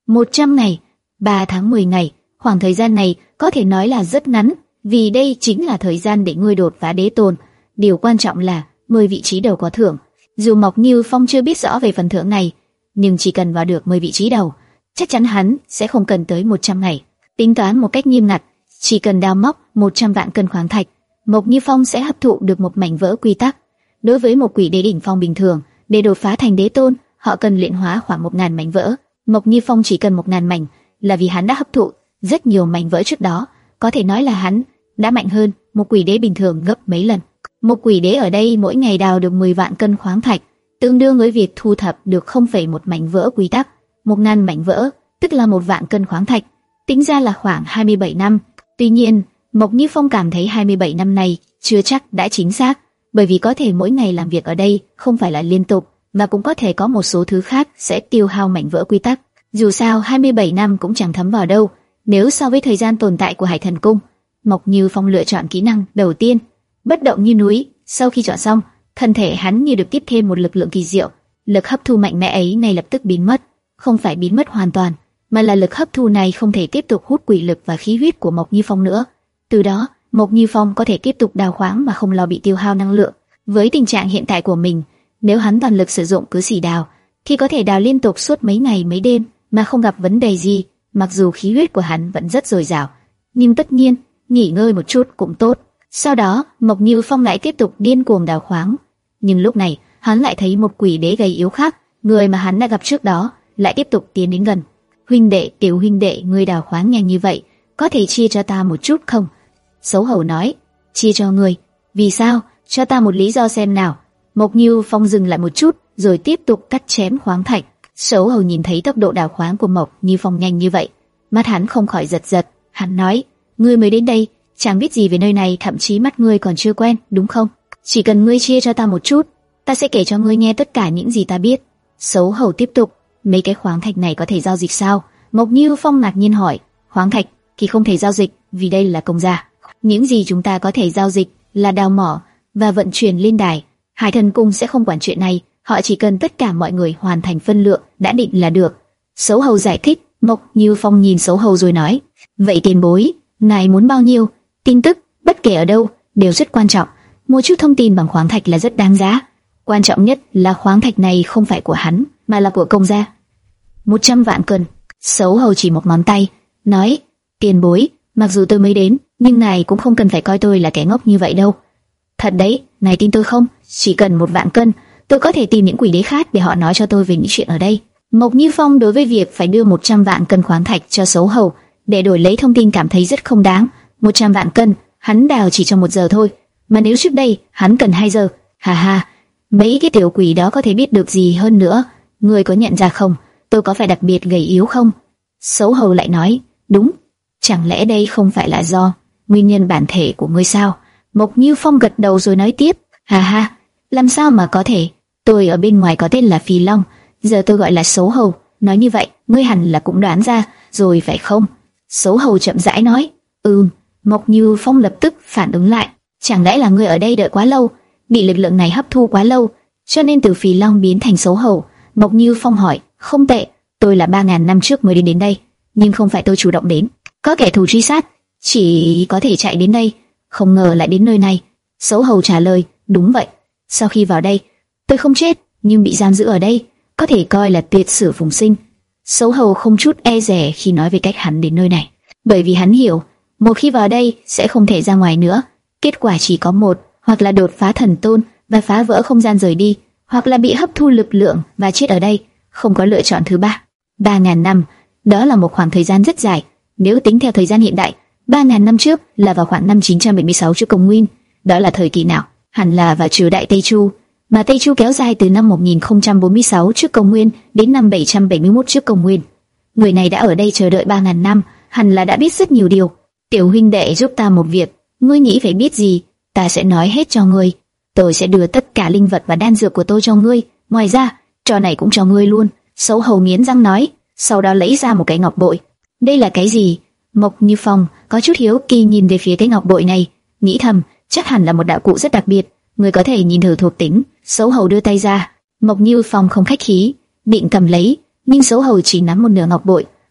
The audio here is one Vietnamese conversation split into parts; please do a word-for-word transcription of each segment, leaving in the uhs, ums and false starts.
một trăm ngày, ba tháng mười ngày, khoảng thời gian này có thể nói là rất ngắn, vì đây chính là thời gian để ngươi đột phá đế tôn. Điều quan trọng là mười vị trí đầu có thưởng. Dù Mộc Như Phong chưa biết rõ về phần thưởng này, nhưng chỉ cần vào được mười vị trí đầu, chắc chắn hắn sẽ không cần tới một trăm ngày. Tính toán một cách nghiêm ngặt, chỉ cần đào móc một trăm vạn cân khoáng thạch, Mộc Như Phong sẽ hấp thụ được một mảnh vỡ quy tắc. Đối với một quỷ đế đỉnh phong bình thường, để đột phá thành đế tôn, họ cần luyện hóa khoảng một ngàn mảnh vỡ. Mộc Như Phong chỉ cần một ngàn mảnh, là vì hắn đã hấp thụ rất nhiều mảnh vỡ trước đó, có thể nói là hắn đã mạnh hơn một quỷ đế bình thường gấp mấy lần. Một quỷ đế ở đây mỗi ngày đào được mười vạn cân khoáng thạch, tương đương với việc thu thập được không phẩy một mảnh vỡ quy tắc. Một ngàn mảnh vỡ, tức là một vạn cân khoáng thạch, tính ra là khoảng hai mươi bảy năm. Tuy nhiên, Mộc Như Phong cảm thấy hai mươi bảy năm này chưa chắc đã chính xác, bởi vì có thể mỗi ngày làm việc ở đây không phải là liên tục, và cũng có thể có một số thứ khác sẽ tiêu hao mảnh vỡ quy tắc. Dù sao hai mươi bảy năm cũng chẳng thấm vào đâu. Nếu so với thời gian tồn tại của Hải Thần Cung, Mộc Như Phong lựa chọn kỹ năng đầu tiên, bất động như núi. Sau khi chọn xong, thân thể hắn như được tiếp thêm một lực lượng kỳ diệu. Lực hấp thu mạnh mẽ ấy ngay lập tức biến mất, không phải biến mất hoàn toàn, mà là lực hấp thu này không thể tiếp tục hút quỷ lực và khí huyết của Mộc Như Phong nữa. Từ đó, Mộc Như Phong có thể tiếp tục đào khoáng mà không lo bị tiêu hao năng lượng. Với tình trạng hiện tại của mình, nếu hắn toàn lực sử dụng cứ xỉ đào, thì có thể đào liên tục suốt mấy ngày mấy đêm mà không gặp vấn đề gì. Mặc dù khí huyết của hắn vẫn rất dồi dào, nhưng tất nhiên nghỉ ngơi một chút cũng tốt. Sau đó, Mộc Như Phong lại tiếp tục điên cuồng đào khoáng. Nhưng lúc này, hắn lại thấy một quỷ đế gầy yếu khác, người mà hắn đã gặp trước đó, lại tiếp tục tiến đến gần. Huynh đệ, tiểu huynh đệ, ngươi đào khoáng nhanh như vậy, có thể chia cho ta một chút không? Xấu hổ nói. Chia cho ngươi? Vì sao? Cho ta một lý do xem nào. Mộc Như Phong dừng lại một chút, rồi tiếp tục cắt chém khoáng thạch. Xấu hổ nhìn thấy tốc độ đào khoáng của Mộc Như Phong nhanh như vậy, mắt hắn không khỏi giật giật. Hắn nói, ngươi mới đến đây, chẳng biết gì về nơi này, thậm chí mắt ngươi còn chưa quen, đúng không? Chỉ cần ngươi chia cho ta một chút, ta sẽ kể cho ngươi nghe tất cả những gì ta biết. Xấu hổ tiếp tục, mấy cái khoáng thạch này có thể giao dịch sao? Mộc Như Phong ngạc nhiên hỏi. Khoáng thạch thì không thể giao dịch, vì đây là công gia. Những gì chúng ta có thể giao dịch là đào mỏ và vận chuyển lên đài. Hải Thần Cung sẽ không quản chuyện này, họ chỉ cần tất cả mọi người hoàn thành phân lượng đã định là được. Xấu hầu giải thích. Mộc Như Phong nhìn xấu hầu rồi nói, vậy tiền bối, ngài muốn bao nhiêu? Tin tức, bất kể ở đâu, đều rất quan trọng. Một chút thông tin bằng khoáng thạch là rất đáng giá. Quan trọng nhất là khoáng thạch này không phải của hắn, mà là của công gia. Một trăm vạn cân. Xấu hầu chỉ một ngón tay, nói, tiền bối, mặc dù tôi mới đến, nhưng ngài cũng không cần phải coi tôi là kẻ ngốc như vậy đâu. Thật đấy, ngài tin tôi không? Chỉ cần một vạn cân, tôi có thể tìm những quỷ đế khác để họ nói cho tôi về những chuyện ở đây. Mộc Như Phong đối với việc phải đưa một trăm vạn cân khoáng thạch cho xấu hầu để đổi lấy thông tin cảm thấy rất không đáng. Một trăm vạn cân, hắn đào chỉ trong một giờ thôi, mà nếu trước đây hắn cần hai giờ, ha ha, mấy cái tiểu quỷ đó có thể biết được gì hơn nữa. Ngươi có nhận ra không? Tôi có phải đặc biệt gầy yếu không? Xấu hầu lại nói, đúng. Chẳng lẽ đây không phải là do nguyên nhân bản thể của ngươi sao? Mộc Như Phong gật đầu rồi nói tiếp, ha ha, làm sao mà có thể? Tôi ở bên ngoài có tên là Phi Long, giờ tôi gọi là xấu hầu. Nói như vậy, ngươi hẳn là cũng đoán ra rồi phải không? Xấu hầu chậm rãi nói, ừm. Mộc Như Phong lập tức phản ứng lại, chẳng lẽ là ngươi ở đây đợi quá lâu, bị lực lượng này hấp thu quá lâu, cho nên từ Phi Long biến thành xấu hầu? Mộc Như Phong hỏi, không tệ, tôi là ba ngàn năm trước mới đến đến đây, nhưng không phải tôi chủ động đến, có kẻ thù truy sát, chỉ có thể chạy đến đây, không ngờ lại đến nơi này. Xấu hầu trả lời, đúng vậy. Sau khi vào đây, tôi không chết, nhưng bị giam giữ ở đây, có thể coi là tuyệt sử phùng sinh. Xấu hầu không chút e dè khi nói về cách hắn đến nơi này, bởi vì hắn hiểu, một khi vào đây sẽ không thể ra ngoài nữa. Kết quả chỉ có một, hoặc là đột phá thần tôn và phá vỡ không gian rời đi, hoặc là bị hấp thu lực lượng và chết ở đây, không có lựa chọn thứ ba. Ba ngàn năm, đó là một khoảng thời gian rất dài. Nếu tính theo thời gian hiện đại, ba ngàn năm trước là vào khoảng năm chín trăm bảy mươi sáu trước công nguyên. Đó là thời kỳ nào? Hẳn là vào triều đại Tây Chu, mà Tây Chu kéo dài từ năm một nghìn không trăm bốn mươi sáu trước công nguyên đến năm bảy trăm bảy mươi mốt trước công nguyên. Người này đã ở đây chờ đợi ba ngàn năm, hẳn là đã biết rất nhiều điều. Tiểu huynh đệ, giúp ta một việc, ngươi nghĩ phải biết gì, ta sẽ nói hết cho ngươi. Tôi sẽ đưa tất cả linh vật và đan dược của tôi cho ngươi, ngoài ra, trò này cũng cho ngươi luôn. Xấu hầu nghiến răng nói, sau đó lấy ra một cái ngọc bội. Đây là cái gì? Mộc Như Phong có chút hiếu kỳ nhìn về phía cái ngọc bội này, nghĩ thầm, chắc hẳn là một đạo cụ rất đặc biệt, ngươi có thể nhìn thử thuộc tính. Xấu hầu đưa tay ra, Mộc Như Phong không khách khí, định cầm lấy, nhưng xấu hầu chỉ nắm một nửa ngọc bội,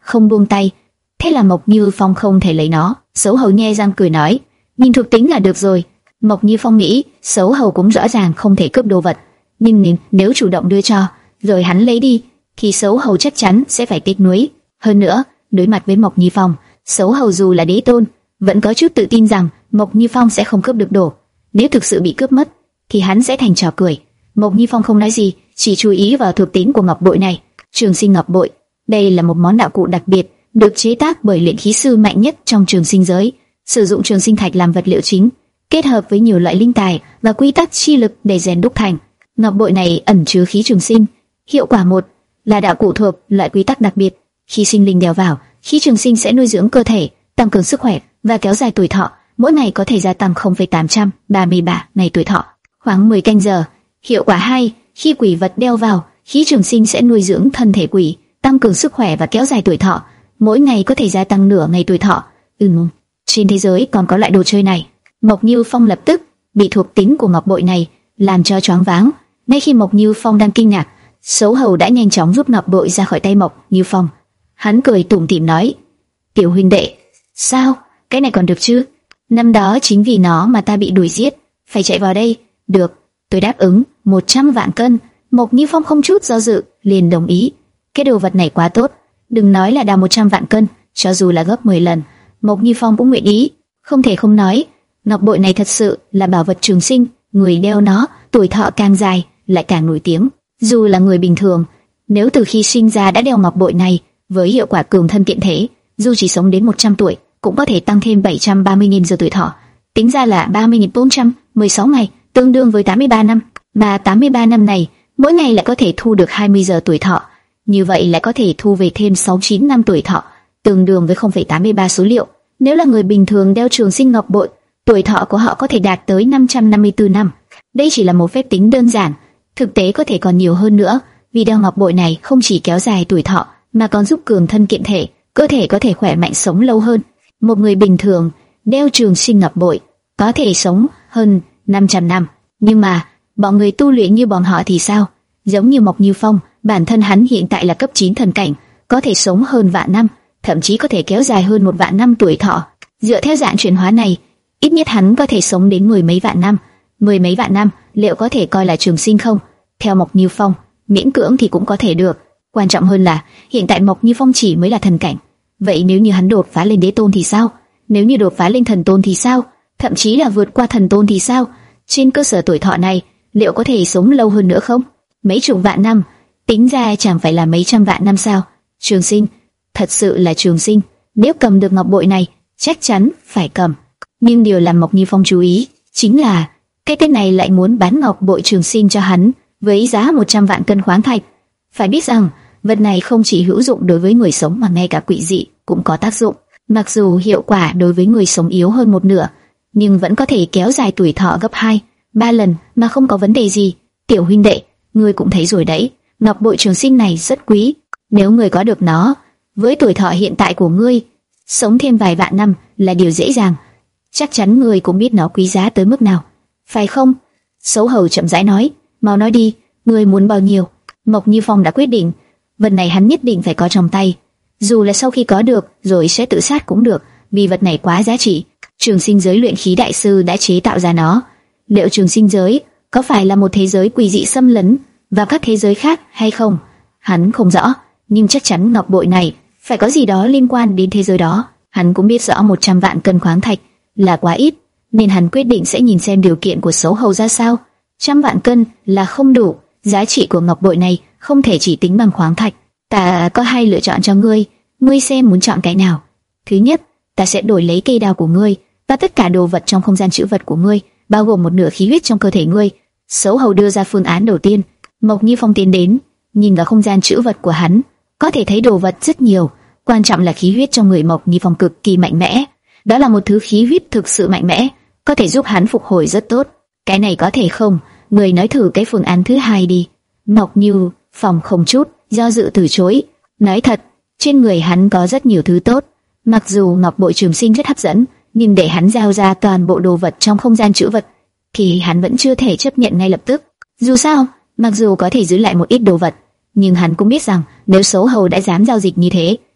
không buông tay. Thế là Mộc Như Phong không thể lấy nó. Xấu hầu nhe răng cười nói, nhìn thuộc tính là được rồi. Mộc Như Phong nghĩ, xấu hầu cũng rõ ràng không thể cướp đồ vật, nhưng nếu chủ động đưa cho, rồi hắn lấy đi, thì xấu hầu chắc chắn sẽ phải tiếc nuối. Hơn nữa, đối mặt với Mộc Như Phong, xấu hầu dù là đế tôn, vẫn có chút tự tin rằng Mộc Như Phong sẽ không cướp được đồ. Nếu thực sự bị cướp mất, thì hắn sẽ thành trò cười. Mộc Như Phong không nói gì, chỉ chú ý vào thuộc tính của ngọc bội này. Trường sinh ngọc bội, đây là một món đạo cụ đặc biệt, được chế tác bởi luyện khí sư mạnh nhất trong trường sinh giới, sử dụng trường sinh thạch làm vật liệu chính, kết hợp với nhiều loại linh tài và quy tắc chi lực để rèn đúc thành. Ngọc bội này ẩn chứa khí trường sinh, hiệu quả một là đạo cụ thuộc loại quy tắc đặc biệt. Khi sinh linh đeo vào, khí trường sinh sẽ nuôi dưỡng cơ thể, tăng cường sức khỏe và kéo dài tuổi thọ, mỗi ngày có thể gia tăng không phẩy tám trăm ba mươi ba ngày tuổi thọ, khoảng mười canh giờ. Hiệu quả hai, khi quỷ vật đeo vào, khí trường sinh sẽ nuôi dưỡng thân thể quỷ, tăng cường sức khỏe và kéo dài tuổi thọ, mỗi ngày có thể gia tăng nửa ngày tuổi thọ. Ừm, trên thế giới còn có loại đồ chơi này. Mộc Như Phong lập tức bị thuộc tính của ngọc bội này làm cho choáng váng. Ngay khi Mộc Như Phong đang kinh ngạc, xấu hầu đã nhanh chóng rút ngọc bội ra khỏi tay Mộc Như Phong. Hắn cười tủm tỉm nói, tiểu huynh đệ, sao, cái này còn được chứ? Năm đó chính vì nó mà ta bị đuổi giết, phải chạy vào đây. Được, tôi đáp ứng. Một trăm vạn cân. Mộc Như Phong không chút do dự liền đồng ý. Cái đồ vật này quá tốt, đừng nói là đào một trăm vạn cân, cho dù là gấp mười lần, Mộc Như Phong cũng nguyện ý. Không thể không nói, ngọc bội này thật sự là bảo vật trường sinh, người đeo nó tuổi thọ càng dài lại càng nổi tiếng. Dù là người bình thường, nếu từ khi sinh ra đã đeo ngọc bội này, với hiệu quả cường thân kiện thể, dù chỉ sống đến một trăm tuổi, cũng có thể tăng thêm bảy trăm ba mươi nghìn giờ tuổi thọ. Tính ra là ba mươi nghìn bốn trăm mười sáu ngày, tương đương với tám mươi ba năm. Mà tám mươi ba năm này, mỗi ngày lại có thể thu được hai mươi giờ tuổi thọ. Như vậy lại có thể thu về thêm sáu mươi chín năm tuổi thọ, tương đương với không phẩy tám mươi ba số liệu. Nếu là người bình thường đeo trường sinh ngọc bội, tuổi thọ của họ có thể đạt tới năm trăm năm mươi tư năm. Đây chỉ là một phép tính đơn giản, thực tế có thể còn nhiều hơn nữa, vì đeo ngọc bội này không chỉ kéo dài tuổi thọ, mà còn giúp cường thân kiện thể, cơ thể có thể khỏe mạnh sống lâu hơn. Một người bình thường đeo trường sinh ngọc bội có thể sống hơn năm trăm năm, nhưng mà bọn người tu luyện như bọn họ thì sao? Giống như Mộc Như Phong, bản thân hắn hiện tại là cấp chín thần cảnh, có thể sống hơn vạn năm, thậm chí có thể kéo dài hơn một vạn năm tuổi thọ. Dựa theo dạng chuyển hóa này, ít nhất hắn có thể sống đến mười mấy vạn năm. Mười mấy vạn năm, liệu có thể coi là trường sinh không? Theo Mộc Như Phong, miễn cưỡng thì cũng có thể được. Quan trọng hơn là hiện tại Mộc Như Phong chỉ mới là thần cảnh. Vậy nếu như hắn đột phá lên đế tôn thì sao? Nếu như đột phá lên thần tôn thì sao? Thậm chí là vượt qua thần tôn thì sao? Trên cơ sở tuổi thọ này, liệu có thể sống lâu hơn nữa không? Mấy chục vạn năm, tính ra chẳng phải là mấy trăm vạn năm sao? Trường sinh, thật sự là trường sinh. Nếu cầm được ngọc bội này, chắc chắn phải cầm. Nhưng điều làm Mộc Như Phong chú ý chính là cái tên này lại muốn bán ngọc bội trường sinh cho hắn với giá một trăm vạn cân khoáng thạch. Phải biết rằng vật này không chỉ hữu dụng đối với người sống mà ngay cả quỷ dị cũng có tác dụng. Mặc dù hiệu quả đối với người sống yếu hơn một nửa, nhưng vẫn có thể kéo dài tuổi thọ gấp hai, ba lần mà không có vấn đề gì. Tiểu huynh đệ, ngươi cũng thấy rồi đấy, ngọc bội trường sinh này rất quý. Nếu ngươi có được nó, với tuổi thọ hiện tại của ngươi, sống thêm vài vạn năm là điều dễ dàng. Chắc chắn ngươi cũng biết nó quý giá tới mức nào, phải không? Xấu hầu chậm rãi nói, mau nói đi, ngươi muốn bao nhiêu? Mộc Như Phong đã quyết định, vật này hắn nhất định phải có trong tay. Dù là sau khi có được rồi sẽ tự sát cũng được, vì vật này quá giá trị. Trường sinh giới luyện khí đại sư đã chế tạo ra nó. Liệu trường sinh giới có phải là một thế giới quỷ dị xâm lấn vào các thế giới khác hay không? Hắn không rõ, nhưng chắc chắn ngọc bội này phải có gì đó liên quan đến thế giới đó. Hắn cũng biết rõ một trăm vạn cân khoáng thạch là quá ít, nên hắn quyết định sẽ nhìn xem điều kiện của xấu hầu ra sao. Trăm vạn cân là không đủ, giá trị của ngọc bội này không thể chỉ tính bằng khoáng thạch. Ta có hai lựa chọn cho ngươi, ngươi xem muốn chọn cái nào. Thứ nhất, ta sẽ đổi lấy cây đao của ngươi và tất cả đồ vật trong không gian trữ vật của ngươi, bao gồm một nửa khí huyết trong cơ thể ngươi. Xấu hầu đưa ra phương án đầu tiên. Mộc Như Phong tiến đến, nhìn vào không gian trữ vật của hắn, có thể thấy đồ vật rất nhiều. Quan trọng là khí huyết trong người Mộc Như Phong cực kỳ mạnh mẽ. Đó là một thứ khí huyết thực sự mạnh mẽ, có thể giúp hắn phục hồi rất tốt. Cái này có thể không? Người nói thử cái phương án thứ hai đi. Mộc Như Phong không chút do dự từ chối. Nói thật, trên người hắn có rất nhiều thứ tốt. Mặc dù ngọc bội trường sinh rất hấp dẫn, nhưng để hắn giao ra toàn bộ đồ vật trong không gian trữ vật, thì hắn vẫn chưa thể chấp nhận ngay lập tức. Dù sao, mặc dù có thể giữ lại một ít đồ vật, nhưng hắn cũng biết rằng nếu xấu hầu đã dám giao dịch như thế,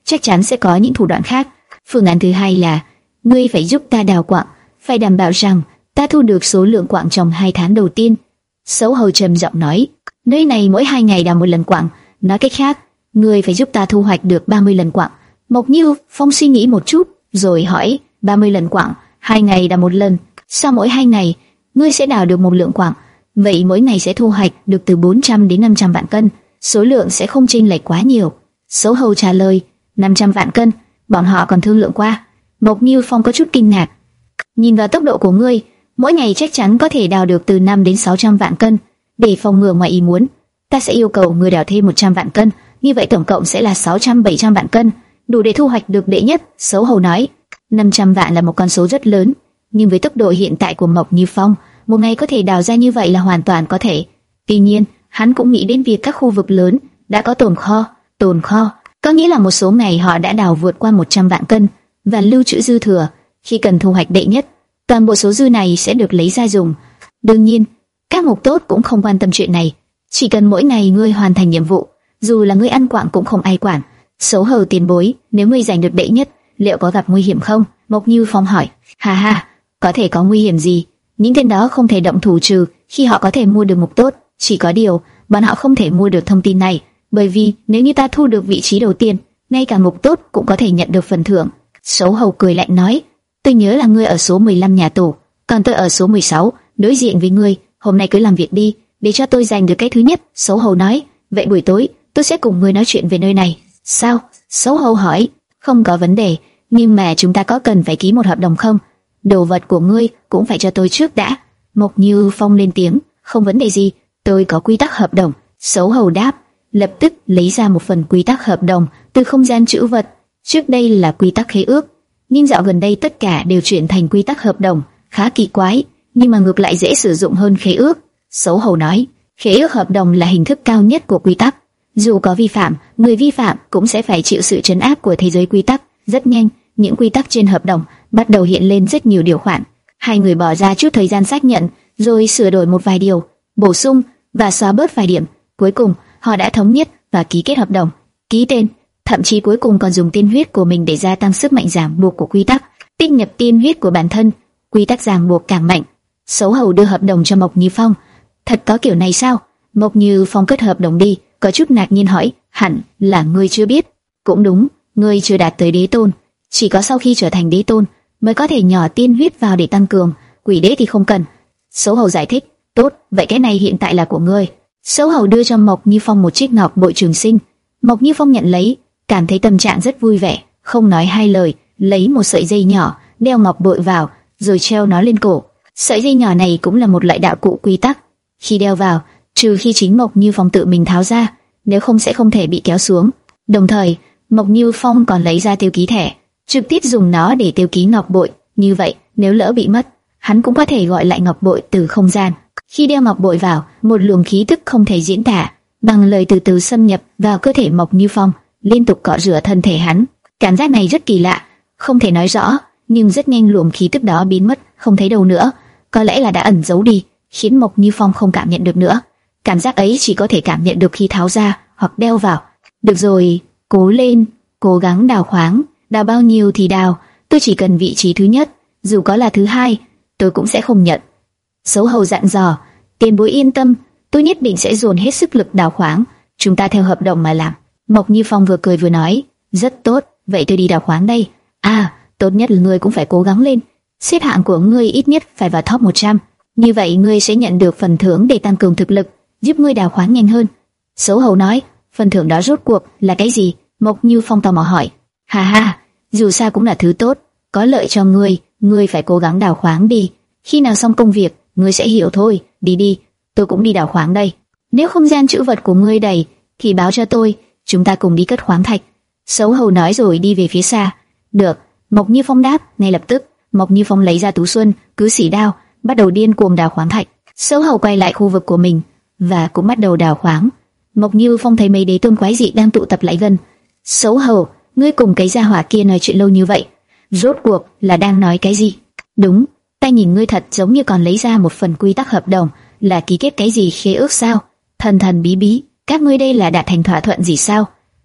chắc chắn sẽ có những thủ đoạn khác. Phương án thứ hai là ngươi phải giúp ta đào quặng, phải đảm bảo rằng ta thu được số lượng quặng trong hai tháng đầu tiên. Sấu hầu trầm giọng nói, nơi này mỗi hai ngày đào một lần quặng, nói cách khác, ngươi phải giúp ta thu hoạch được ba mươi lần quặng. Mộc Như Phong suy nghĩ một chút, rồi hỏi, ba mươi lần quặng, hai ngày đào một lần, sau mỗi hai ngày, ngươi sẽ đào được một lượng quặng, vậy mỗi ngày sẽ thu hoạch được từ bốn trăm đến năm trăm vạn cân, số lượng sẽ không chênh lệch quá nhiều. Sấu hầu trả lời, năm trăm vạn cân, bọn họ còn thương lượng qua. Mộc Như Phong có chút kinh ngạc, nhìn vào tốc độ của ngươi, mỗi ngày chắc chắn có thể đào được từ năm đến sáu trăm vạn cân. Để phòng ngừa ngoài ý muốn, ta sẽ yêu cầu ngươi đào thêm một trăm vạn cân, như vậy tổng cộng sẽ là sáu trăm bảy trăm vạn cân, đủ để thu hoạch được đệ nhất. Sấu hầu nói, năm trăm vạn là một con số rất lớn, nhưng với tốc độ hiện tại của Mộc Như Phong, một ngày có thể đào ra như vậy là hoàn toàn có thể. Tuy nhiên, hắn cũng nghĩ đến việc các khu vực lớn đã có tồn kho, tồn kho có nghĩa là một số ngày họ đã đào vượt qua một trăm vạn cân và lưu trữ dư thừa. Khi cần thu hoạch đệ nhất, toàn bộ số dư này sẽ được lấy ra dùng. Đương nhiên, các ngục tốt cũng không quan tâm chuyện này, chỉ cần mỗi ngày ngươi hoàn thành nhiệm vụ, dù là ngươi ăn quặng cũng không ai quản. Sấu hầu tiền bối, nếu ngươi giành được đệ nhất, liệu có gặp nguy hiểm không? Mộc Như Phong hỏi. Ha ha, có thể có nguy hiểm gì? Những tên đó không thể động thủ trừ khi họ có thể mua được ngục tốt. Chỉ có điều, bọn họ không thể mua được thông tin này, bởi vì nếu như ta thu được vị trí đầu tiên, ngay cả ngục tốt cũng có thể nhận được phần thưởng. Sấu hầu cười lạnh nói, tôi nhớ là ngươi ở số mười lăm nhà tù, còn tôi ở số mười sáu, đối diện với ngươi. Hôm nay cứ làm việc đi, để cho tôi giành được cái thứ nhất. Sấu hầu nói, vậy buổi tối tôi sẽ cùng ngươi nói chuyện về nơi này. Sao? Sấu hầu hỏi. Không có vấn đề, nhưng mà chúng ta có cần phải ký một hợp đồng không? Đồ vật của ngươi cũng phải cho tôi trước đã. Mộc Như Phong lên tiếng, không vấn đề gì, tôi có quy tắc hợp đồng. Sấu hầu đáp, lập tức lấy ra một phần quy tắc hợp đồng từ không gian trữ vật. Trước đây là quy tắc khế ước, nhưng dạo gần đây tất cả đều chuyển thành quy tắc hợp đồng, khá kỳ quái, nhưng mà ngược lại dễ sử dụng hơn khế ước. Sấu hầu nói, khế ước hợp đồng là hình thức cao nhất của quy tắc, dù có vi phạm, người vi phạm cũng sẽ phải chịu sự trấn áp của thế giới quy tắc. Rất nhanh, những quy tắc trên hợp đồng bắt đầu hiện lên rất nhiều điều khoản. Hai người bỏ ra chút thời gian xác nhận, rồi sửa đổi một vài điều, bổ sung và xóa bớt vài điểm. Cuối cùng, họ đã thống nhất và ký kết hợp đồng, ký tên, thậm chí cuối cùng còn dùng tiên huyết của mình để gia tăng sức mạnh ràng buộc của quy tắc. Tích nhập tiên huyết của bản thân, quy tắc ràng buộc càng mạnh. Sấu hầu đưa hợp đồng cho Mộc Như Phong. Thật có kiểu này sao? Mộc Như Phong cất hợp đồng đi, có chút ngạc nhiên hỏi, hẳn là ngươi chưa biết. Cũng đúng, ngươi chưa đạt tới đế tôn, chỉ có sau khi trở thành đế tôn mới có thể nhỏ tiên huyết vào để tăng cường, quỷ đế thì không cần. Sấu hầu giải thích, tốt, vậy cái này hiện tại là của ngươi. Sấu hầu đưa cho Mộc Như Phong một chiếc ngọc bội trường sinh. Mộc Như Phong nhận lấy, cảm thấy tâm trạng rất vui vẻ, không nói hai lời, lấy một sợi dây nhỏ, đeo ngọc bội vào, rồi treo nó lên cổ. Sợi dây nhỏ này cũng là một loại đạo cụ quy tắc. Khi đeo vào, trừ khi chính Mộc Như Phong tự mình tháo ra, nếu không sẽ không thể bị kéo xuống. Đồng thời, Mộc Như Phong còn lấy ra tiêu ký thẻ, trực tiếp dùng nó để tiêu ký ngọc bội. Như vậy, nếu lỡ bị mất, hắn cũng có thể gọi lại ngọc bội từ không gian. Khi đeo ngọc bội vào, một luồng khí tức không thể diễn tả, bằng lời từ từ xâm nhập vào cơ thể Mộc Như Phong, liên tục cọ rửa thân thể hắn. Cảm giác này rất kỳ lạ, không thể nói rõ, nhưng rất nhanh luồng khí tức đó biến mất, không thấy đâu nữa. Có lẽ là đã ẩn giấu đi, khiến Mộc Như Phong không cảm nhận được nữa. Cảm giác ấy chỉ có thể cảm nhận được khi tháo ra hoặc đeo vào. Được rồi, cố lên, cố gắng đào khoáng, đào bao nhiêu thì đào, tôi chỉ cần vị trí thứ nhất, dù có là thứ hai, tôi cũng sẽ không nhận. Sấu hầu dặn dò, tiền bối yên tâm, tôi nhất định sẽ dồn hết sức lực đào khoáng, chúng ta theo hợp đồng mà làm. Mộc Như Phong vừa cười vừa nói, rất tốt, vậy tôi đi đào khoáng đây. À, tốt nhất là ngươi cũng phải cố gắng lên, xếp hạng của ngươi ít nhất phải vào top một trăm, như vậy ngươi sẽ nhận được phần thưởng để tăng cường thực lực, giúp ngươi đào khoáng nhanh hơn. Sấu hầu nói, phần thưởng đó rốt cuộc là cái gì? Mộc Như Phong tò mò hỏi. Ha ha, dù sao cũng là thứ tốt, có lợi cho ngươi, ngươi phải cố gắng đào khoáng đi. Khi nào xong công việc, ngươi sẽ hiểu thôi. Đi đi, tôi cũng đi đào khoáng đây. Nếu không gian trữ vật của ngươi đầy, thì báo cho tôi, chúng ta cùng đi cất khoáng thạch. Sấu hầu nói rồi đi về phía xa. Được, Mộc Như Phong đáp. Ngay lập tức, Mộc Như Phong lấy ra tú xuân, cứ xỉ đao, bắt đầu điên cuồng đào khoáng thạch. Sấu hầu quay lại khu vực của mình và cũng bắt đầu đào khoáng. Mộc Như Phong thấy mấy đế tôn quái dị đang tụ tập lại gần. Sấu hầu, ngươi cùng cái gia hỏa kia nói chuyện lâu như vậy, rốt cuộc là đang nói cái gì? Đúng, ta nhìn ngươi thật giống như còn lấy ra một phần quy tắc hợp đồng, là ký kết cái gì khế ước sao? Thần thần bí bí, các ngươi đây là đạt thành thỏa thuận gì sao?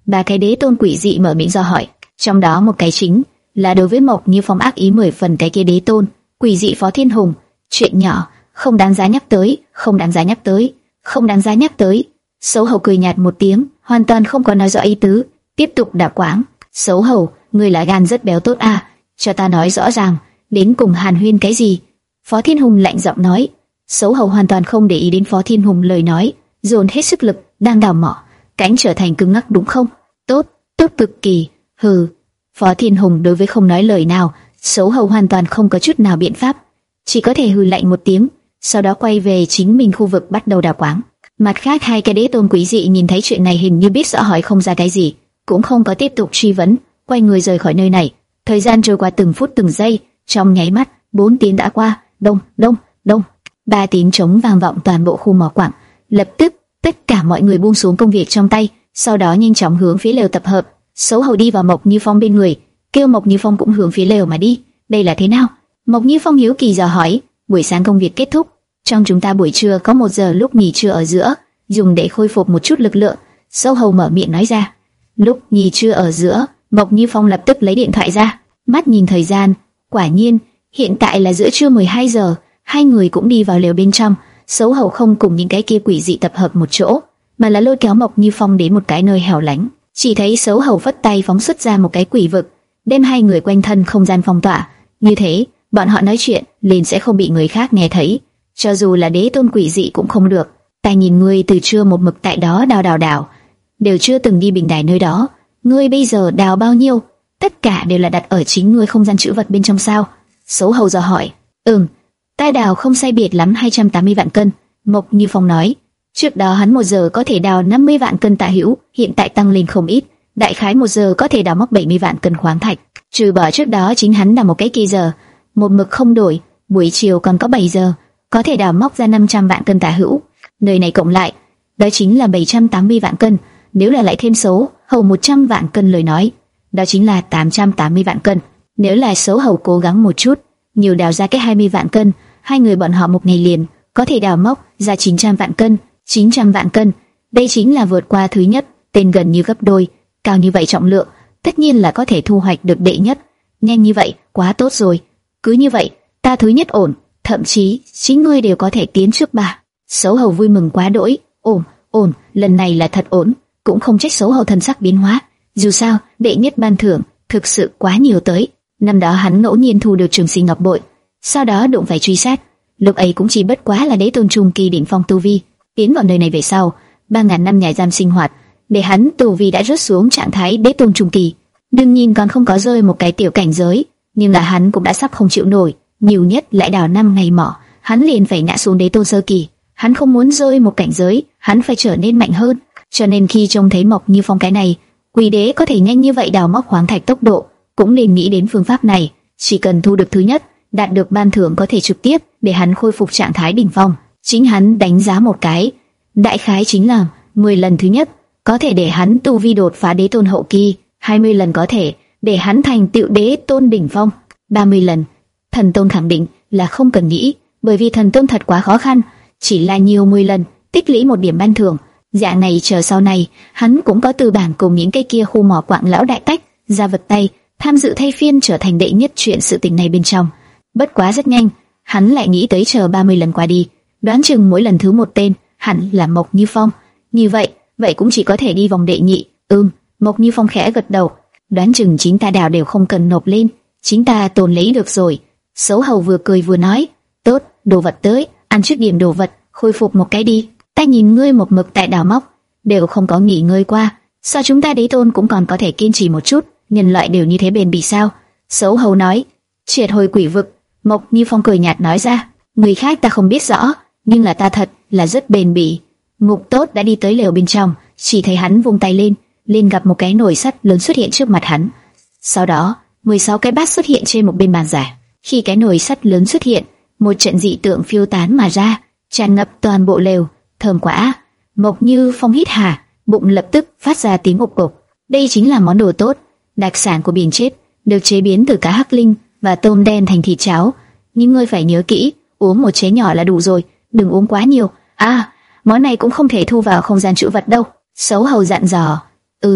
Ba cái đế tôn quỷ dị mở miệng do hỏi, trong đó một cái chính là đối với Mộc Như Phong ác ý mười phần cái kia đế tôn quỷ dị Phó Thiên Hùng. Chuyện nhỏ, không đáng giá nhắc tới, không đáng giá nhắc tới, không đáng giá nhắc tới. Xấu hầu cười nhạt một tiếng, hoàn toàn không có nói rõ ý tứ, tiếp tục đả quáng. Xấu hầu, ngươi là gan rất béo tốt à? Cho ta nói rõ ràng, đến cùng hàn huyên cái gì? Phó Thiên Hùng lạnh giọng nói. Xấu hầu hoàn toàn không để ý đến Phó Thiên Hùng lời nói, dồn hết sức lực đang đào mỏ, cánh trở thành cứng ngắc đúng không? Tốt, tốt cực kỳ. Hừ. Phó Thiên Hùng đối với không nói lời nào, xấu hầu hoàn toàn không có chút nào biện pháp, chỉ có thể hừ lạnh một tiếng, sau đó quay về chính mình khu vực bắt đầu đào quáng. Mặt khác hai cái đế tôn quý dị nhìn thấy chuyện này hình như biết rõ hỏi không ra cái gì, cũng không có tiếp tục truy vấn, quay người rời khỏi nơi này. Thời gian trôi qua từng phút từng giây, trong nháy mắt bốn tiếng đã qua. Đông, đông, đông. Ba tiếng trống vang vọng toàn bộ khu mỏ quặng. Lập tức tất cả mọi người buông xuống công việc trong tay, sau đó nhanh chóng hướng phía lều tập hợp. Xấu hầu đi vào Mộc Như Phong bên người, kêu Mộc Như Phong cũng hướng phía lều mà đi. Đây là thế nào? Mộc Như Phong hiếu kỳ dò hỏi. Buổi sáng công việc kết thúc, trong chúng ta buổi trưa có một giờ lúc nghỉ trưa ở giữa, dùng để khôi phục một chút lực lượng. Xấu hầu mở miệng nói ra. Lúc nghỉ trưa ở giữa, Mộc Như Phong lập tức lấy điện thoại ra, mắt nhìn thời gian, quả nhiên hiện tại là giữa trưa mười hai giờ. Hai người cũng đi vào lều bên trong. Xấu hầu không cùng những cái kia quỷ dị tập hợp một chỗ, mà là lôi kéo Mộc Như Phong đến một cái nơi hẻo lánh. Chỉ thấy xấu hầu vất tay phóng xuất ra một cái quỷ vực, đem hai người quanh thân không gian phong tỏa. Như thế, bọn họ nói chuyện liền sẽ không bị người khác nghe thấy, cho dù là đế tôn quỷ dị cũng không được. Ta nhìn ngươi từ trưa một mực tại đó đào đào đào, đều chưa từng đi bình đài nơi đó. Ngươi bây giờ đào bao nhiêu? Tất cả đều là đặt ở chính ngươi không gian trữ vật bên trong sao? Xấu hầu dò hỏi. Ừm, ta đào không sai biệt lắm hai trăm tám mươi vạn cân. Mộc Như Phong nói. Trước đó hắn một giờ có thể đào năm mươi vạn cân tà hữu, hiện tại tăng lên không ít, đại khái một giờ có thể đào móc bảy mươi vạn cân khoáng thạch. Trừ bỏ trước đó chính hắn đào một cái kỳ giờ, một mực không đổi, buổi chiều còn có bảy giờ, có thể đào móc ra năm trăm vạn cân tà hữu. Nơi này cộng lại, đó chính là bảy trăm tám mươi vạn cân. Nếu là lại thêm xấu hầu một trăm vạn cân lời nói, đó chính là tám trăm tám mươi vạn cân. Nếu là xấu hầu cố gắng một chút, nhiều đào ra cái hai mươi vạn cân, hai người bọn họ một ngày liền có thể đào móc ra chín trăm vạn cân. chín trăm vạn cân, đây chính là vượt qua thứ nhất, tên gần như gấp đôi. Cao như vậy trọng lượng, tất nhiên là có thể thu hoạch được đệ nhất. Nhanh như vậy, quá tốt rồi. Cứ như vậy, ta thứ nhất ổn, thậm chí chính ngươi đều có thể tiến trước bà. Xấu hầu vui mừng quá đỗi. Ổn, ổn, lần này là thật ổn. Cũng không trách xấu hầu thần sắc biến hóa. Dù sao, đệ nhất ban thưởng thực sự quá nhiều tới. Năm đó hắn ngẫu nhiên thu được Trường Sinh Ngọc Bội, sau đó đụng phải truy sát. Lúc ấy cũng chỉ bất quá là đế tôn trung kỳ đỉnh phong tu vi. Tiến vào nơi này về sau, ba ngàn năm nhà giam sinh hoạt, để hắn tu vi đã rớt xuống trạng thái đế tôn trung kỳ. Đừng nhìn còn không có rơi một cái tiểu cảnh giới, nhưng là hắn cũng đã sắp không chịu nổi. Nhiều nhất lại đào năm ngày mỏ, hắn liền phải ngã xuống đế tôn sơ kỳ. Hắn không muốn rơi một cảnh giới, hắn phải trở nên mạnh hơn. Cho nên khi trông thấy Mộc Như Phong cái này, quỷ đế có thể nhanh như vậy đào móc khoáng thạch tốc độ, cũng nên nghĩ đến phương pháp này. Chỉ cần thu được thứ nhất, đạt được ban thưởng có thể trực tiếp để hắn khôi phục trạng thái đỉnh phong. Chính hắn đánh giá một cái, đại khái chính là mười lần thứ nhất có thể để hắn tu vi đột phá đế tôn hậu kỳ, hai mươi lần có thể để hắn thành tựu đế tôn đỉnh phong, ba mươi lần. Thần tôn khẳng định là không cần nghĩ, bởi vì thần tôn thật quá khó khăn, chỉ là nhiều mười lần tích lũy một điểm ban thưởng. Dạng này chờ sau này hắn cũng có tư bản cùng những cái kia khu mỏ quặng lão đại tách ra vật tay, tham dự thay phiên trở thành đệ nhất chuyện sự tình này bên trong. Bất quá rất nhanh, hắn lại nghĩ tới chờ ba mươi lần qua đi, đoán chừng mỗi lần thứ một tên hẳn là Mộc Như Phong. Như vậy, vậy cũng chỉ có thể đi vòng đệ nhị. Ừm, Mộc Như Phong khẽ gật đầu. Đoán chừng chính ta đào đều không cần nộp lên, chính ta tồn lấy được rồi. Xấu hầu vừa cười vừa nói, tốt, đồ vật tới, ăn trước điểm đồ vật, khôi phục một cái đi. Ta nhìn ngươi một mực tại đào móc, đều không có nghỉ ngơi qua, sao chúng ta đế tôn cũng còn có thể kiên trì một chút? Nhân loại đều như thế bền bỉ sao? Xấu hầu nói, triệt hồi quỷ vực. Mộc Như Phong cười nhạt nói ra, người khác ta không biết rõ, nhưng là ta thật là rất bền bỉ. Ngục Tốt đã đi tới lều bên trong, chỉ thấy hắn vung tay lên, liền gặp một cái nồi sắt lớn xuất hiện trước mặt hắn. Sau đó, mười sáu cái bát xuất hiện trên một bên bàn giải. Khi cái nồi sắt lớn xuất hiện, một trận dị tượng phiêu tán mà ra, tràn ngập toàn bộ lều, thơm quá. Mộc Như Phong hít hà, bụng lập tức phát ra tiếng ộp cộp. Đây chính là món đồ tốt, đặc sản của biển chết, được chế biến từ cá hắc linh và tôm đen thành thịt cháo. Nhưng ngươi phải nhớ kỹ, uống một chén nhỏ là đủ rồi, đừng uống quá nhiều. À, món này cũng không thể thu vào không gian trữ vật đâu. Xấu hầu dặn dò. Ừm,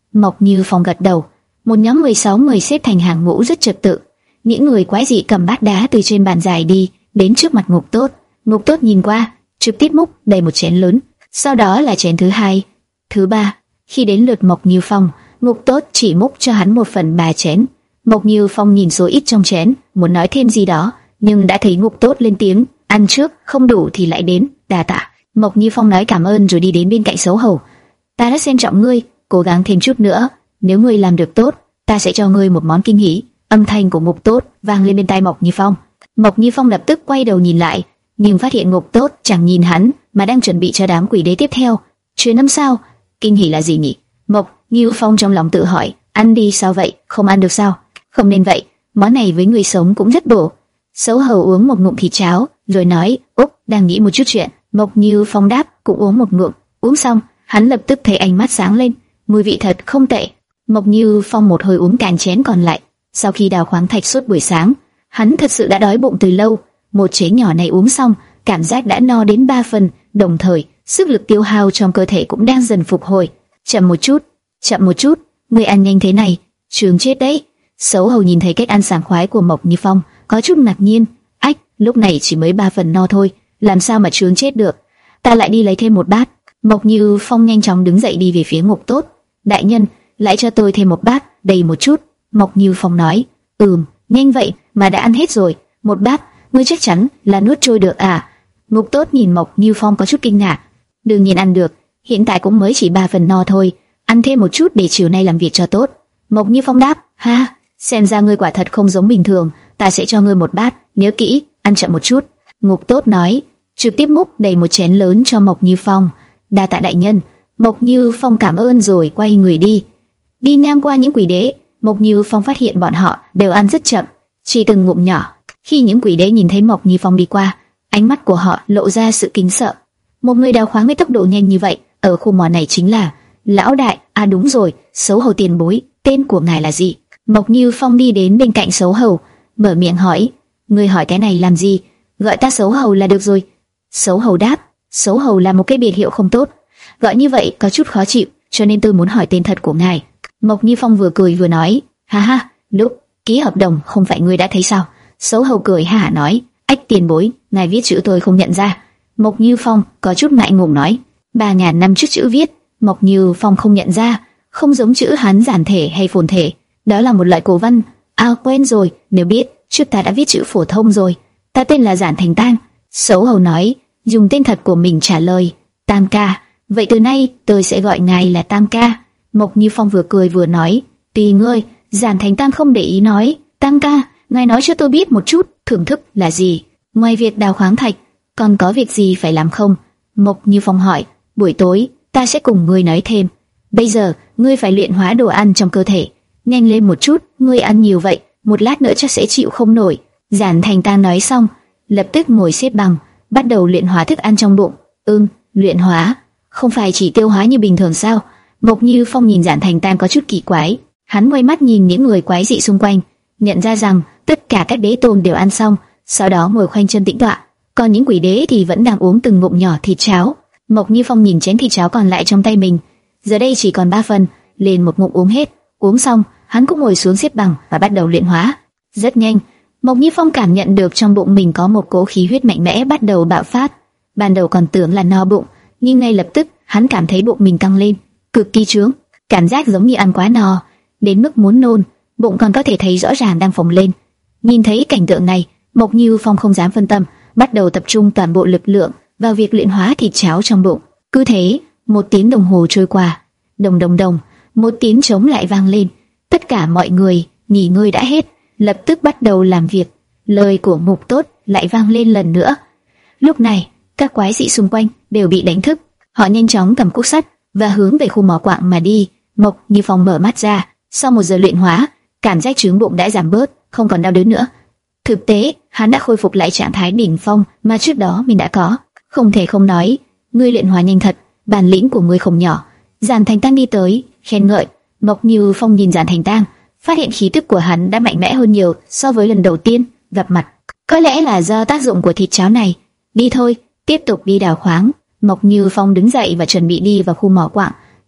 Mộc Như Phong gật đầu. Một nhóm mười sáu người xếp thành hàng ngũ rất trật tự. Những người quái dị cầm bát đá từ trên bàn dài đi đến trước mặt Ngục Tốt. Ngục Tốt nhìn qua, trực tiếp múc đầy một chén lớn. Sau đó là chén thứ hai, thứ ba. Khi đến lượt Mộc Như Phong, Ngục Tốt chỉ múc cho hắn một phần ba chén. Mộc Như Phong nhìn số ít trong chén, muốn nói thêm gì đó, nhưng đã thấy Ngục Tốt lên tiếng, ăn trước, không đủ thì lại đến, đa tạ. Mộc Như Phong nói cảm ơn rồi đi đến bên cạnh Xấu Hầu. Ta đã xem trọng ngươi, cố gắng thêm chút nữa, nếu ngươi làm được tốt, ta sẽ cho ngươi một món kinh hỉ. Âm thanh của Ngục Tốt vang lên bên tai Mộc Như Phong. Mộc Như Phong lập tức quay đầu nhìn lại, nhưng phát hiện Ngục Tốt chẳng nhìn hắn mà đang chuẩn bị cho đám quỷ đế tiếp theo. Chuyện năm sao? Kinh hỉ là gì nhỉ? Mộc Như Phong trong lòng tự hỏi. Ăn đi. Sao vậy? Không ăn được sao? Không nên vậy, món này với người sống cũng rất bổ. Xấu Hầu uống một ngụm thịt cháo, rồi nói, úp, đang nghĩ một chút chuyện. Mộc Như Phong đáp, cũng uống một ngụm. Uống xong, hắn lập tức thấy ánh mắt sáng lên, mùi vị thật không tệ. Mộc Như Phong một hơi uống cạn chén còn lại. Sau khi đào khoáng thạch suốt buổi sáng, hắn thật sự đã đói bụng từ lâu. Một chén nhỏ này uống xong, cảm giác đã no đến ba phần, đồng thời sức lực tiêu hao trong cơ thể cũng đang dần phục hồi. Chậm một chút, chậm một chút, ngươi ăn nhanh thế này, chướng chết đấy. Xấu Hầu nhìn thấy cách ăn sảng khoái của Mộc Như Phong, có chút ngạc nhiên. Ách, lúc này chỉ mới ba phần no thôi, làm sao mà chướng chết được? Ta lại đi lấy thêm một bát. Mộc Như Phong nhanh chóng đứng dậy đi về phía Ngục Tốt. Đại nhân, lại cho tôi thêm một bát, đầy một chút. Mộc Như Phong nói, ừm, nhanh vậy mà đã ăn hết rồi. Một bát, ngươi chắc chắn là nuốt trôi được à? Ngục Tốt nhìn Mộc Như Phong có chút kinh ngạc. Đương nhiên ăn được, hiện tại cũng mới chỉ ba phần no thôi, ăn thêm một chút để chiều nay làm việc cho tốt. Mộc Như Phong đáp, ha, xem ra ngươi quả thật không giống bình thường, ta sẽ cho ngươi một bát, nhớ kỹ, ăn chậm một chút. Ngục Tốt nói, trực tiếp múc đầy một chén lớn cho Mộc Như Phong. Đa tạ đại nhân. Mộc Như Phong cảm ơn rồi quay người đi. Đi ngang qua những quỷ đế, Mộc Như Phong phát hiện bọn họ đều ăn rất chậm, chỉ từng ngụm nhỏ. Khi những quỷ đế nhìn thấy Mộc Như Phong đi qua, ánh mắt của họ lộ ra sự kính sợ. Một người đào khoáng với tốc độ nhanh như vậy, ở khu mỏ này chính là lão đại. À đúng rồi, Xấu Hầu tiền bối, tên của ngài là gì? Mộc Như Phong đi đến bên cạnh Xấu Hầu, mở miệng hỏi. Ngươi hỏi cái này làm gì? Gọi ta Xấu Hầu là được rồi. Xấu Hầu đáp. Xấu Hầu là một cái biệt hiệu không tốt, gọi như vậy có chút khó chịu, cho nên tôi muốn hỏi tên thật của ngài. Mộc Như Phong vừa cười vừa nói, ha ha, lúc ký hợp đồng không phải ngươi đã thấy sao? Xấu Hầu cười ha hả nói, ách tiền bối, ngài viết chữ tôi không nhận ra. Mộc Như Phong có chút ngại ngùng nói, ba ngàn năm trước chữ viết. Mộc Như Phong không nhận ra, không giống chữ Hán giản thể hay phồn thể, đó là một loại cổ văn. À quen rồi, nếu biết, trước ta đã viết chữ phổ thông rồi. Ta tên là Giản Thành Tang. Xấu Hầu nói, dùng tên thật của mình trả lời, Tam ca. Vậy từ nay tôi sẽ gọi ngài là Tam ca. Mộc Như Phong vừa cười vừa nói, tùy ngươi. Giản Thành Tang không để ý nói, Tam ca, ngài nói cho tôi biết một chút, thưởng thức là gì? Ngoài việc đào khoáng thạch, còn có việc gì phải làm không? Mộc Như Phong hỏi. Buổi tối ta sẽ cùng ngươi nói thêm. Bây giờ ngươi phải luyện hóa đồ ăn trong cơ thể, nhanh lên một chút, ngươi ăn nhiều vậy, một lát nữa chắc sẽ chịu không nổi. Giản Thành Tang nói xong, lập tức ngồi xếp bằng, bắt đầu luyện hóa thức ăn trong bụng. Ừm, luyện hóa, không phải chỉ tiêu hóa như bình thường sao? Mộc Như Phong nhìn Giản Thành Tang có chút kỳ quái, hắn quay mắt nhìn những người quái dị xung quanh, nhận ra rằng tất cả các đế tôn đều ăn xong, sau đó ngồi khoanh chân tĩnh tọa, còn những quỷ đế thì vẫn đang uống từng ngụm nhỏ thịt cháo. Mộc Như Phong nhìn chén thịt cháo còn lại trong tay mình, giờ đây chỉ còn ba phần, liền một ngụm uống hết. Uống xong, hắn cũng ngồi xuống xếp bằng và bắt đầu luyện hóa. Rất nhanh, Mộc Như Phong cảm nhận được trong bụng mình có một cỗ khí huyết mạnh mẽ bắt đầu bạo phát. Ban đầu còn tưởng là no bụng, nhưng ngay lập tức hắn cảm thấy bụng mình căng lên, cực kỳ trướng, cảm giác giống như ăn quá no, đến mức muốn nôn, bụng còn có thể thấy rõ ràng đang phồng lên. Nhìn thấy cảnh tượng này, Mộc Như Phong không dám phân tâm, bắt đầu tập trung toàn bộ lực lượng vào việc luyện hóa thịt cháo trong bụng. Cứ thế, một tiếng đồng hồ trôi qua, đồng đồng đồng, một tiếng trống lại vang lên. Tất cả mọi người nghỉ ngơi đã hết, lập tức bắt đầu làm việc. Lời của Mục Tốt lại vang lên lần nữa. Lúc này, các quái dị xung quanh đều bị đánh thức. Họ nhanh chóng cầm cuốc sắt và hướng về khu mỏ quặng mà đi. Mộc Như Phong mở mắt ra, sau một giờ luyện hóa, cảm giác trướng bụng đã giảm bớt, không còn đau đớn nữa. Thực tế, hắn đã khôi phục lại trạng thái đỉnh phong mà trước đó mình đã có. Không thể không nói, ngươi luyện hóa nhanh thật, bản lĩnh của ngươi không nhỏ. Giản Thành Tang đi tới, khen ngợi. Mộc Như Phong nhìn Giản Thành Tang, phát hiện khí tức của hắn đã mạnh mẽ hơn nhiều so với lần đầu tiên gặp mặt. Có lẽ là do tác dụng của thịt cháo này. Đi thôi, tiếp tục đi đào khoáng. Mộc Như Phong đứng dậy và chuẩn bị đi vào khu mỏ quặng.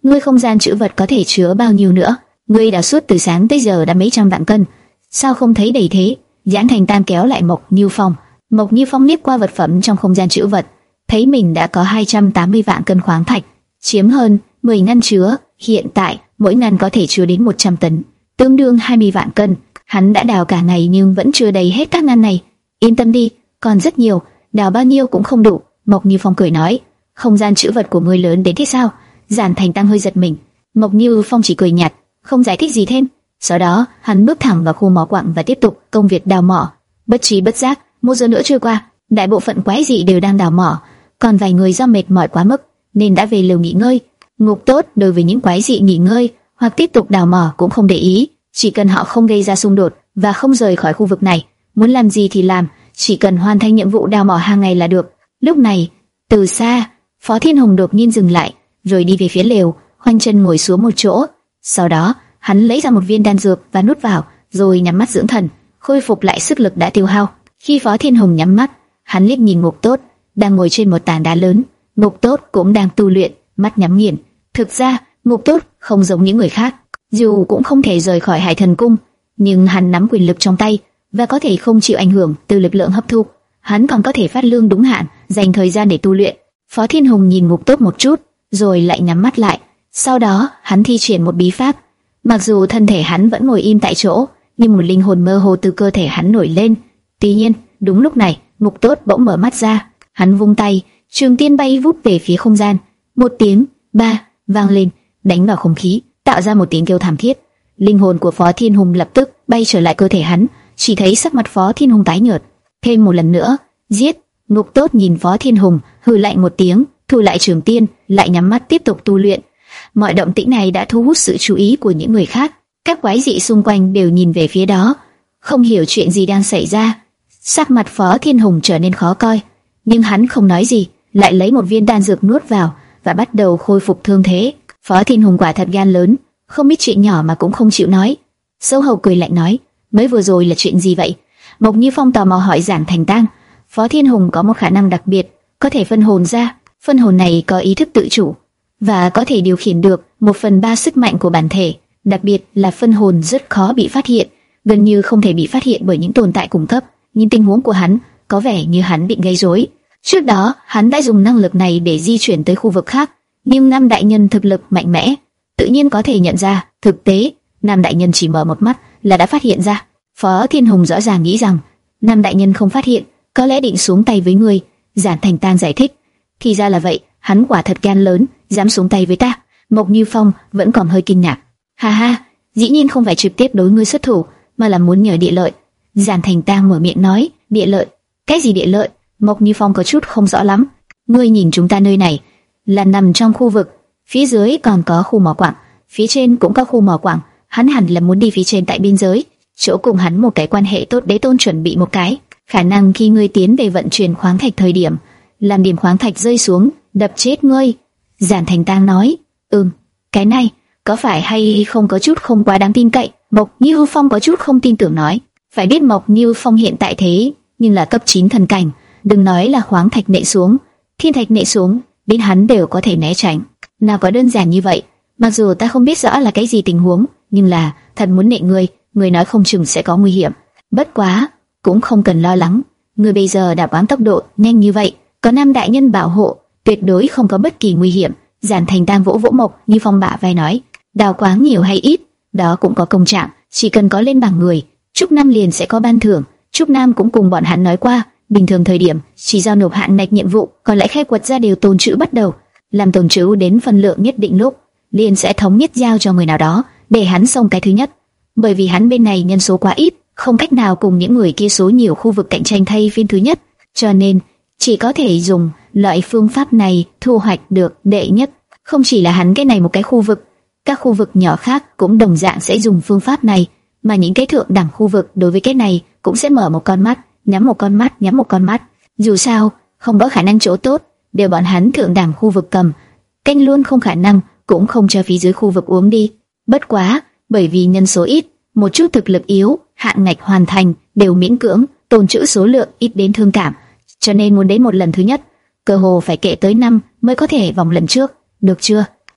ngươi không gian trữ vật có thể chứa bao nhiêu nữa? Ngươi đã suốt từ sáng tới giờ đã mấy trăm vạn cân, sao không thấy đầy thế? Giản Thành Tam kéo lại Mộc Như Phong. Mộc Như Phong liếc qua vật phẩm trong không gian trữ vật, thấy mình đã có hai trăm tám mươi vạn cân khoáng thạch, chiếm hơn mười ngăn chứa. Hiện tại mỗi ngăn có thể chứa đến một trăm tấn, tương đương hai mươi vạn cân. Hắn đã đào cả ngày nhưng vẫn chưa đầy hết các ngăn này. Yên tâm đi, còn rất nhiều, đào bao nhiêu cũng không đủ. Mộc Như Phong cười nói, không gian trữ vật của ngươi lớn đến thế sao? Giản Thành Tam hơi giật mình. Mộc Như Phong chỉ cười nhạt, không giải thích gì thêm. Sau đó hắn bước thẳng vào khu mỏ quặng và tiếp tục công việc đào mỏ. Bất trí bất giác, một giờ nữa trôi qua, đại bộ phận quái dị đều đang đào mỏ, còn vài người do mệt mỏi quá mức nên đã về lều nghỉ ngơi. Ngục Tốt đối với những quái dị nghỉ ngơi hoặc tiếp tục đào mỏ cũng không để ý, chỉ cần họ không gây ra xung đột và không rời khỏi khu vực này, muốn làm gì thì làm, chỉ cần hoàn thành nhiệm vụ đào mỏ hàng ngày là được. Lúc này, từ xa, Phó Thiên Hùng đột nhiên dừng lại, rồi đi về phía lều, khoanh chân ngồi xuống một chỗ. Sau đó, hắn lấy ra một viên đan dược và nuốt vào, rồi nhắm mắt dưỡng thần, khôi phục lại sức lực đã tiêu hao. Khi Phó Thiên Hùng nhắm mắt, hắn liếc nhìn Ngục Tốt đang ngồi trên một tảng đá lớn. Ngục Tốt cũng đang tu luyện, mắt nhắm nghiền. Thực ra, Ngục Tốt không giống những người khác, dù cũng không thể rời khỏi Hải Thần Cung, nhưng hắn nắm quyền lực trong tay và có thể không chịu ảnh hưởng từ lực lượng hấp thu. Hắn còn có thể phát lương đúng hạn, dành thời gian để tu luyện. Phó Thiên Hùng nhìn Ngục Tốt một chút, rồi lại nhắm mắt lại. Sau đó, hắn thi triển một bí pháp. Mặc dù thân thể hắn vẫn ngồi im tại chỗ, nhưng một linh hồn mơ hồ từ cơ thể hắn nổi lên. Tuy nhiên, đúng lúc này, Ngục Tốt bỗng mở mắt ra. Hắn vung tay, trường tiên bay vút về phía không gian. Một tiếng ba vang lên, đánh vào không khí, tạo ra một tiếng kêu thảm thiết. Linh hồn của Phó Thiên Hùng lập tức bay trở lại cơ thể hắn, chỉ thấy sắc mặt Phó Thiên Hùng tái nhợt. Thêm một lần nữa, giết! Ngục Tốt nhìn Phó Thiên Hùng, hừ lạnh một tiếng, thu lại trường tiên, lại nhắm mắt tiếp tục tu luyện. Mọi động tĩnh này đã thu hút sự chú ý của những người khác. Các quái dị xung quanh đều nhìn về phía đó, không hiểu chuyện gì đang xảy ra. Sắc mặt Phó Thiên Hùng trở nên khó coi, nhưng hắn không nói gì, lại lấy một viên đan dược nuốt vào và bắt đầu khôi phục thương thế. Phó Thiên Hùng quả thật gan lớn, không biết chuyện nhỏ mà cũng không chịu nói. Sâu Hầu cười lạnh nói, mới vừa rồi là chuyện gì vậy? Mộc Như Phong tò mò hỏi Giản Thành Tam. Phó Thiên Hùng có một khả năng đặc biệt, có thể phân hồn ra. Phân hồn này có ý thức tự chủ và có thể điều khiển được một phần ba sức mạnh của bản thể. Đặc biệt là phân hồn rất khó bị phát hiện, gần như không thể bị phát hiện bởi những tồn tại cùng cấp. Nhưng tình huống của hắn có vẻ như hắn bị gây rối. Trước đó, hắn đã dùng năng lực này để di chuyển tới khu vực khác, nhưng Nam đại nhân thực lực mạnh mẽ, tự nhiên có thể nhận ra. Thực tế, Nam đại nhân chỉ mở một mắt là đã phát hiện ra. Phó Thiên Hùng rõ ràng nghĩ rằng Nam đại nhân không phát hiện, có lẽ định xuống tay với người. Giản Thành Tam giải thích, thì ra là vậy, hắn quả thật gan lớn, dám xuống tay với ta. Mộc Như Phong vẫn còn hơi kinh ngạc. Ha ha, dĩ nhiên không phải trực tiếp đối ngươi xuất thủ, mà là muốn nhờ địa lợi. Giản Thành Tam mở miệng nói, địa lợi? Cái gì địa lợi? Mộc Như Phong có chút không rõ lắm. Ngươi nhìn chúng ta nơi này là nằm trong khu vực, phía dưới còn có khu mỏ quặng, phía trên cũng có khu mỏ quặng. Hắn hẳn là muốn đi phía trên tại biên giới, chỗ cùng hắn một cái quan hệ tốt. Đế tôn chuẩn bị một cái khả năng khi ngươi tiến về vận chuyển khoáng thạch thời điểm, làm điểm khoáng thạch rơi xuống, đập chết ngươi. Giản Thành Tam nói, ừm, cái này có phải hay không có chút không quá đáng tin cậy? Mộc Như Phong có chút không tin tưởng nói. Phải biết Mộc Như Phong hiện tại thế nhưng là cấp chín thần cảnh, đừng nói là khoáng thạch nện xuống, thiên thạch nện xuống, đến hắn đều có thể né tránh. Nào có đơn giản như vậy. Mặc dù ta không biết rõ là cái gì tình huống, nhưng là thật muốn nện ngươi, ngươi nói không chừng sẽ có nguy hiểm. Bất quá cũng không cần lo lắng, ngươi bây giờ đã bám tốc độ nhanh như vậy, có Nam đại nhân bảo hộ, tuyệt đối không có bất kỳ nguy hiểm. Giản Thành Tam vỗ vỗ Mộc Như Phong bả vai nói, đào quáng nhiều hay ít, đó cũng có công trạng, chỉ cần có lên bảng người, Trúc Nam liền sẽ có ban thưởng. Trúc Nam cũng cùng bọn hắn nói qua, bình thường thời điểm chỉ giao nộp hạn ngạch nhiệm vụ, còn lại khai quật ra đều tồn trữ bắt đầu, làm tồn trữ đến phần lượng nhất định lúc, liền sẽ thống nhất giao cho người nào đó, để hắn xông cái thứ nhất. Bởi vì hắn bên này nhân số quá ít, không cách nào cùng những người kia số nhiều khu vực cạnh tranh thay phiên thứ nhất, cho nên chỉ có thể dùng loại phương pháp này thu hoạch được đệ nhất. Không chỉ là hắn cái này một cái khu vực, các khu vực nhỏ khác cũng đồng dạng sẽ dùng phương pháp này, mà những cái thượng đẳng khu vực đối với cái này cũng sẽ mở một con mắt, nhắm một con mắt, nhắm một con mắt. Dù sao, không có khả năng chỗ tốt, đều bọn hắn thượng đẳng khu vực cầm, canh luôn không khả năng, cũng không cho phía dưới khu vực uống đi. Bất quá, bởi vì nhân số ít, một chút thực lực yếu, hạn ngạch hoàn thành đều miễn cưỡng, tồn trữ số lượng ít đến thương cảm, cho nên muốn đến một lần thứ nhất, cơ hồ phải kệ tới năm mới có thể vòng lần trước. Được chưa?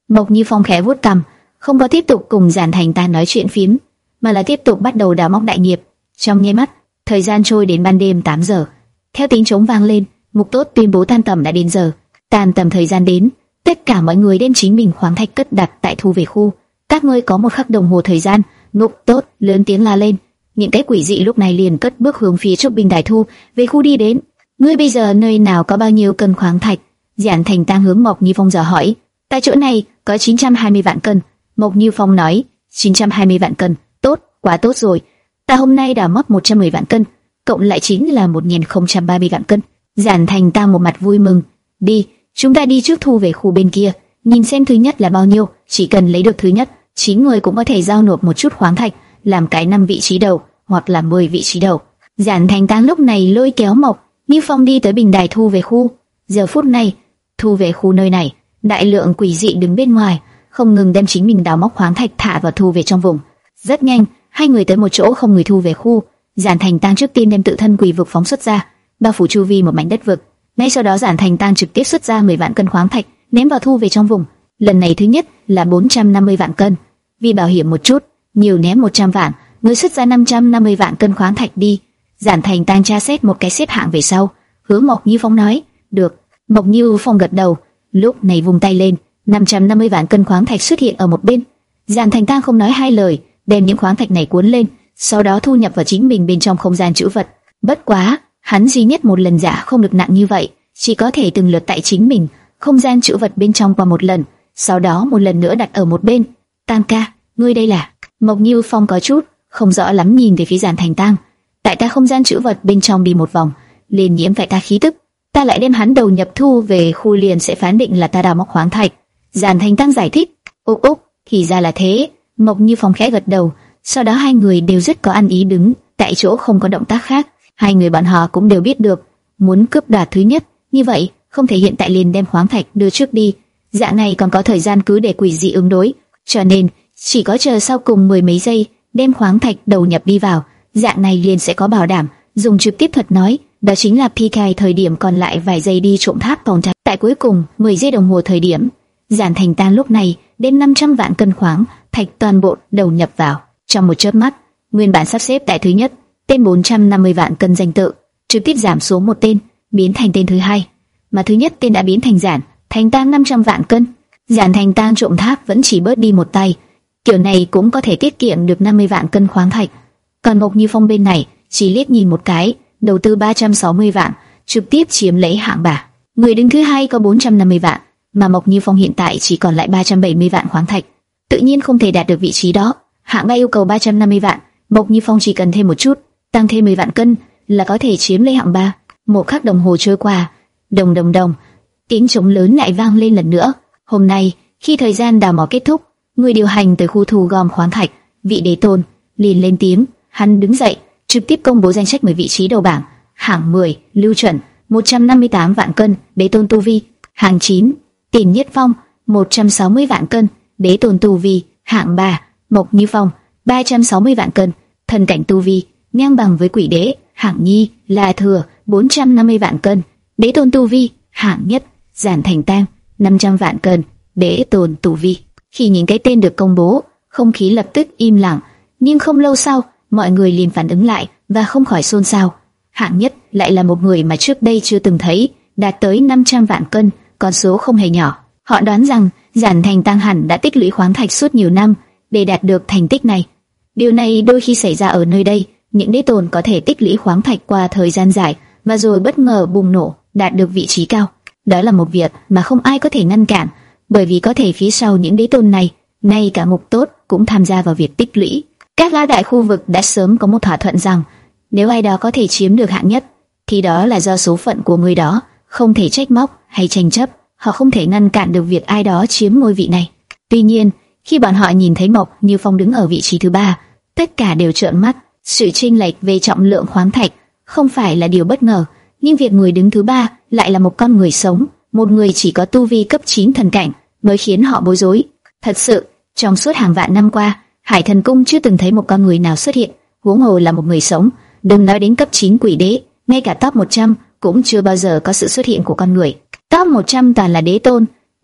Mộc Như Phong khẽ vuốt cằm, không có tiếp tục cùng Giản Thành Tan nói chuyện phím, mà là tiếp tục bắt đầu đào móc đại nghiệp. Trong nháy mắt, thời gian trôi đến ban đêm tám giờ. Theo tiếng trống vang lên, Mục Tốt tuyên bố tan tầm đã đến giờ. Tan tầm thời gian đến, tất cả mọi người đem chính mình khoáng thạch cất đặt tại thu về khu. Các ngươi có một khắc đồng hồ thời gian. Mục Tốt lớn tiếng la lên. Những cái quỷ dị lúc này liền cất bước hướng phía trúc binh đài thu về khu đi đến. Ngươi bây giờ nơi nào có bao nhiêu cân khoáng thạch? Giản Thành Tăng hướng Mộc Như Phong dò hỏi. Tại chỗ này có chín trăm hai mươi vạn cân. Mộc Như Phong nói. chín trăm hai mươi vạn cân, tốt, quá tốt rồi. Ta hôm nay đã mất một trăm mười vạn cân, cộng lại chính là một nghìn không trăm ba mươi vạn cân. Giản Thành Tăng một mặt vui mừng. Đi, chúng ta đi trước thu về khu bên kia, nhìn xem thứ nhất là bao nhiêu. Chỉ cần lấy được thứ nhất, chín người cũng có thể giao nộp một chút khoáng thạch, làm cái năm vị trí đầu hoặc là mười vị trí đầu. Giản Thành Tăng lúc này lôi kéo Mộc Như Phong đi tới bình đài thu về khu. Giờ phút này, thu về khu nơi này, đại lượng quỷ dị đứng bên ngoài, không ngừng đem chính mình đào móc khoáng thạch thả vào thu về trong vùng. Rất nhanh, hai người tới một chỗ không người thu về khu. Giản Thành Tăng trước tiên đem tự thân quỷ vực phóng xuất ra, bao phủ chu vi một mảnh đất vực. Ngay sau đó Giản Thành Tăng trực tiếp xuất ra mười vạn cân khoáng thạch, ném vào thu về trong vùng. Lần này thứ nhất là bốn trăm năm mươi vạn cân. Vì bảo hiểm một chút, nhiều ném một trăm vạn, người xuất ra năm trăm năm mươi vạn cân khoáng thạch đi. Giản Thành Tăng tra xét một cái xếp hạng về sau, hướng Mộc Như Phong nói, được. Mộc Như Phong gật đầu, lúc này vung tay lên, năm trăm năm mươi vạn cân khoáng thạch xuất hiện ở một bên. Giản Thành Tăng không nói hai lời, đem những khoáng thạch này cuốn lên, sau đó thu nhập vào chính mình bên trong không gian trữ vật. Bất quá, hắn duy nhất một lần giả không được nặng như vậy, chỉ có thể từng lượt tại chính mình không gian trữ vật bên trong qua một lần, sau đó một lần nữa đặt ở một bên. Tăng ca, ngươi đây là? Mộc Như Phong có chút không rõ lắm nhìn về phía Giản Thành Tăng. Tại ta không gian trữ vật bên trong đi một vòng, liền nhiễm phải ta khí tức, ta lại đem hắn đầu nhập thu về khu liền sẽ phán định là ta đào móc khoáng thạch. Giản Thành Tăng giải thích. Úc úc, thì ra là thế. Mộc Như Phong khẽ gật đầu. Sau đó hai người đều rất có ăn ý đứng tại chỗ không có động tác khác. Hai người bọn họ cũng đều biết được, muốn cướp đoạt thứ nhất, như vậy không thể hiện tại liền đem khoáng thạch đưa trước đi. Dạng này còn có thời gian cứ để quỷ dị ứng đối, cho nên chỉ có chờ sau cùng mười mấy giây đem khoáng thạch đầu nhập đi vào, dạng này liền sẽ có bảo đảm. Dùng trực tiếp thuật nói, đó chính là pê ca thời điểm còn lại vài giây đi trộm tháp vòng trạch. Tại cuối cùng mười giây đồng hồ thời điểm, Giản Thành Tăng lúc này đem năm trăm vạn cân khoáng thạch toàn bộ đầu nhập vào. Trong một chớp mắt, nguyên bản sắp xếp tại thứ nhất, tên bốn trăm năm mươi vạn cân danh tự trực tiếp giảm xuống một tên, biến thành tên thứ hai, mà thứ nhất tên đã biến thành Giản Thành Tăng năm trăm vạn cân. Giản Thành Tăng trộm tháp vẫn chỉ bớt đi một tay, kiểu này cũng có thể tiết kiệm được năm mươi vạn cân khoáng thạch. Còn Mộc Như Phong bên này chỉ liếc nhìn một cái, đầu tư ba trăm sáu mươi vạn, trực tiếp chiếm lấy hạng ba. Người đứng thứ hai có bốn trăm năm mươi vạn, mà Mộc Như Phong hiện tại chỉ còn lại ba trăm bảy mươi vạn khoáng thạch, tự nhiên không thể đạt được vị trí đó. Hạng ba yêu cầu ba trăm năm mươi vạn, Mộc Như Phong chỉ cần thêm một chút, tăng thêm mười vạn cân là có thể chiếm lấy hạng ba. Một khắc đồng hồ trôi qua, đồng đồng đồng, tiếng trống lớn lại vang lên lần nữa. Hôm nay, khi thời gian đào mỏ kết thúc, người điều hành tới khu thu gom khoáng thạch, vị đế tôn liền lên tiếng. Hắn đứng dậy, trực tiếp công bố danh sách mười vị trí đầu bảng. Hạng mười, Lưu Chuẩn, một trăm năm mươi tám vạn cân, đế tôn tu vi. Hạng chín, Tiền Nhất Phong, một trăm sáu mươi vạn cân, đế tôn tu vi. Hạng ba, Mộc Như Phong, ba trăm sáu mươi vạn cân, thần cảnh tu vi, ngang bằng với quỷ đế. Hạng nhì, La Thừa, bốn trăm năm mươi vạn cân, đế tôn tu vi. Hạng nhất, Giản Thành Tăng, năm trăm vạn cân, đế tôn tu vi. Khi những cái tên được công bố, không khí lập tức im lặng, nhưng không lâu sau, mọi người liền phản ứng lại và không khỏi xôn xao. Hạng nhất lại là một người mà trước đây chưa từng thấy, đạt tới năm trăm vạn cân, con số không hề nhỏ. Họ đoán rằng Giản Thành Tăng hẳn đã tích lũy khoáng thạch suốt nhiều năm để đạt được thành tích này. Điều này đôi khi xảy ra ở nơi đây, những đế tôn có thể tích lũy khoáng thạch qua thời gian dài và rồi bất ngờ bùng nổ, đạt được vị trí cao. Đó là một việc mà không ai có thể ngăn cản, bởi vì có thể phía sau những đế tôn này, ngay cả Mục Tốt cũng tham gia vào việc tích lũy. Các la đại khu vực đã sớm có một thỏa thuận rằng nếu ai đó có thể chiếm được hạng nhất, thì đó là do số phận của người đó, không thể trách móc hay tranh chấp. Họ không thể ngăn cản được việc ai đó chiếm ngôi vị này. Tuy nhiên, khi bọn họ nhìn thấy Mộc Như Phong đứng ở vị trí thứ ba, tất cả đều trợn mắt. Sự chênh lệch về trọng lượng khoáng thạch không phải là điều bất ngờ, nhưng việc người đứng thứ ba lại là một con người sống, một người chỉ có tu vi cấp chín thần cảnh, mới khiến họ bối rối. Thật sự, trong suốt hàng vạn năm qua, Hải Thần Cung chưa từng thấy một con người nào xuất hiện, huống hồ là một người sống. Đừng nói đến cấp chín quỷ đế, ngay cả top một trăm cũng chưa bao giờ có sự xuất hiện của con người. Top một trăm toàn là đế tôn,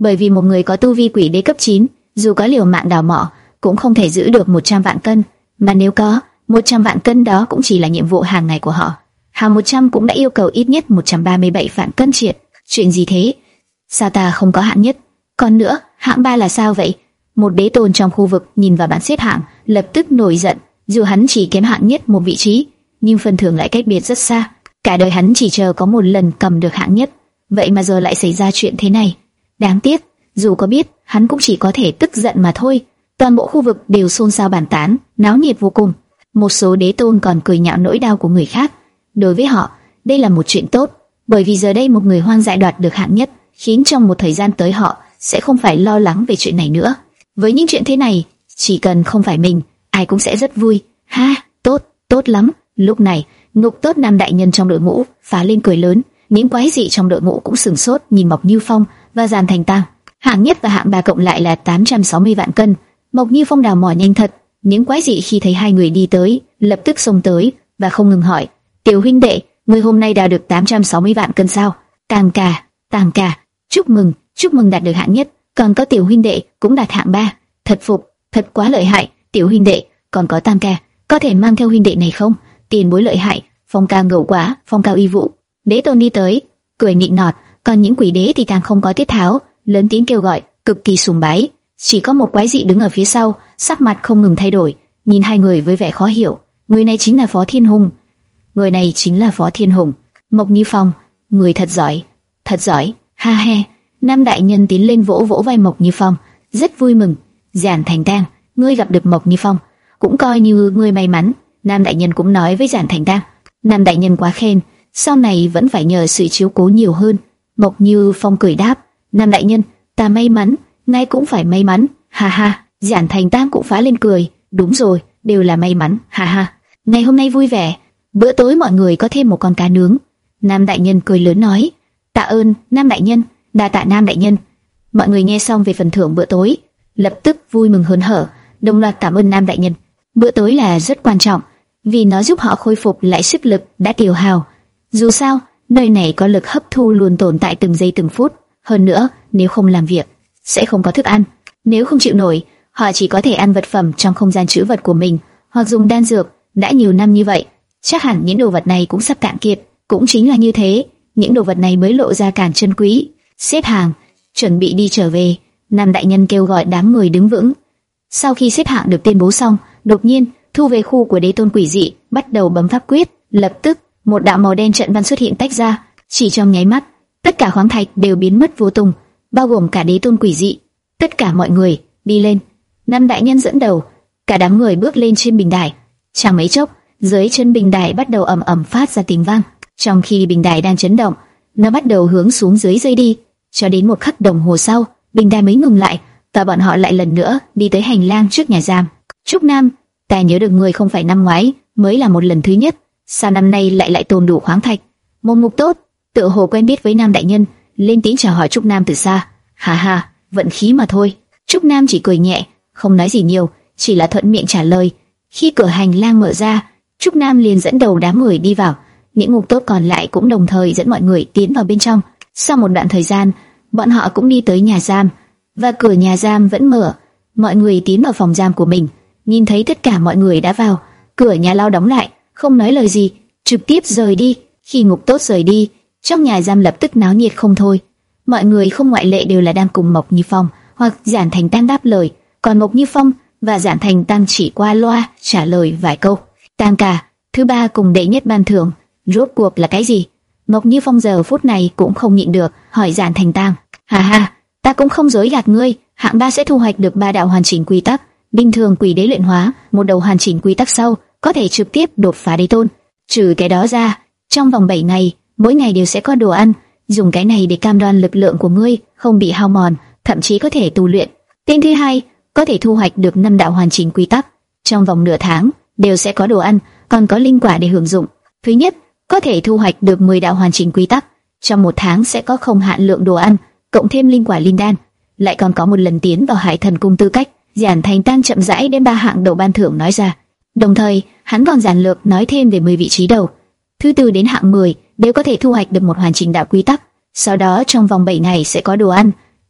bởi vì một người có tu vi quỷ đế cấp chín, dù có liều mạng đào mỏ, cũng không thể giữ được một trăm vạn cân, mà nếu có, một trăm vạn cân đó cũng chỉ là nhiệm vụ hàng ngày của họ. Hàng một trăm cũng đã yêu cầu ít nhất một trăm ba mươi bảy vạn cân triệt. Chuyện gì thế? Sao ta không có hạng nhất? Còn nữa, hạng ba là sao vậy? Một đế tôn trong khu vực nhìn vào bảng xếp hạng, lập tức nổi giận. Dù hắn chỉ kém hạng nhất một vị trí, nhưng phần thưởng lại cách biệt rất xa. Cả đời hắn chỉ chờ có một lần cầm được hạng nhất, vậy mà giờ lại xảy ra chuyện thế này. Đáng tiếc, dù có biết, hắn cũng chỉ có thể tức giận mà thôi. Toàn bộ khu vực đều xôn xao bàn tán, náo nhiệt vô cùng. Một số đế tôn còn cười nhạo nỗi đau của người khác. Đối với họ, đây là một chuyện tốt, bởi vì giờ đây một người hoang dại đoạt được hạng nhất, khiến trong một thời gian tới họ sẽ không phải lo lắng về chuyện này nữa. Với những chuyện thế này, chỉ cần không phải mình, ai cũng sẽ rất vui. Ha, tốt, tốt lắm. Lúc này, Ngục Tốt Nam đại nhân trong đội ngũ phá lên cười lớn, những quái dị trong đội ngũ cũng sửng sốt nhìn Mộc Như Phong và Giản Thành Tam. Hạng nhất và hạng ba cộng lại là tám trăm sáu mươi vạn cân. Mộc Như Phong đào mỏ nhanh thật. Những quái dị khi thấy hai người đi tới, lập tức xông tới và không ngừng hỏi: "Tiểu huynh đệ, ngươi hôm nay đào được tám trăm sáu mươi vạn cân sao?" "Tam ca, Tam ca, chúc mừng, chúc mừng đạt được hạng nhất, còn có tiểu huynh đệ cũng đạt hạng ba. Thật phục, thật quá lợi hại, tiểu huynh đệ, còn có Tam ca, có thể mang theo huynh đệ này không? Tiền bối lợi hại, Phong ca ngầu quá, Phong ca uy vũ." Đế tôn đi tới, cười nịnh nọt, còn những quỷ đế thì càng không có tiết tháo, lớn tiếng kêu gọi, cực kỳ sùng bái. Chỉ có một quái dị đứng ở phía sau, sắc mặt không ngừng thay đổi, nhìn hai người với vẻ khó hiểu. Người này chính là Phó Thiên Hùng. Người này chính là Phó Thiên Hùng. Mộc Như Phong, người thật giỏi, thật giỏi. Ha he. Nam đại nhân tiến lên vỗ vỗ vai Mộc Như Phong, rất vui mừng. Giản Thành Tam, ngươi gặp được Mộc Như Phong, cũng coi như ngươi may mắn. Nam đại nhân cũng nói với Giản Thành Tam, Nam đại nhân quá khen, sau này vẫn phải nhờ sự chiếu cố nhiều hơn. Mộc Như Phong cười đáp, Nam đại nhân, ta may mắn, nay cũng phải may mắn. Ha ha. Giản Thành Tam cũng phá lên cười, đúng rồi, đều là may mắn. Ha ha. Ngày hôm nay vui vẻ, bữa tối mọi người có thêm một con cá nướng. Nam đại nhân cười lớn nói, tạ ơn Nam đại nhân, đa tạ Nam đại nhân. Mọi người nghe xong về phần thưởng bữa tối, lập tức vui mừng hớn hở, đồng loạt cảm ơn Nam đại nhân. Bữa tối là rất quan trọng, vì nó giúp họ khôi phục lại sức lực đã tiêu hao. Dù sao, nơi này có lực hấp thu luôn tồn tại từng giây từng phút. Hơn nữa, nếu không làm việc, sẽ không có thức ăn. Nếu không chịu nổi, họ chỉ có thể ăn vật phẩm trong không gian trữ vật của mình, hoặc dùng đan dược. Đã nhiều năm như vậy, chắc hẳn những đồ vật này cũng sắp cạn kiệt. Cũng chính là như thế, những đồ vật này mới lộ ra càng chân quý. Xếp hàng, chuẩn bị đi trở về. Nam đại nhân kêu gọi đám người đứng vững. Sau khi xếp hạng được tuyên bố xong, đột nhiên thu về khu của đế tôn quỷ dị, bắt đầu bấm pháp quyết. Lập tức, một đạo màu đen trận văn xuất hiện tách ra. Chỉ trong nháy mắt, tất cả khoáng thạch đều biến mất vô tung, bao gồm cả đế tôn quỷ dị. Tất cả mọi người đi lên. Nam đại nhân dẫn đầu, cả đám người bước lên trên bình đài. Chẳng mấy chốc, dưới chân bình đài bắt đầu ầm ầm phát ra tiếng vang. Trong khi bình đài đang chấn động, nó bắt đầu hướng xuống dưới rơi đi. Cho đến một khắc đồng hồ sau, bình đài mới ngừng lại, và bọn họ lại lần nữa đi tới hành lang trước nhà giam. Trúc Nam, ta nhớ được người không phải năm ngoái mới là một lần thứ nhất, sao năm nay lại lại tồn đủ khoáng thạch? Một Ngục Tốt tựa hồ quen biết với Nam đại nhân, lên tiếng chào hỏi Trúc Nam từ xa. Ha ha, vận khí mà thôi. Trúc Nam chỉ cười nhẹ, không nói gì nhiều, chỉ là thuận miệng trả lời. Khi cửa hành lang mở ra, Trúc Nam liền dẫn đầu đám người đi vào. Những Ngục Tốt còn lại cũng đồng thời dẫn mọi người tiến vào bên trong. Sau một đoạn thời gian, bọn họ cũng đi tới nhà giam, và cửa nhà giam vẫn mở. Mọi người tiến vào phòng giam của mình, nhìn thấy tất cả mọi người đã vào, cửa nhà lao đóng lại, không nói lời gì, trực tiếp rời đi. Khi Ngục Tốt rời đi, trong nhà giam lập tức náo nhiệt không thôi. Mọi người không ngoại lệ đều là đang cùng Mộc Như Phong hoặc Giản Thành Tam đáp lời, còn Mộc Như Phong và Giản Thành Tam chỉ qua loa trả lời vài câu. Tam ca, thứ ba cùng đệ nhất ban thưởng, rốt cuộc là cái gì? Mộc Như Phong giờ phút này cũng không nhịn được, hỏi Giản Thành Tam. Ha ha, ta cũng không dối gạt ngươi, hạng ba sẽ thu hoạch được ba đạo hoàn chỉnh quy tắc. Bình thường quỷ đế luyện hóa một đầu hoàn chỉnh quy tắc sau, có thể trực tiếp đột phá đế tôn. Trừ cái đó ra, trong vòng bảy ngày, mỗi ngày đều sẽ có đồ ăn, dùng cái này để cam đoan lực lượng của ngươi không bị hao mòn, thậm chí có thể tu luyện. Tên thứ hai, có thể thu hoạch được năm đạo hoàn chỉnh quy tắc. Trong vòng nửa tháng đều sẽ có đồ ăn, còn có linh quả để hưởng dụng. Thứ nhất, có thể thu hoạch được mười đạo hoàn chỉnh quy tắc. Trong một tháng sẽ có không hạn lượng đồ ăn, cộng thêm linh quả linh đan, lại còn có một lần tiến vào Hải Thần Cung tư cách. Giản Thành Tam chậm rãi đem ba hạng đầu ban thưởng nói ra. Đồng thời, hắn còn giản lược nói thêm về mười vị trí đầu. Thứ tư đến hạng mười đều có thể thu hoạch được một hoàn chỉnh đạo quy tắc. Sau đó trong vòng bảy ngày sẽ có đồ ăn,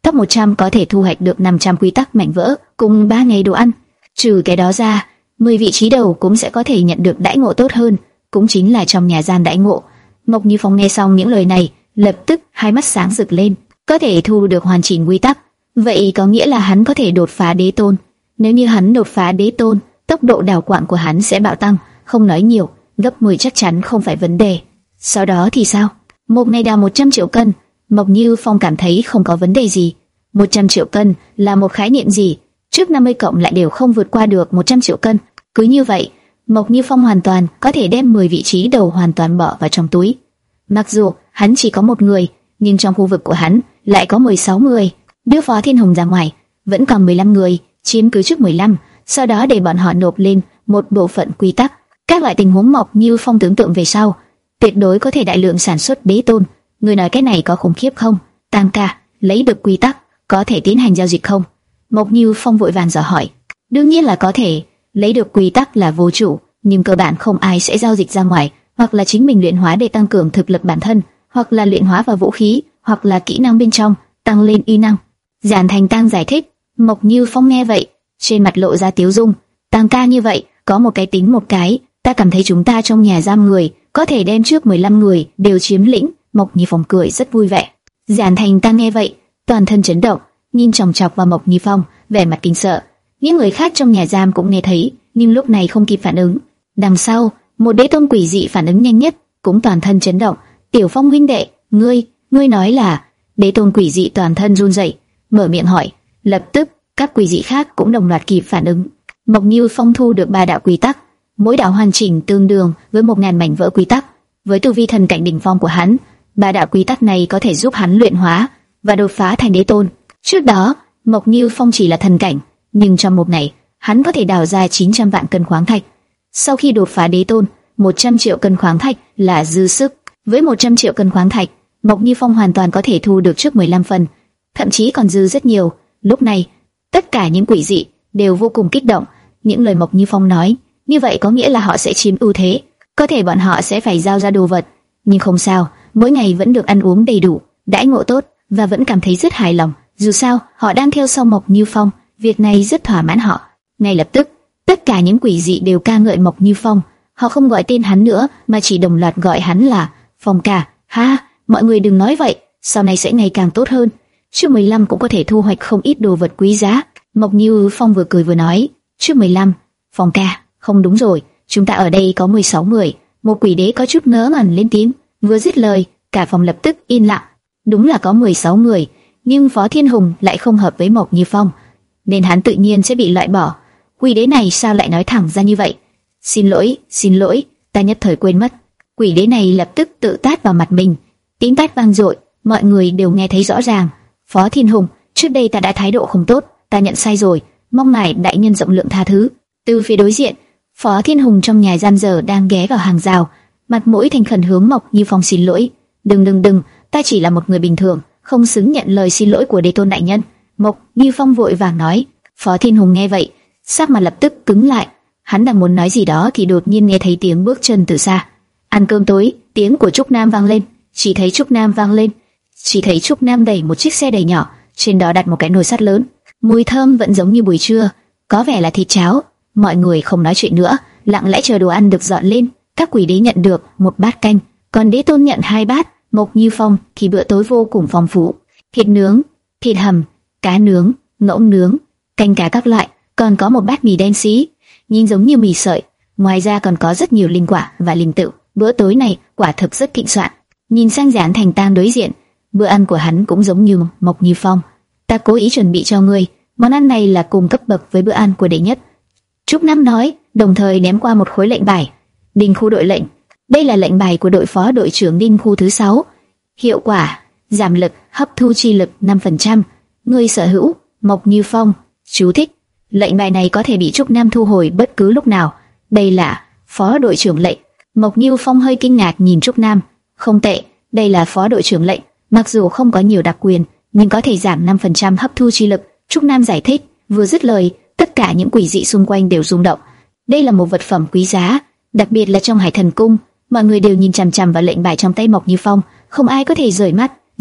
top một trăm có thể thu hoạch được năm trăm quy tắc mảnh vỡ cùng ba ngày đồ ăn. Trừ cái đó ra, mười vị trí đầu cũng sẽ có thể nhận được đãi ngộ tốt hơn, cũng chính là trong nhà gian đãi ngộ. Mộc Như Phong nghe xong những lời này, lập tức hai mắt sáng rực lên. Có thể thu được hoàn chỉnh quy tắc, vậy có nghĩa là hắn có thể đột phá đế tôn. Nếu như hắn đột phá đế tôn, tốc độ đào quạng của hắn sẽ bạo tăng, không nói nhiều, gấp mười chắc chắn không phải vấn đề. Sau đó thì sao? Một ngày đào một trăm triệu cân, Mộc Như Phong cảm thấy không có vấn đề gì. một trăm triệu cân là một khái niệm gì? Trước năm mươi cộng lại đều không vượt qua được một trăm triệu cân. Cứ như vậy, Mộc Như Phong hoàn toàn có thể đem mười vị trí đầu hoàn toàn bỏ vào trong túi. Mặc dù hắn chỉ có một người, nhưng trong khu vực của hắn lại có mười sáu người. Đưa Phó Thiên Hùng ra ngoài, vẫn còn mười lăm người, chiếm cứ trước mười lăm, sau đó để bọn họ nộp lên một bộ phận quy tắc. Các loại tình huống Mộc Như Phong tưởng tượng về sau, tuyệt đối có thể đại lượng sản xuất đế tôn. Người nói cái này có khủng khiếp không? Tam ca, lấy được quy tắc, có thể tiến hành giao dịch không? Mộc Như Phong vội vàng dò hỏi. Đương nhiên là có thể, lấy được quy tắc là vô chủ, nhưng cơ bản không ai sẽ giao dịch ra ngoài, hoặc là chính mình luyện hóa để tăng cường thực lực bản thân, hoặc là luyện hóa vào vũ khí, hoặc là kỹ năng bên trong, tăng lên uy năng. Giản Thành Tăng giải thích. Mộc Như Phong nghe vậy, trên mặt lộ ra tiếu dung. Tam ca như vậy, có một cái tính một cái, ta cảm thấy chúng ta trong nhà giam người, có thể đem trước mười lăm người đều chiếm lĩnh. Mộc Như Phong cười rất vui vẻ. Giản Thành Tăng nghe vậy, toàn thân chấn động, nhìn chòng chọc vào Mộc Như Phong, vẻ mặt kinh sợ. Những người khác trong nhà giam cũng nghe thấy, nhưng lúc này không kịp phản ứng. Đằng sau, một đế tôn quỷ dị phản ứng nhanh nhất, cũng toàn thân chấn động. Tiểu Phong huynh đệ, ngươi, ngươi nói là? Đế tôn quỷ dị toàn thân run rẩy, mở miệng hỏi. Lập tức, các quỷ dị khác cũng đồng loạt kịp phản ứng. Mộc Như Phong thu được ba đạo quy tắc, mỗi đạo hoàn chỉnh tương đương với một ngàn mảnh vỡ quy tắc. Với tu vi thần cảnh đỉnh phong của hắn, ba đạo quy tắc này có thể giúp hắn luyện hóa và đột phá thành đế tôn. Trước đó, Mộc Như Phong chỉ là thần cảnh, nhưng trong một ngày, hắn có thể đào ra chín trăm vạn cân khoáng thạch. Sau khi đột phá đế tôn, một trăm triệu cân khoáng thạch là dư sức. Với một trăm triệu cân khoáng thạch, Mộc Như Phong hoàn toàn có thể thu được trước mười lăm phần, thậm chí còn dư rất nhiều. Lúc này, tất cả những quỷ dị đều vô cùng kích động. Những lời Mộc Như Phong nói, như vậy có nghĩa là họ sẽ chiếm ưu thế. Có thể bọn họ sẽ phải giao ra đồ vật, nhưng không sao, mỗi ngày vẫn được ăn uống đầy đủ, đãi ngộ tốt và vẫn cảm thấy rất hài lòng. Dù sao, họ đang theo sau Mộc Như Phong, việc này rất thỏa mãn họ. Ngay lập tức, tất cả những quỷ dị đều ca ngợi Mộc Như Phong. Họ không gọi tên hắn nữa, mà chỉ đồng loạt gọi hắn là Phong ca. Ha, mọi người đừng nói vậy, sau này sẽ ngày càng tốt hơn. Trước mười lăm cũng có thể thu hoạch không ít đồ vật quý giá. Mộc Như Phong vừa cười vừa nói. Trước mười lăm, Phong ca, không đúng rồi, chúng ta ở đây có mười sáu người. Một quỷ đế có chút ngớ ngẩn lên tiếng. Vừa dứt lời, cả phòng lập tức im lặng. Đúng là có mười sáu người, nhưng Phó Thiên Hùng lại không hợp với Mộc Như Phong, nên hắn tự nhiên sẽ bị loại bỏ. Quỷ đế này sao lại nói thẳng ra như vậy? Xin lỗi, xin lỗi, ta nhất thời quên mất. Quỷ đế này lập tức tự tát vào mặt mình. Tiếng tát vang dội, mọi người đều nghe thấy rõ ràng. Phó Thiên Hùng, trước đây ta đã thái độ không tốt, ta nhận sai rồi, mong ngài đại nhân rộng lượng tha thứ. Từ phía đối diện, Phó Thiên Hùng trong nhà giam giờ đang ghé vào hàng rào, mặt mũi thành khẩn hướng Mộc Như Phong xin lỗi. Đừng đừng đừng, ta chỉ là một người bình thường, không xứng nhận lời xin lỗi của đế tôn đại nhân. Mộc Như Phong vội vàng nói. Phó Thiên Hùng nghe vậy, sắc mặt lập tức cứng lại. Hắn đang muốn nói gì đó thì đột nhiên nghe thấy tiếng bước chân từ xa. Ăn cơm tối, tiếng của Trúc Nam vang lên. Chỉ thấy Trúc Nam vang lên, chỉ thấy Trúc Nam đẩy một chiếc xe đầy nhỏ, trên đó đặt một cái nồi sắt lớn. Mùi thơm vẫn giống như buổi trưa, có vẻ là thịt cháo. Mọi người không nói chuyện nữa, lặng lẽ chờ đồ ăn được dọn lên. Các quỷ đế nhận được một bát canh, còn đế tôn nhận hai bát. Mộc Như Phong thì bữa tối vô cùng phong phú, thịt nướng, thịt hầm, cá nướng, ngỗng nướng, canh cá các loại, còn có một bát mì đen xí, nhìn giống như mì sợi. Ngoài ra còn có rất nhiều linh quả và linh tựu. Bữa tối này quả thực rất thịnh soạn. Nhìn sang Giản Thành Tăng đối diện, bữa ăn của hắn cũng giống như Mộc Như Phong. Ta cố ý chuẩn bị cho ngươi, món ăn này là cùng cấp bậc với bữa ăn của đệ nhất. Trúc Nam nói, đồng thời ném qua một khối lệnh bài. Đinh khu đội lệnh. Đây là lệnh bài của đội phó đội trưởng Đinh khu thứ sáu. Hiệu quả: giảm lực, hấp thu chi lực năm phần trăm. Người sở hữu: Mộc Như Phong. Chú thích: lệnh bài này có thể bị Trúc Nam thu hồi bất cứ lúc nào. Đây là phó đội trưởng lệnh. Mộc Như Phong hơi kinh ngạc nhìn Trúc Nam. Không tệ, đây là phó đội trưởng lệnh. Mặc dù không có nhiều đặc quyền, nhưng có thể giảm năm phần trăm hấp thu chi lực. Trúc Nam giải thích. Vừa dứt lời, tất cả những quỷ dị xung quanh đều rung động. Đây là một vật phẩm quý giá, đặc biệt là trong Hải Thần Cung. Mọi người đều nhìn chằm chằm vào lệnh bài trong tay Mộc Như Phong, không ai có thể rời mắt.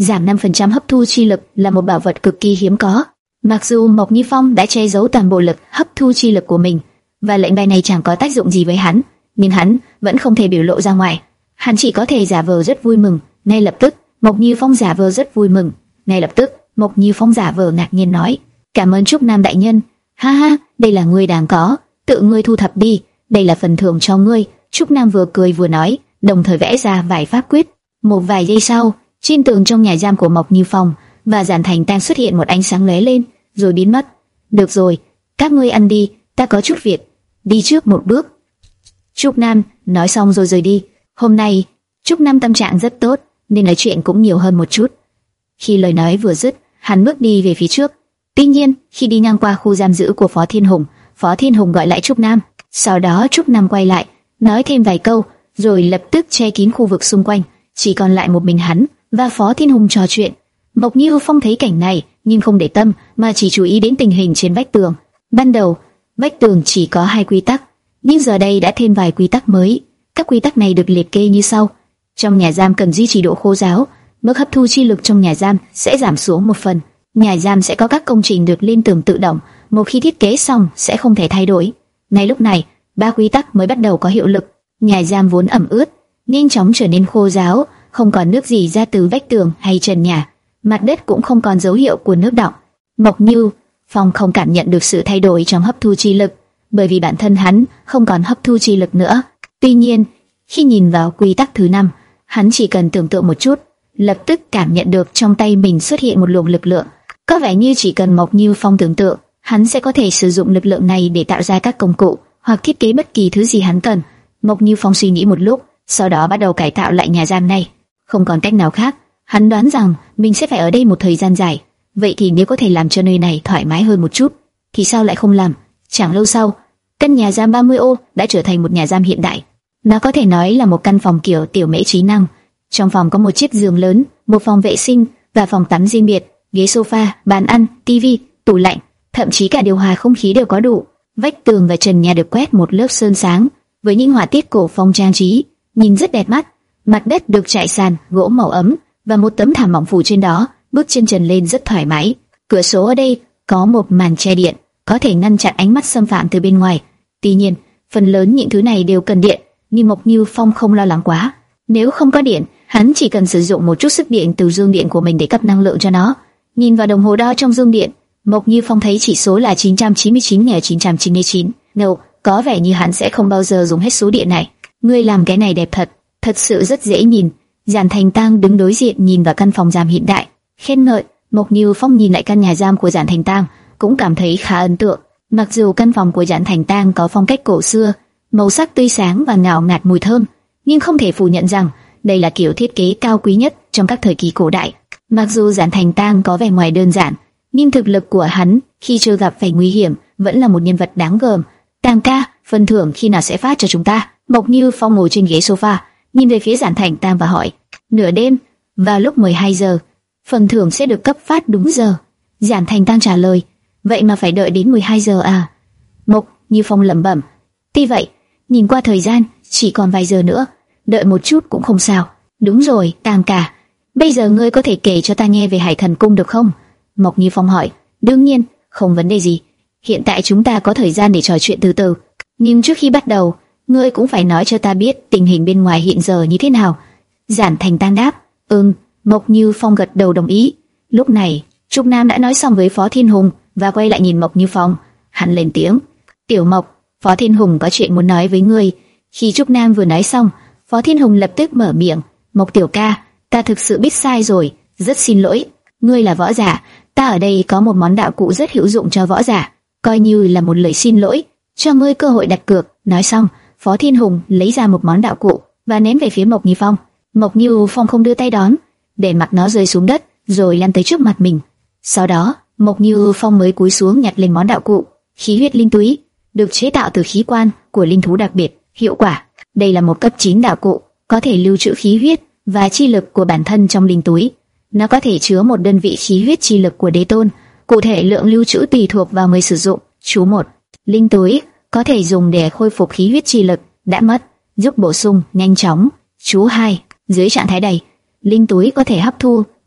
giảm năm phần trăm hấp thu chi lực là một bảo vật cực kỳ hiếm có. Mặc dù Mộc Như Phong đã che giấu toàn bộ lực hấp thu chi lực của mình, và lệnh bài này chẳng có tác dụng gì với hắn, nhưng hắn vẫn không thể biểu lộ ra ngoài. Hắn chỉ có thể giả vờ rất vui mừng. Ngay lập tức, Mộc Như Phong giả vờ rất vui mừng. Ngay lập tức, Mộc Như Phong giả vờ ngạc nhiên nói: "Cảm ơn Trúc Nam đại nhân." "Ha ha, đây là ngươi đáng có, tự ngươi thu thập đi, đây là phần thưởng cho ngươi." Trúc Nam vừa cười vừa nói, đồng thời vẽ ra vài pháp quyết. Một vài giây sau, trên tường trong nhà giam của Mộc Như Phong và Giản Thành Tang xuất hiện một ánh sáng lóe lên, rồi biến mất. "Được rồi, các ngươi ăn đi, ta có chút việc, đi trước một bước." Trúc Nam nói xong rồi rời đi. Hôm nay, Trúc Nam tâm trạng rất tốt, nên nói chuyện cũng nhiều hơn một chút. Khi lời nói vừa dứt, hắn bước đi về phía trước. Tuy nhiên, khi đi ngang qua khu giam giữ của Phó Thiên Hùng, Phó Thiên Hùng gọi lại Trúc Nam. Sau đó Trúc Nam quay lại, nói thêm vài câu, rồi lập tức che kín khu vực xung quanh, chỉ còn lại một mình hắn và Phó Thiên Hùng trò chuyện. Mộc Như Phong thấy cảnh này, nhưng không để tâm, mà chỉ chú ý đến tình hình trên vách tường. Ban đầu, vách tường chỉ có hai quy tắc, nhưng giờ đây đã thêm vài quy tắc mới. Các quy tắc này được liệt kê như sau: trong nhà giam cần duy trì độ khô ráo, mức hấp thu chi lực trong nhà giam sẽ giảm xuống một phần. Nhà giam sẽ có các công trình được lên tường tự động, một khi thiết kế xong sẽ không thể thay đổi. Ngay lúc này, ba quy tắc mới bắt đầu có hiệu lực. Nhà giam vốn ẩm ướt, nhanh chóng trở nên khô ráo, không còn nước gì ra từ vách tường hay trần nhà, mặt đất cũng không còn dấu hiệu của nước đọng. Mộc Như Phong không cảm nhận được sự thay đổi trong hấp thu chi lực, bởi vì bản thân hắn không còn hấp thu chi lực nữa. Tuy nhiên, khi nhìn vào quy tắc thứ năm, hắn chỉ cần tưởng tượng một chút, lập tức cảm nhận được trong tay mình xuất hiện một luồng lực lượng. Có vẻ như chỉ cần Mộc Như Phong tưởng tượng, hắn sẽ có thể sử dụng lực lượng này để tạo ra các công cụ hoặc thiết kế bất kỳ thứ gì hắn cần. Mộc Như Phong suy nghĩ một lúc, sau đó bắt đầu cải tạo lại nhà giam này. Không còn cách nào khác, hắn đoán rằng mình sẽ phải ở đây một thời gian dài. Vậy thì nếu có thể làm cho nơi này thoải mái hơn một chút, thì sao lại không làm? Chẳng lâu sau, căn nhà giam ba mươi ô đã trở thành một nhà giam hiện đại. Nó có thể nói là một căn phòng kiểu tiểu mễ trí năng. Trong phòng có một chiếc giường lớn, một phòng vệ sinh và phòng tắm riêng biệt, ghế sofa, bàn ăn, tivi, tủ lạnh, thậm chí cả điều hòa không khí đều có đủ. Vách tường và trần nhà được quét một lớp sơn sáng với những họa tiết cổ phong trang trí, nhìn rất đẹp mắt. Mặt đất được trải sàn gỗ màu ấm và một tấm thảm mỏng phủ trên đó, bước chân trần lên rất thoải mái. Cửa sổ ở đây có một màn che điện, có thể ngăn chặn ánh mắt xâm phạm từ bên ngoài. Tuy nhiên, phần lớn những thứ này đều cần điện, nhưng Mộc Như Phong không lo lắng quá. Nếu không có điện, hắn chỉ cần sử dụng một chút sức điện từ dương điện của mình để cấp năng lượng cho nó. Nhìn vào đồng hồ đo trong dương điện, Mộc Như Phong thấy chỉ số là chín trăm chín mươi chín nghìn chín trăm chín mươi chín. No, có vẻ như hắn sẽ không bao giờ dùng hết số điện này. Ngươi làm cái này đẹp thật, thật sự rất dễ nhìn. Giản Thành Tang đứng đối diện nhìn vào căn phòng giam hiện đại, khen ngợi. Mộc Như Phong nhìn lại căn nhà giam của Giản Thành Tang, cũng cảm thấy khá ấn tượng. Mặc dù căn phòng của Giản Thành Tang có phong cách cổ xưa, màu sắc tươi sáng và ngào ngạt mùi thơm, nhưng không thể phủ nhận rằng đây là kiểu thiết kế cao quý nhất trong các thời kỳ cổ đại. Mặc dù Giản Thành Tang có vẻ ngoài đơn giản, nhưng thực lực của hắn khi chưa gặp phải nguy hiểm vẫn là một nhân vật đáng gờm. Tang ca, phần thưởng khi nào sẽ phát cho chúng ta? Mộc Như Phong ngồi trên ghế sofa, nhìn về phía Giản Thành Tang và hỏi. Nửa đêm, vào lúc mười hai giờ, phần thưởng sẽ được cấp phát đúng giờ. Giản Thành Tang trả lời. Vậy mà phải đợi đến mười hai giờ à? Mộc Như Phong lẩm bẩm. Tuy vậy, nhìn qua thời gian, chỉ còn vài giờ nữa, đợi một chút cũng không sao. Đúng rồi, Tang ca, bây giờ ngươi có thể kể cho ta nghe về Hải Thần Cung được không? Mộc Như Phong hỏi. Đương nhiên, không vấn đề gì. Hiện tại chúng ta có thời gian để trò chuyện từ từ. Nhưng trước khi bắt đầu, ngươi cũng phải nói cho ta biết tình hình bên ngoài hiện giờ như thế nào. Giản Thành Tang đáp. Ừm. Mộc Như Phong gật đầu đồng ý. Lúc này, Trúc Nam đã nói xong với Phó Thiên Hùng và quay lại nhìn Mộc Như Phong. Hắn lên tiếng. Tiểu Mộc, Phó Thiên Hùng có chuyện muốn nói với ngươi. Khi Trúc Nam vừa nói xong, Phó Thiên Hùng lập tức mở miệng. Mộc tiểu ca, ta thực sự biết sai rồi, rất xin lỗi. Ngươi là võ giả, ta ở đây có một món đạo cụ rất hữu dụng cho võ giả, coi như là một lời xin lỗi, cho ngươi cơ hội đặt cược. Nói xong, Phó Thiên Hùng lấy ra một món đạo cụ và ném về phía Mộc Như Phong. Mộc Như Phong không đưa tay đón, để mặc nó rơi xuống đất, rồi lăn tới trước mặt mình. Sau đó, Mộc Như Phong mới cúi xuống nhặt lên món đạo cụ. Khí huyết linh túy, được chế tạo từ khí quan của linh thú đặc biệt, hiệu quả. Đây là một cấp chín đạo cụ, có thể lưu trữ khí huyết và chi lực của bản thân trong linh túy. Nó có thể chứa một đơn vị khí huyết chi lực của đế tôn, cụ thể lượng lưu trữ tùy thuộc vào người sử dụng. Chú một, linh túy có thể dùng để khôi phục khí huyết chi lực đã mất, giúp bổ sung nhanh chóng. Chú hai, dưới trạng thái đầy, linh túy có thể hấp thu tất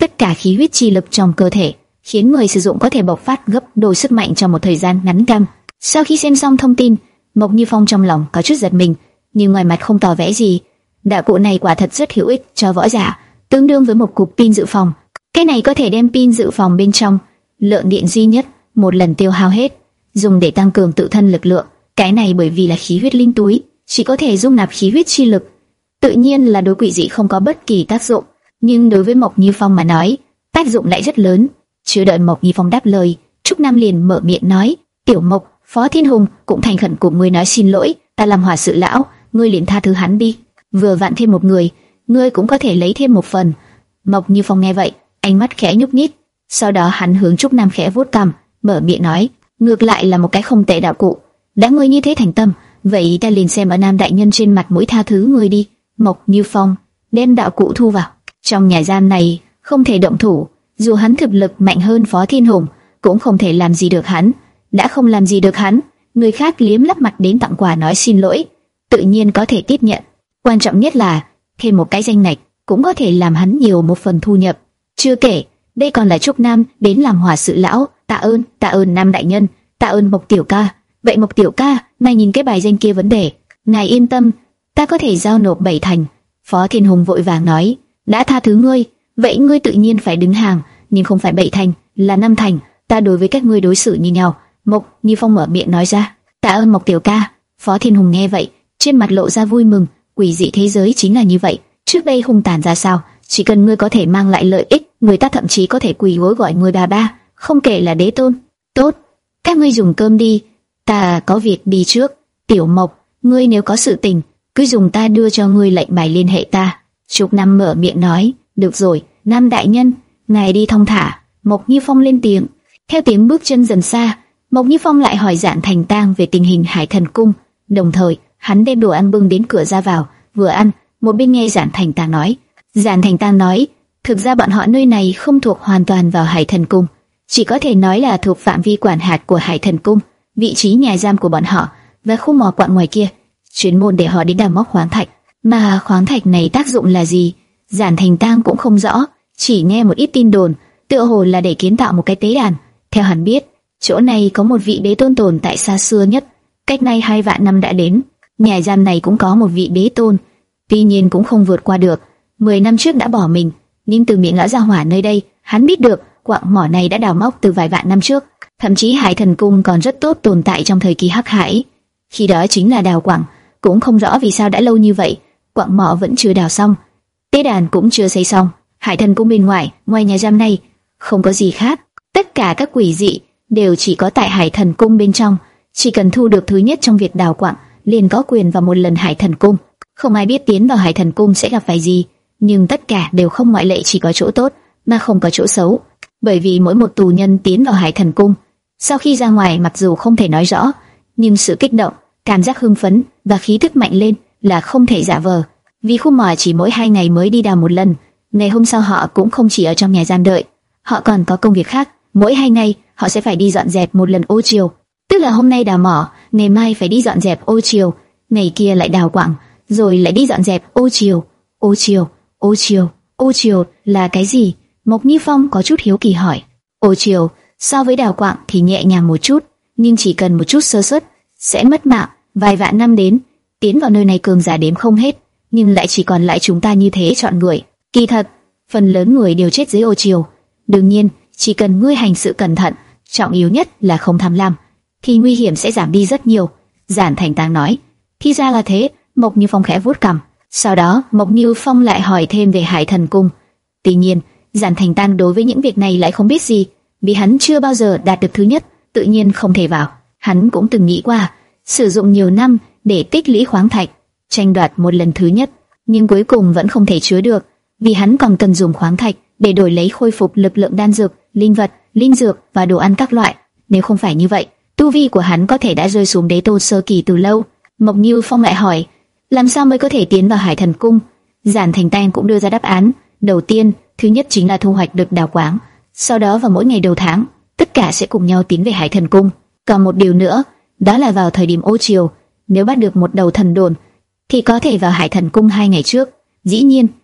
tất cả khí huyết chi lực trong cơ thể, khiến người sử dụng có thể bộc phát gấp đôi sức mạnh trong một thời gian ngắn ngủi. Sau khi xem xong thông tin, Mộc Như Phong trong lòng có chút giật mình, nhưng ngoài mặt không tỏ vẻ gì. Đạo cụ này quả thật rất hữu ích cho võ giả, tương đương với một cục pin dự phòng. Cái này có thể đem pin dự phòng bên trong lượng điện duy nhất một lần tiêu hao hết, dùng để tăng cường tự thân lực lượng. Cái này bởi vì là khí huyết linh túi, chỉ có thể dung nạp khí huyết chi lực, tự nhiên là đối quỷ dị không có bất kỳ tác dụng. Nhưng đối với Mộc Như Phong mà nói, tác dụng lại rất lớn. Chưa đợi Mộc Như Phong đáp lời, Trúc Nam liền mở miệng nói: "Tiểu Mộc, Phó Thiên Hùng cũng thành khẩn cùng ngươi nói xin lỗi, ta làm hỏa sự lão, ngươi liền tha thứ hắn đi. Vừa vặn thêm một người, ngươi cũng có thể lấy thêm một phần." Mộc Như Phong nghe vậy, ánh mắt khẽ nhúc nhích, sau đó hắn hướng Trúc Nam khẽ vuốt cằm, mở miệng nói: "Ngược lại là một cái không tệ đạo cụ, đã ngươi như thế thành tâm, vậy ta liền xem ở Nam đại nhân trên mặt mũi tha thứ ngươi đi." Mộc Như Phong đem đạo cụ thu vào. Trong nhà giam này không thể động thủ, dù hắn thực lực mạnh hơn Phó Thiên Hùng, cũng không thể làm gì được hắn. Đã không làm gì được hắn, người khác liếm lắp mặt đến tặng quà nói xin lỗi, tự nhiên có thể tiếp nhận. Quan trọng nhất là thêm một cái danh lệch cũng có thể làm hắn nhiều một phần thu nhập. Chưa kể, đây còn là Trúc Nam đến làm hỏa sự lão. Tạ ơn, tạ ơn Nam đại nhân, tạ ơn Mộc tiểu ca. Vậy Mộc tiểu ca, nay nhìn cái bài danh kia vấn đề, ngài yên tâm, ta có thể giao nộp bảy thành. Phó Thiên Hùng vội vàng nói: "Đã tha thứ ngươi, vậy ngươi tự nhiên phải đứng hàng, nhưng không phải bảy thành, là năm thành. Ta đối với các ngươi đối xử như nhau." Mộc Như Phong mở miệng nói ra: "Tạ ơn Mộc tiểu ca." Phó Thiên Hùng nghe vậy, trên mặt lộ ra vui mừng. Quỷ dị thế giới chính là như vậy, trước đây hung tàn ra sao, chỉ cần ngươi có thể mang lại lợi ích, người ta thậm chí có thể quỳ gối gọi ngươi bà ba, không kể là đế tôn. Tốt, các ngươi dùng cơm đi, ta có việc đi trước. Tiểu Mộc, ngươi nếu có sự tình, cứ dùng ta đưa cho ngươi lệnh bài liên hệ ta. Trúc Nam mở miệng nói: "Được rồi, Nam đại nhân, ngài đi thong thả." Mộc Như Phong lên tiếng. Theo tiếng bước chân dần xa, Mộc Như Phong lại hỏi Giản Thành Tang về tình hình Hải Thần Cung, đồng thời hắn đem đồ ăn bưng đến cửa ra vào, vừa ăn một bên nghe Giản Thành Tang nói. Giản Thành Tang nói, thực ra bọn họ nơi này không thuộc hoàn toàn vào Hải Thần Cung, chỉ có thể nói là thuộc phạm vi quản hạt của Hải Thần Cung. Vị trí nhà giam của bọn họ và khu mỏ quặng ngoài kia chuyên môn để họ đến đào móc khoáng thạch, mà khoáng thạch này tác dụng là gì, Giản Thành Tang cũng không rõ, chỉ nghe một ít tin đồn, tựa hồ là để kiến tạo một cái tế đàn. Theo hắn biết, chỗ này có một vị đế tôn tồn tại xa xưa nhất, cách nay hai vạn năm đã đến. Nhà giam này cũng có một vị đế tôn, tuy nhiên cũng không vượt qua được. Mười năm trước đã bỏ mình, nhưng từ miệng lão gia hỏa nơi đây, hắn biết được quặng mỏ này đã đào móc từ vài vạn năm trước. Thậm chí Hải Thần Cung còn rất tốt tồn tại trong thời kỳ Hắc Hải, khi đó chính là đào quặng. Cũng không rõ vì sao đã lâu như vậy, quặng mỏ vẫn chưa đào xong, tế đàn cũng chưa xây xong. Hải Thần Cung bên ngoài, ngoài nhà giam này, không có gì khác. Tất cả các quỷ dị đều chỉ có tại Hải Thần Cung bên trong. Chỉ cần thu được thứ nhất trong việc đào quặng, liền có quyền vào một lần Hải Thần Cung. Không ai biết tiến vào Hải Thần Cung sẽ gặp phải gì, nhưng tất cả đều không ngoại lệ chỉ có chỗ tốt mà không có chỗ xấu. Bởi vì mỗi một tù nhân tiến vào Hải Thần Cung, sau khi ra ngoài mặc dù không thể nói rõ, nhưng sự kích động, cảm giác hưng phấn và khí thức mạnh lên là không thể giả vờ. Vì khu mỏ chỉ mỗi hai ngày mới đi đào một lần, ngày hôm sau họ cũng không chỉ ở trong nhà giam đợi, họ còn có công việc khác. Mỗi hai ngày họ sẽ phải đi dọn dẹp một lần ô chiều, tức là hôm nay đào mỏ, ngày mai phải đi dọn dẹp ô chiều, ngày kia lại đào quặng, rồi lại đi dọn dẹp ô chiều. Ô chiều, ô chiều, ô chiều là cái gì? Mộc Như Phong có chút hiếu kỳ hỏi. Ô chiều so với đào quặng thì nhẹ nhàng một chút, nhưng chỉ cần một chút sơ suất sẽ mất mạng. Vài vạn năm đến, tiến vào nơi này cường giả đếm không hết, nhưng lại chỉ còn lại chúng ta như thế chọn người. Kỳ thật, phần lớn người đều chết dưới ô chiều. Đương nhiên, chỉ cần ngươi hành sự cẩn thận, trọng yếu nhất là không tham lam, thì nguy hiểm sẽ giảm đi rất nhiều. Giản Thành Tang nói. Thì ra là thế. Mộc Như Phong khẽ vuốt cằm. Sau đó, Mộc Như Phong lại hỏi thêm về Hải Thần Cung. Tuy nhiên, Giản Thành Tang đối với những việc này lại không biết gì, vì hắn chưa bao giờ đạt được thứ nhất, tự nhiên không thể vào. Hắn cũng từng nghĩ qua sử dụng nhiều năm để tích lũy khoáng thạch, tranh đoạt một lần thứ nhất, nhưng cuối cùng vẫn không thể chứa được, vì hắn còn cần dùng khoáng thạch để đổi lấy khôi phục lực lượng đan dược, linh vật, linh dược và đồ ăn các loại. Nếu không phải như vậy, tu vi của hắn có thể đã rơi xuống đế tôn sơ kỳ từ lâu. Mộc Như Phong lại hỏi, làm sao mới có thể tiến vào Hải Thần Cung? Giản Thành Tang cũng đưa ra đáp án. Đầu tiên, thứ nhất chính là thu hoạch được đào quáng, sau đó vào mỗi ngày đầu tháng, tất cả sẽ cùng nhau tiến về Hải Thần Cung. Còn một điều nữa, đó là vào thời điểm ô chiều, nếu bắt được một đầu thần đồn, thì có thể vào Hải Thần Cung hai ngày trước. Dĩ nhiên,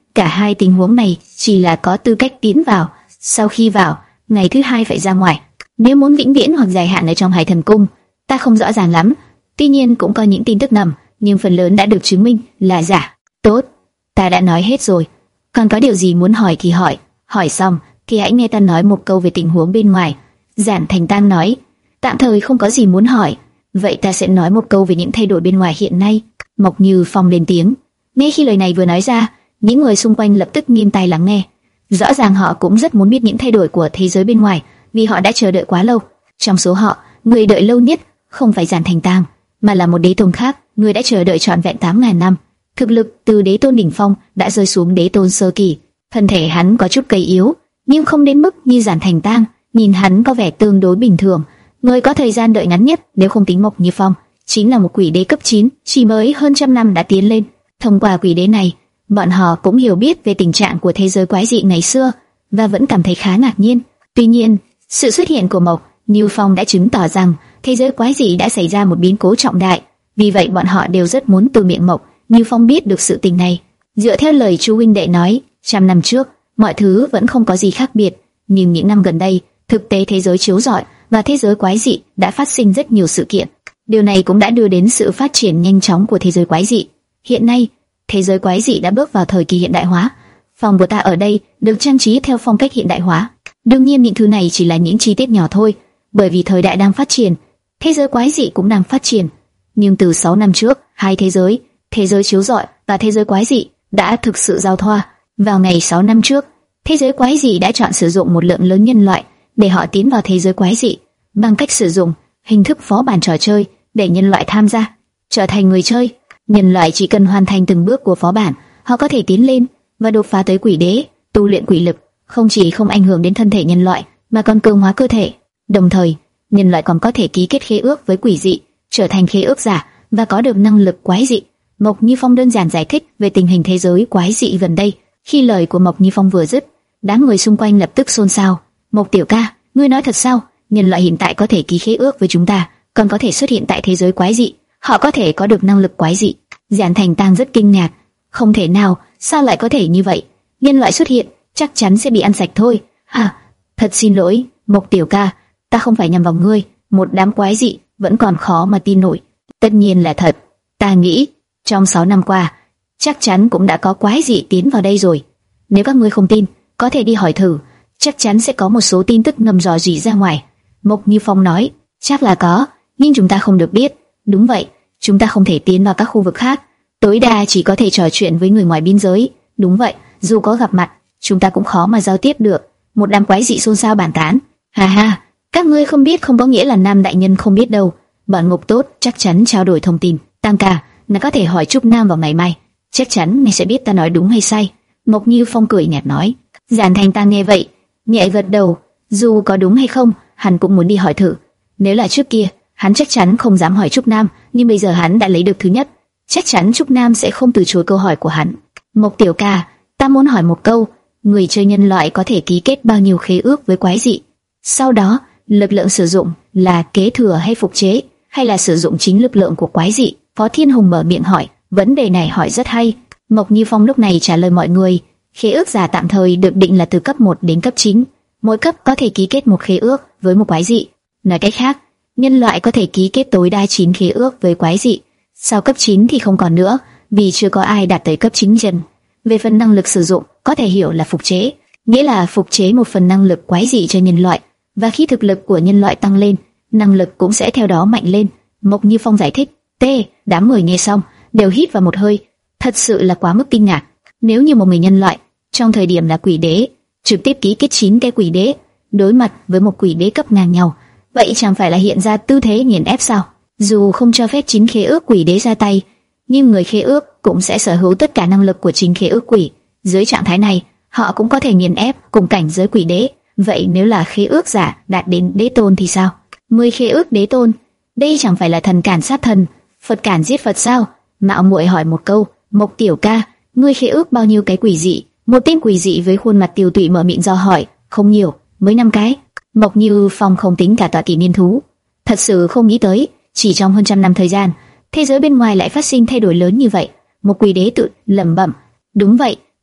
Cả hai tình huống này chỉ là có tư cách tiến vào, sau khi vào, ngày thứ hai phải ra ngoài. Nếu muốn vĩnh viễn hoặc dài hạn ở trong Hải Thần Cung, ta không rõ ràng lắm. Tuy nhiên cũng có những tin tức ngầm, nhưng phần lớn đã được chứng minh là giả. Tốt, ta đã nói hết rồi. Còn có điều gì muốn hỏi thì hỏi. Hỏi xong thì hãy nghe ta nói một câu về tình huống bên ngoài. Giản Thành Tăng nói, tạm thời không có gì muốn hỏi. Vậy ta sẽ nói một câu về những thay đổi bên ngoài hiện nay. Mộc Như Phong lên tiếng. Ngay khi lời này vừa nói ra, những người xung quanh lập tức nghiêm tai lắng nghe. Rõ ràng họ cũng rất muốn biết những thay đổi của thế giới bên ngoài, vì họ đã chờ đợi quá lâu. Trong số họ, người đợi lâu nhất không phải Giản Thành Tăng, mà là một đế tôn khác, người đã chờ đợi trọn vẹn tám ngàn năm. Thực lực từ đế tôn đỉnh phong đã rơi xuống đế tôn sơ kỳ. Thân thể hắn có chút gầy yếu, nhưng không đến mức như Giản Thành Tăng. Nhìn hắn có vẻ tương đối bình thường. Người có thời gian đợi ngắn nhất, nếu không tính Mộc Như Phong, chính là một quỷ đế cấp chín, chỉ mới hơn trăm năm đã tiến lên. Thông qua quỷ đế này, bọn họ cũng hiểu biết về tình trạng của thế giới quái dị ngày xưa và vẫn cảm thấy khá ngạc nhiên. Tuy nhiên, sự xuất hiện của Mộc Như Phong đã chứng tỏ rằng thế giới quái dị đã xảy ra một biến cố trọng đại. Vì vậy bọn họ đều rất muốn từ miệng Mộc Như Phong biết được sự tình này. Dựa theo lời chú huynh đệ nói, trăm năm trước mọi thứ vẫn không có gì khác biệt, nhưng những năm gần đây, thực tế thế giới chiếu rọi và thế giới quái dị đã phát sinh rất nhiều sự kiện. Điều này cũng đã đưa đến sự phát triển nhanh chóng của thế giới quái dị. Hiện nay, thế giới quái dị đã bước vào thời kỳ hiện đại hóa. Phòng của ta ở đây được trang trí theo phong cách hiện đại hóa. Đương nhiên những thứ này chỉ là những chi tiết nhỏ thôi, bởi vì thời đại đang phát triển, thế giới quái dị cũng đang phát triển. Nhưng từ sáu năm trước, hai thế giới, thế giới chiếu rọi và thế giới quái dị đã thực sự giao thoa. Vào ngày sáu năm trước, thế giới quái dị đã chọn sử dụng một lượng lớn nhân loại để họ tiến vào thế giới quái dị, bằng cách sử dụng hình thức phó bản trò chơi để nhân loại tham gia, trở thành người chơi. Nhân loại chỉ cần hoàn thành từng bước của phó bản, họ có thể tiến lên và đột phá tới quỷ đế, tu luyện quỷ lực, không chỉ không ảnh hưởng đến thân thể nhân loại mà còn cường hóa cơ thể. Đồng thời, nhân loại còn có thể ký kết khế ước với quỷ dị, trở thành khế ước giả và có được năng lực quái dị. Mộc Như Phong đơn giản giải thích về tình hình thế giới quái dị gần đây. Khi lời của Mộc Như Phong vừa dứt, đám người xung quanh lập tức xôn xao. Mộc tiểu ca, ngươi nói thật sao? Nhân loại hiện tại có thể ký khế ước với chúng ta, còn có thể xuất hiện tại thế giới quái dị. Họ có thể có được năng lực quái dị. Giản Thành Tăng rất kinh ngạc. Không thể nào, sao lại có thể như vậy? Nhân loại xuất hiện, chắc chắn sẽ bị ăn sạch thôi. À, thật xin lỗi, Mộc tiểu ca, ta không phải nhằm vào ngươi. Một đám quái dị vẫn còn khó mà tin nổi. Tất nhiên là thật. Ta nghĩ trong sáu năm qua, chắc chắn cũng đã có quái dị tiến vào đây rồi. Nếu các ngươi không tin, có thể đi hỏi thử, chắc chắn sẽ có một số tin tức ngầm rò rỉ ra ngoài. Mộc Như Phong nói, chắc là có, nhưng chúng ta không được biết. Đúng vậy, chúng ta không thể tiến vào các khu vực khác, tối đa chỉ có thể trò chuyện với người ngoài biên giới. Đúng vậy, dù có gặp mặt, chúng ta cũng khó mà giao tiếp được. Một đám quái dị xôn xao bàn tán. Ha ha, các ngươi không biết không có nghĩa là Nam đại nhân không biết đâu. Bọn Ngục Tốt chắc chắn trao đổi thông tin. Tam ca, nó có thể hỏi Trúc Nam vào ngày mai, chắc chắn ngài sẽ biết ta nói đúng hay sai. Mộc Như Phong cười nhạt nói. Giản Thành Tăng nghe vậy, nhẹ gật đầu. Dù có đúng hay không, hắn cũng muốn đi hỏi thử. Nếu là trước kia, hắn chắc chắn không dám hỏi Trúc Nam, nhưng bây giờ hắn đã lấy được thứ nhất, chắc chắn Trúc Nam sẽ không từ chối câu hỏi của hắn. Mộc tiểu ca, ta muốn hỏi một câu, người chơi nhân loại có thể ký kết bao nhiêu khế ước với quái dị? Sau đó, lực lượng sử dụng là kế thừa hay phục chế, hay là sử dụng chính lực lượng của quái dị? Phó Thiên Hùng mở miệng hỏi. Vấn đề này hỏi rất hay. Mộc Như Phong lúc này trả lời mọi người. Khế ước giả tạm thời được định là từ cấp một đến cấp chín. Mỗi cấp có thể ký kết một khế ước với một quái dị. Nói cách khác, nhân loại có thể ký kết tối đa chín khế ước với quái dị. Sau cấp chín thì không còn nữa, vì chưa có ai đạt tới cấp chín dần. Về phần năng lực sử dụng, có thể hiểu là phục chế, nghĩa là phục chế một phần năng lực quái dị cho nhân loại. Và khi thực lực của nhân loại tăng lên, năng lực cũng sẽ theo đó mạnh lên. Mộc Như Phong giải thích. T, đám người nghe xong đều hít vào một hơi, thật sự là quá mức kinh ngạc. Nếu như một người nhân loại trong thời điểm là quỷ đế trực tiếp ký kết chín cái quỷ đế đối mặt với một quỷ đế cấp ngang nhau, vậy chẳng phải là hiện ra tư thế nghiền ép sao? Dù không cho phép chín khế ước quỷ đế ra tay, nhưng người khế ước cũng sẽ sở hữu tất cả năng lực của chín khế ước quỷ. Dưới trạng thái này, họ cũng có thể nghiền ép cùng cảnh giới quỷ đế. Vậy nếu là khế ước giả đạt đến đế tôn thì sao? Mười khế ước đế tôn, đây chẳng phải là thần cản sát thần, Phật cản giết Phật sao? Mạo muội hỏi một câu. Mộc tiểu ca, ngươi khế ước bao nhiêu cái quỷ dị? Một tên quỷ dị với khuôn mặt tiêu tụy mở miệng do hỏi. Không nhiều, mới năm cái. Mộc Như Phong không tính cả tọa kỵ niên thú, thật sự không nghĩ tới, chỉ trong hơn trăm năm thời gian, thế giới bên ngoài lại phát sinh thay đổi lớn như vậy. Một quỷ đế tự lẩm bẩm. Đúng vậy,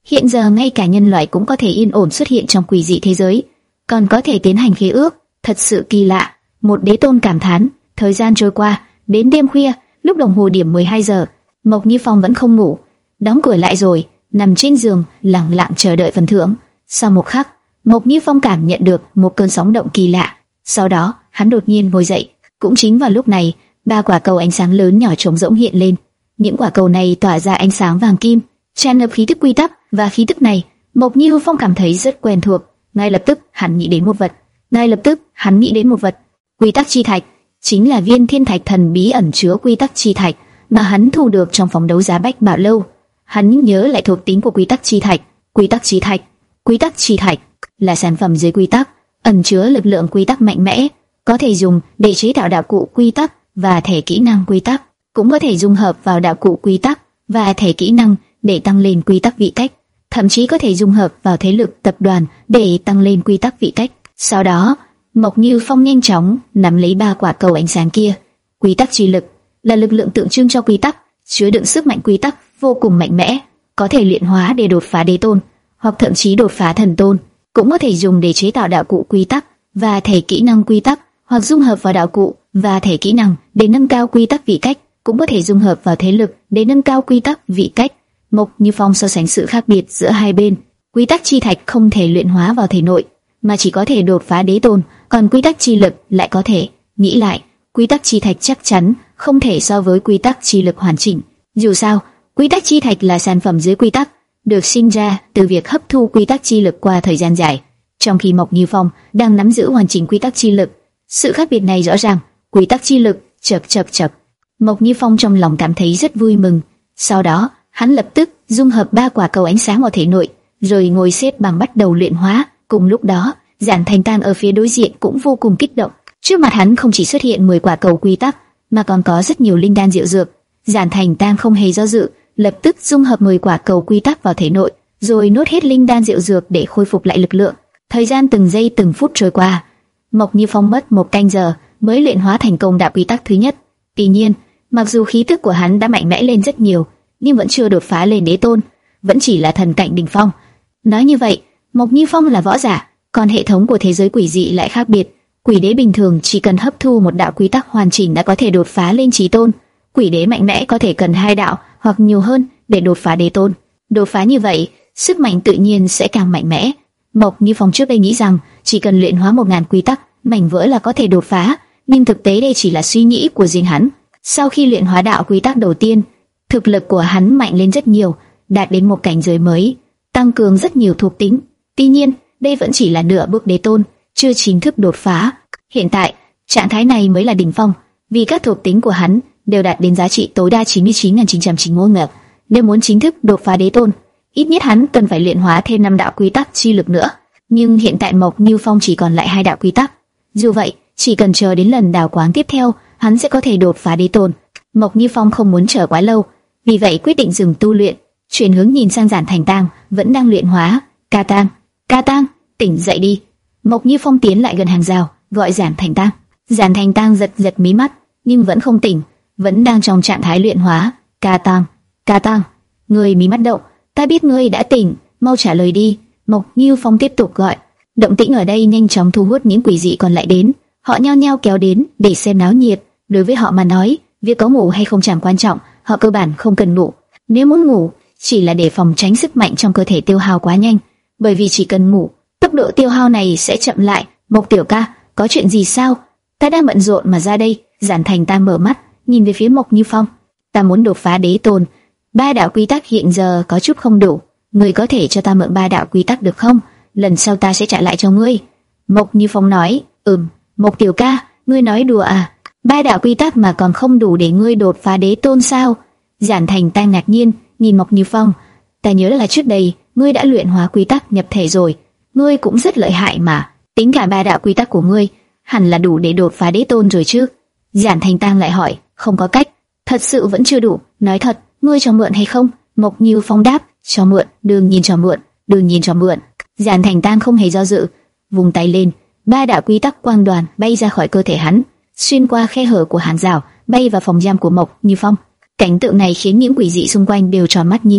Hiện giờ ngay cả nhân loại cũng có thể yên ổn xuất hiện trong quỷ dị thế giới, còn có thể tiến hành khế ước, thật sự kỳ lạ. Một đế tôn cảm thán. Thời gian trôi qua, đến đêm khuya, lúc đồng hồ điểm mười hai giờ, Mộc Như Phong vẫn không ngủ, đóng cửa lại rồi, nằm trên giường, lặng lặng chờ đợi phần thưởng. Sau một khắc, Mộc Như Phong cảm nhận được một cơn sóng động kỳ lạ. Sau đó, hắn đột nhiên ngồi dậy. Cũng chính vào lúc này, ba quả cầu ánh sáng lớn nhỏ trống rỗng hiện lên. Những quả cầu này tỏa ra ánh sáng vàng kim, tràn ngập khí tức quy tắc, và khí tức này, Mộc Như Phong cảm thấy rất quen thuộc. Ngay lập tức, hắn nghĩ đến một vật. Ngay lập tức, hắn nghĩ đến một vật. Quy tắc chi thạch, chính là viên thiên thạch thần bí ẩn chứa quy tắc chi thạch mà hắn thu được trong phòng đấu giá Bách Bảo Lâu. Hắn nhớ lại thuộc tính của quy tắc chi thạch. Quy tắc chi thạch, quy tắc chi thạch là sản phẩm dưới quy tắc, ẩn chứa lực lượng quy tắc mạnh mẽ, có thể dùng để chế tạo đạo cụ quy tắc và thẻ kỹ năng quy tắc, cũng có thể dung hợp vào đạo cụ quy tắc và thẻ kỹ năng để tăng lên quy tắc vị cách, thậm chí có thể dung hợp vào thế lực tập đoàn để tăng lên quy tắc vị cách. Sau đó, Mộc Như Phong nhanh chóng nắm lấy ba quả cầu ánh sáng kia. Quy tắc chi lực là lực lượng tượng trưng cho quy tắc, chứa đựng sức mạnh quy tắc vô cùng mạnh mẽ, có thể luyện hóa để đột phá đế tôn, hoặc thậm chí đột phá thần tôn, cũng có thể dùng để chế tạo đạo cụ quy tắc và thể kỹ năng quy tắc, hoặc dung hợp vào đạo cụ và thể kỹ năng để nâng cao quy tắc vị cách, cũng có thể dung hợp vào thế lực để nâng cao quy tắc vị cách. Mộc Như Phong so sánh sự khác biệt giữa hai bên. Quy tắc chi thạch không thể luyện hóa vào thể nội, mà chỉ có thể đột phá đế tôn, còn quy tắc chi lực lại có thể. Nghĩ lại, quy tắc chi thạch chắc chắn không thể so với quy tắc chi lực hoàn chỉnh. Dù sao, quy tắc chi thạch là sản phẩm dưới quy tắc, được sinh ra từ việc hấp thu quy tắc chi lực qua thời gian dài, trong khi Mộc Như Phong đang nắm giữ hoàn chỉnh quy tắc chi lực. Sự khác biệt này rõ ràng. Quy tắc chi lực, chập chập chập. Mộc Như Phong trong lòng cảm thấy rất vui mừng. Sau đó, hắn lập tức dung hợp ba quả cầu ánh sáng vào thể nội, rồi ngồi xếp bằng bắt đầu luyện hóa. Cùng lúc đó, Giản Thành Tang ở phía đối diện cũng vô cùng kích động. Trước mặt hắn không chỉ xuất hiện mười quả cầu quy tắc, mà còn có rất nhiều linh đan diệu dược. Giản Thành Tang không hề do dự, lập tức dung hợp mười quả cầu quy tắc vào thể nội, rồi nuốt hết linh đan diệu dược để khôi phục lại lực lượng. Thời gian từng giây từng phút trôi qua, Mộc Như Phong mất một canh giờ mới luyện hóa thành công đạo quy tắc thứ nhất. Tuy nhiên, mặc dù khí tức của hắn đã mạnh mẽ lên rất nhiều, nhưng vẫn chưa đột phá lên đế tôn, vẫn chỉ là thần cảnh đỉnh phong. Nói như vậy, Mộc Như Phong là võ giả, còn hệ thống của thế giới quỷ dị lại khác biệt. Quỷ đế bình thường chỉ cần hấp thu một đạo quy tắc hoàn chỉnh đã có thể đột phá lên chí tôn. Quỷ đế mạnh mẽ có thể cần hai đạo hoặc nhiều hơn để đột phá đế tôn. Đột phá như vậy, sức mạnh tự nhiên sẽ càng mạnh mẽ. Mộc Như Phong trước đây nghĩ rằng chỉ cần luyện hóa một ngàn quy tắc mảnh vỡ là có thể đột phá, nhưng thực tế đây chỉ là suy nghĩ của riêng hắn. Sau khi luyện hóa đạo quy tắc đầu tiên, thực lực của hắn mạnh lên rất nhiều, đạt đến một cảnh giới mới, tăng cường rất nhiều thuộc tính. Tuy nhiên, đây vẫn chỉ là nửa bước đế tôn, chưa chính thức đột phá. Hiện tại, trạng thái này mới là đỉnh phong, vì các thuộc tính của hắn đều đạt đến giá trị tối đa chín mươi chín nghìn chín trăm chín mươi mốt. Nếu muốn chính thức đột phá đế tôn, ít nhất hắn cần phải luyện hóa thêm năm đạo quy tắc chi lực nữa. Nhưng hiện tại Mộc Như Phong chỉ còn lại hai đạo quy tắc. Dù vậy, chỉ cần chờ đến lần đào quáng tiếp theo, hắn sẽ có thể đột phá đế tôn. Mộc Như Phong không muốn chờ quá lâu, vì vậy quyết định dừng tu luyện, chuyển hướng nhìn sang Giản Thành Tang vẫn đang luyện hóa. Ca Tang, Ca Tang, tỉnh dậy đi. Mộc Như Phong tiến lại gần hàng rào, gọi Giản Thành Tang. Giản Thành Tang giật giật mí mắt, nhưng vẫn không tỉnh, vẫn đang trong trạng thái luyện hóa. Ca Tang, Ca Tang, ngươi mí mắt động, ta biết ngươi đã tỉnh, mau trả lời đi. Mộc Như Phong tiếp tục gọi. Động tĩnh ở đây nhanh chóng thu hút những quỷ dị còn lại đến, họ nhao nhao kéo đến để xem náo nhiệt. Đối với họ mà nói, việc có ngủ hay không chẳng quan trọng, họ cơ bản không cần ngủ. Nếu muốn ngủ, chỉ là để phòng tránh sức mạnh trong cơ thể tiêu hao quá nhanh, bởi vì chỉ cần ngủ, tốc độ tiêu hao này sẽ chậm lại. Mộc tiểu ca, có chuyện gì sao? Ta đang bận rộn mà ra đây. Giản Thành ta mở mắt, nhìn về phía Mộc Như Phong. Ta muốn đột phá đế tôn, ba đạo quy tắc hiện giờ có chút không đủ, ngươi có thể cho ta mượn ba đạo quy tắc được không? Lần sau ta sẽ trả lại cho ngươi. Mộc Như Phong nói. Ừm. Mộc tiểu ca, ngươi nói đùa à? Ba đạo quy tắc mà còn không đủ để ngươi đột phá đế tôn sao? Giản Thành ta ngạc nhiên nhìn Mộc Như Phong. Ta nhớ là trước đây ngươi đã luyện hóa quy tắc nhập thể rồi, ngươi cũng rất lợi hại mà. Tính cả ba đạo quy tắc của ngươi, hẳn là đủ để đột phá đế tôn rồi chứ? Giản Thành Tang lại hỏi. Không có cách, thật sự vẫn chưa đủ. Nói thật, ngươi cho mượn hay không? Mộc Như Phong đáp. Cho mượn, đương nhiên cho mượn, đương nhiên cho mượn. Giản Thành Tang không hề do dự, vung tay lên, ba đạo quy tắc quang đoàn bay ra khỏi cơ thể hắn, xuyên qua khe hở của hàng rào, bay vào phòng giam của Mộc Như Phong. Cảnh tượng này khiến những quỷ dị xung quanh đều tròn mắt nhìn,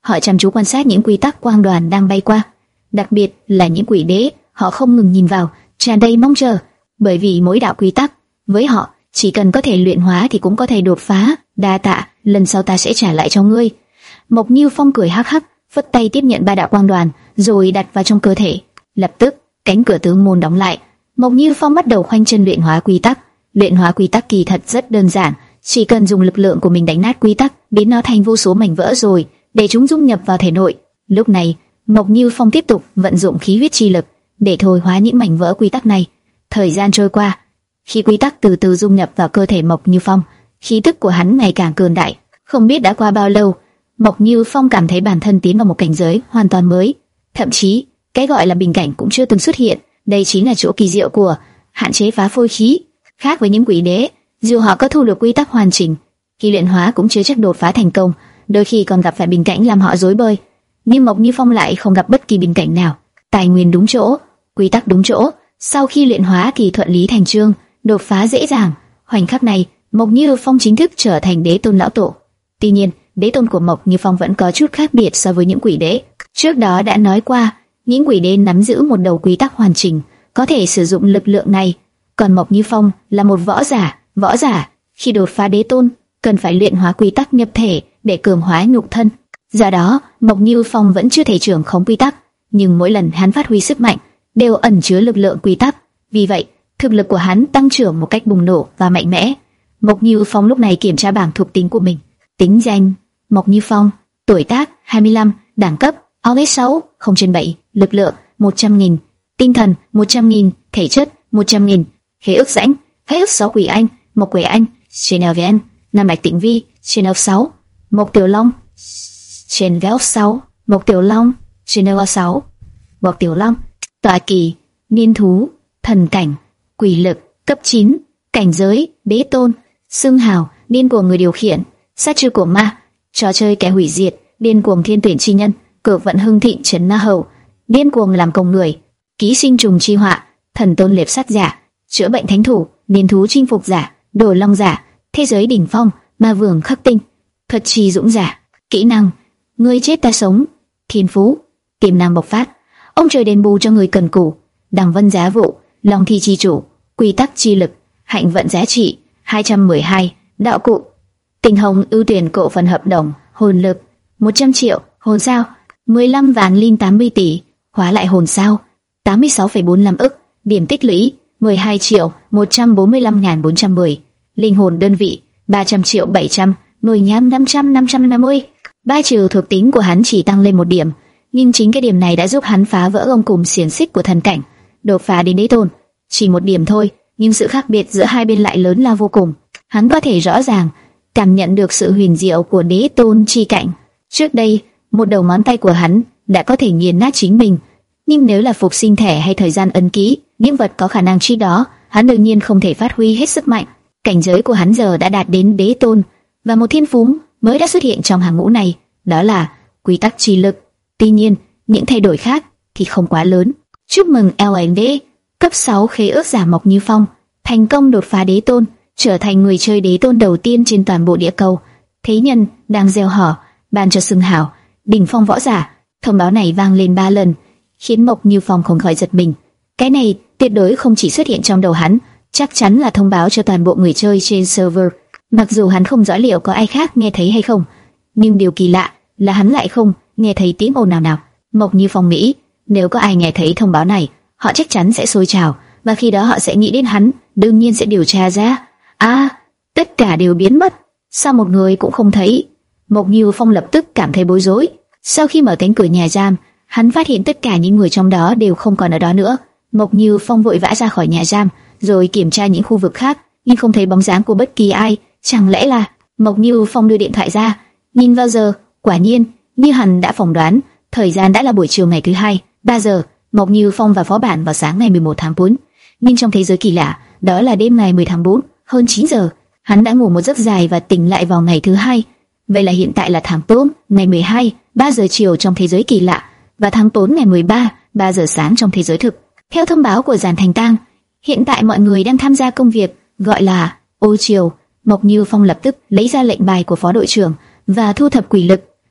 Họ chăm chú quan sát những quy tắc quang đoàn đang bay qua, đặc biệt là những quỷ đế. Họ không ngừng nhìn vào, tràn đầy mong chờ, bởi vì mỗi đạo quy tắc với họ chỉ cần có thể luyện hóa thì cũng có thể đột phá. Đa tạ, lần sau ta sẽ trả lại cho ngươi. Mộc Như Phong cười hắc hắc, phất tay tiếp nhận ba đạo quang đoàn, rồi đặt vào trong cơ thể. Lập tức, cánh cửa tướng môn đóng lại. Mộc Như Phong bắt đầu khoanh chân luyện hóa quy tắc. Luyện hóa quy tắc kỳ thật rất đơn giản, chỉ cần dùng lực lượng của mình đánh nát quy tắc, biến nó thành vô số mảnh vỡ rồi để chúng dung nhập vào thể nội. Lúc này, Mộc Như Phong tiếp tục vận dụng khí huyết chi lực để thôi hóa những mảnh vỡ quy tắc này. Thời gian trôi qua, khi quy tắc từ từ dung nhập vào cơ thể Mộc Như Phong, khí tức của hắn ngày càng cường đại. Không biết đã qua bao lâu, Mộc Như Phong cảm thấy bản thân tiến vào một cảnh giới hoàn toàn mới, thậm chí cái gọi là bình cảnh cũng chưa từng xuất hiện. Đây chính là chỗ kỳ diệu của hạn chế phá phôi khí. Khác với những quỷ đế, dù họ có thu được quy tắc hoàn chỉnh, khi luyện hóa cũng chưa chắc đột phá thành công, đôi khi còn gặp phải bình cảnh làm họ rối bời. Nhưng Mộc Như Phong lại không gặp bất kỳ bình cảnh nào. Tài nguyên đúng chỗ, quy tắc đúng chỗ. Sau khi luyện hóa kỳ thuận lý thành chương, đột phá dễ dàng. Khoảnh khắc này, Mộc Như Phong chính thức trở thành đế tôn lão tổ. Tuy nhiên, đế tôn của Mộc Như Phong vẫn có chút khác biệt so với những quỷ đế. Trước đó đã nói qua, những quỷ đế nắm giữ một đầu quy tắc hoàn chỉnh, có thể sử dụng lực lượng này. Còn Mộc Như Phong là một võ giả, võ giả khi đột phá đế tôn cần phải luyện hóa quy tắc nhập thể để cường hóa nhục thân. Do đó, Mộc Như Phong vẫn chưa thể trưởng khống quy tắc, nhưng mỗi lần hắn phát huy sức mạnh đều ẩn chứa lực lượng quy tắc. Vì vậy, thực lực của hắn tăng trưởng một cách bùng nổ và mạnh mẽ. Mộc Như Phong lúc này kiểm tra bảng thuộc tính của mình. Tính danh: Mộc Như Phong, tuổi tác hai mươi lăm, đẳng cấp o ét sáu, không trên bảy, lực lượng một trăm nghìn, tinh thần một trăm nghìn, thể chất một trăm nghìn, khế ước rãnh, khế ước sáu quỷ anh, Mộc Quỷ Anh, trên lờ vê en, Nam Bạch Tĩnh Vi, trên lờ sáu, Mộc Tiểu Long, trên lờ sáu, Mộc Tiểu Long, trên lờ sáu, Mộc Tiểu Long, tọa kỳ, niên thú, thần cảnh, quỷ lực, cấp chín, cảnh giới, đế tôn, xưng hào, điên cuồng người điều khiển, sát chiêu của ma, trò chơi kẻ hủy diệt, điên cuồng thiên tuyển chi nhân, cực vận hưng thịnh trấn na hầu, điên cuồng làm công người, ký sinh trùng chi họa, thần tôn liệp sát giả, chữa bệnh thánh thủ, niên thú chinh phục giả, đồ long giả, thế giới đỉnh phong, ma vương khắc tinh, thuật chi dũng giả. Kỹ năng: người chết ta sống. Thiên phú: tiềm năng bộc phát, ông trời đền bù cho người cần cù. Đằng vân giá vụ, long thi chi chủ, quy tắc chi lực, hạnh vận giá trị hai trăm mười hai. Đạo cụ: tình hồng ưu tuyển cổ phần hợp đồng, hồn lực một trăm triệu, hồn sao mười lăm vạn linh tám mươi tỷ, hóa lại hồn sao tám mươi sáu phẩy bốn lăm ức, điểm tích lũy mười hai triệu một trăm bốn mươi lăm nghìn bốn trăm mười, linh hồn đơn vị ba trăm triệu bảy trăm, nuôi nhám năm trăm năm trăm năm mươi. Ba trừ thuộc tính của hắn chỉ tăng lên một điểm, nhưng chính cái điểm này đã giúp hắn phá vỡ gông cùm xiềng xích của thần cảnh, đột phá đến đế tôn. Chỉ một điểm thôi, nhưng sự khác biệt giữa hai bên lại lớn lao vô cùng. Hắn có thể rõ ràng cảm nhận được sự huyền diệu của đế tôn chi cảnh. Trước đây, một đầu ngón tay của hắn đã có thể nghiền nát chính mình, nhưng nếu là phục sinh thẻ hay thời gian ấn ký, những vật có khả năng chi đó, hắn đương nhiên không thể phát huy hết sức mạnh. Cảnh giới của hắn giờ đã đạt đến đế tôn, và một thiên phú mới đã xuất hiện trong hàng ngũ này, đó là quy tắc chi lực. Tuy nhiên, những thay đổi khác thì không quá lớn. Chúc mừng lờ en đê, cấp sáu khế ước giả Mộc Như Phong thành công đột phá đế tôn, trở thành người chơi đế tôn đầu tiên trên toàn bộ địa cầu. Thế nhân đang gieo hò ban cho xưng hào đỉnh phong võ giả. Thông báo này vang lên ba lần, khiến Mộc Như Phong không khỏi giật mình. Cái này tuyệt đối không chỉ xuất hiện trong đầu hắn, chắc chắn là thông báo cho toàn bộ người chơi trên server. Mặc dù hắn không rõ liệu có ai khác nghe thấy hay không, nhưng điều kỳ lạ là hắn lại không nghe thấy tiếng ồn nào nào. Mộc Như Phong nghĩ, nếu có ai nghe thấy thông báo này, họ chắc chắn sẽ sôi trào, và khi đó họ sẽ nghĩ đến hắn, đương nhiên sẽ điều tra ra. À, tất cả đều biến mất, sao một người cũng không thấy? Mộc Như Phong lập tức cảm thấy bối rối. Sau khi mở cánh cửa nhà giam, hắn phát hiện tất cả những người trong đó đều không còn ở đó nữa. Mộc Như Phong vội vã ra khỏi nhà giam, rồi kiểm tra những khu vực khác, nhưng không thấy bóng dáng của bất kỳ ai. Chẳng lẽ là... Mộc Như Phong đưa điện thoại ra, nhìn vào giờ, quả nhiên, như hắn đã phỏng đoán, thời gian đã là buổi chiều ngày thứ hai, ba giờ. Mộc Như Phong và phó bản vào sáng ngày mười một tháng tư, nhưng trong thế giới kỳ lạ, đó là đêm ngày mười tháng tư, hơn chín giờ. Hắn đã ngủ một giấc dài và tỉnh lại vào ngày thứ hai. Vậy là hiện tại là tháng tư, ngày mười hai, ba giờ chiều trong thế giới kỳ lạ, và tháng tư ngày mười ba, ba giờ sáng trong thế giới thực. Theo thông báo của Giản Thành Tang, hiện tại mọi người đang tham gia công việc gọi là ô chiều. Mộc Như Phong lập tức lấy ra lệnh bài của phó đội trưởng và thu thập quỷ lực.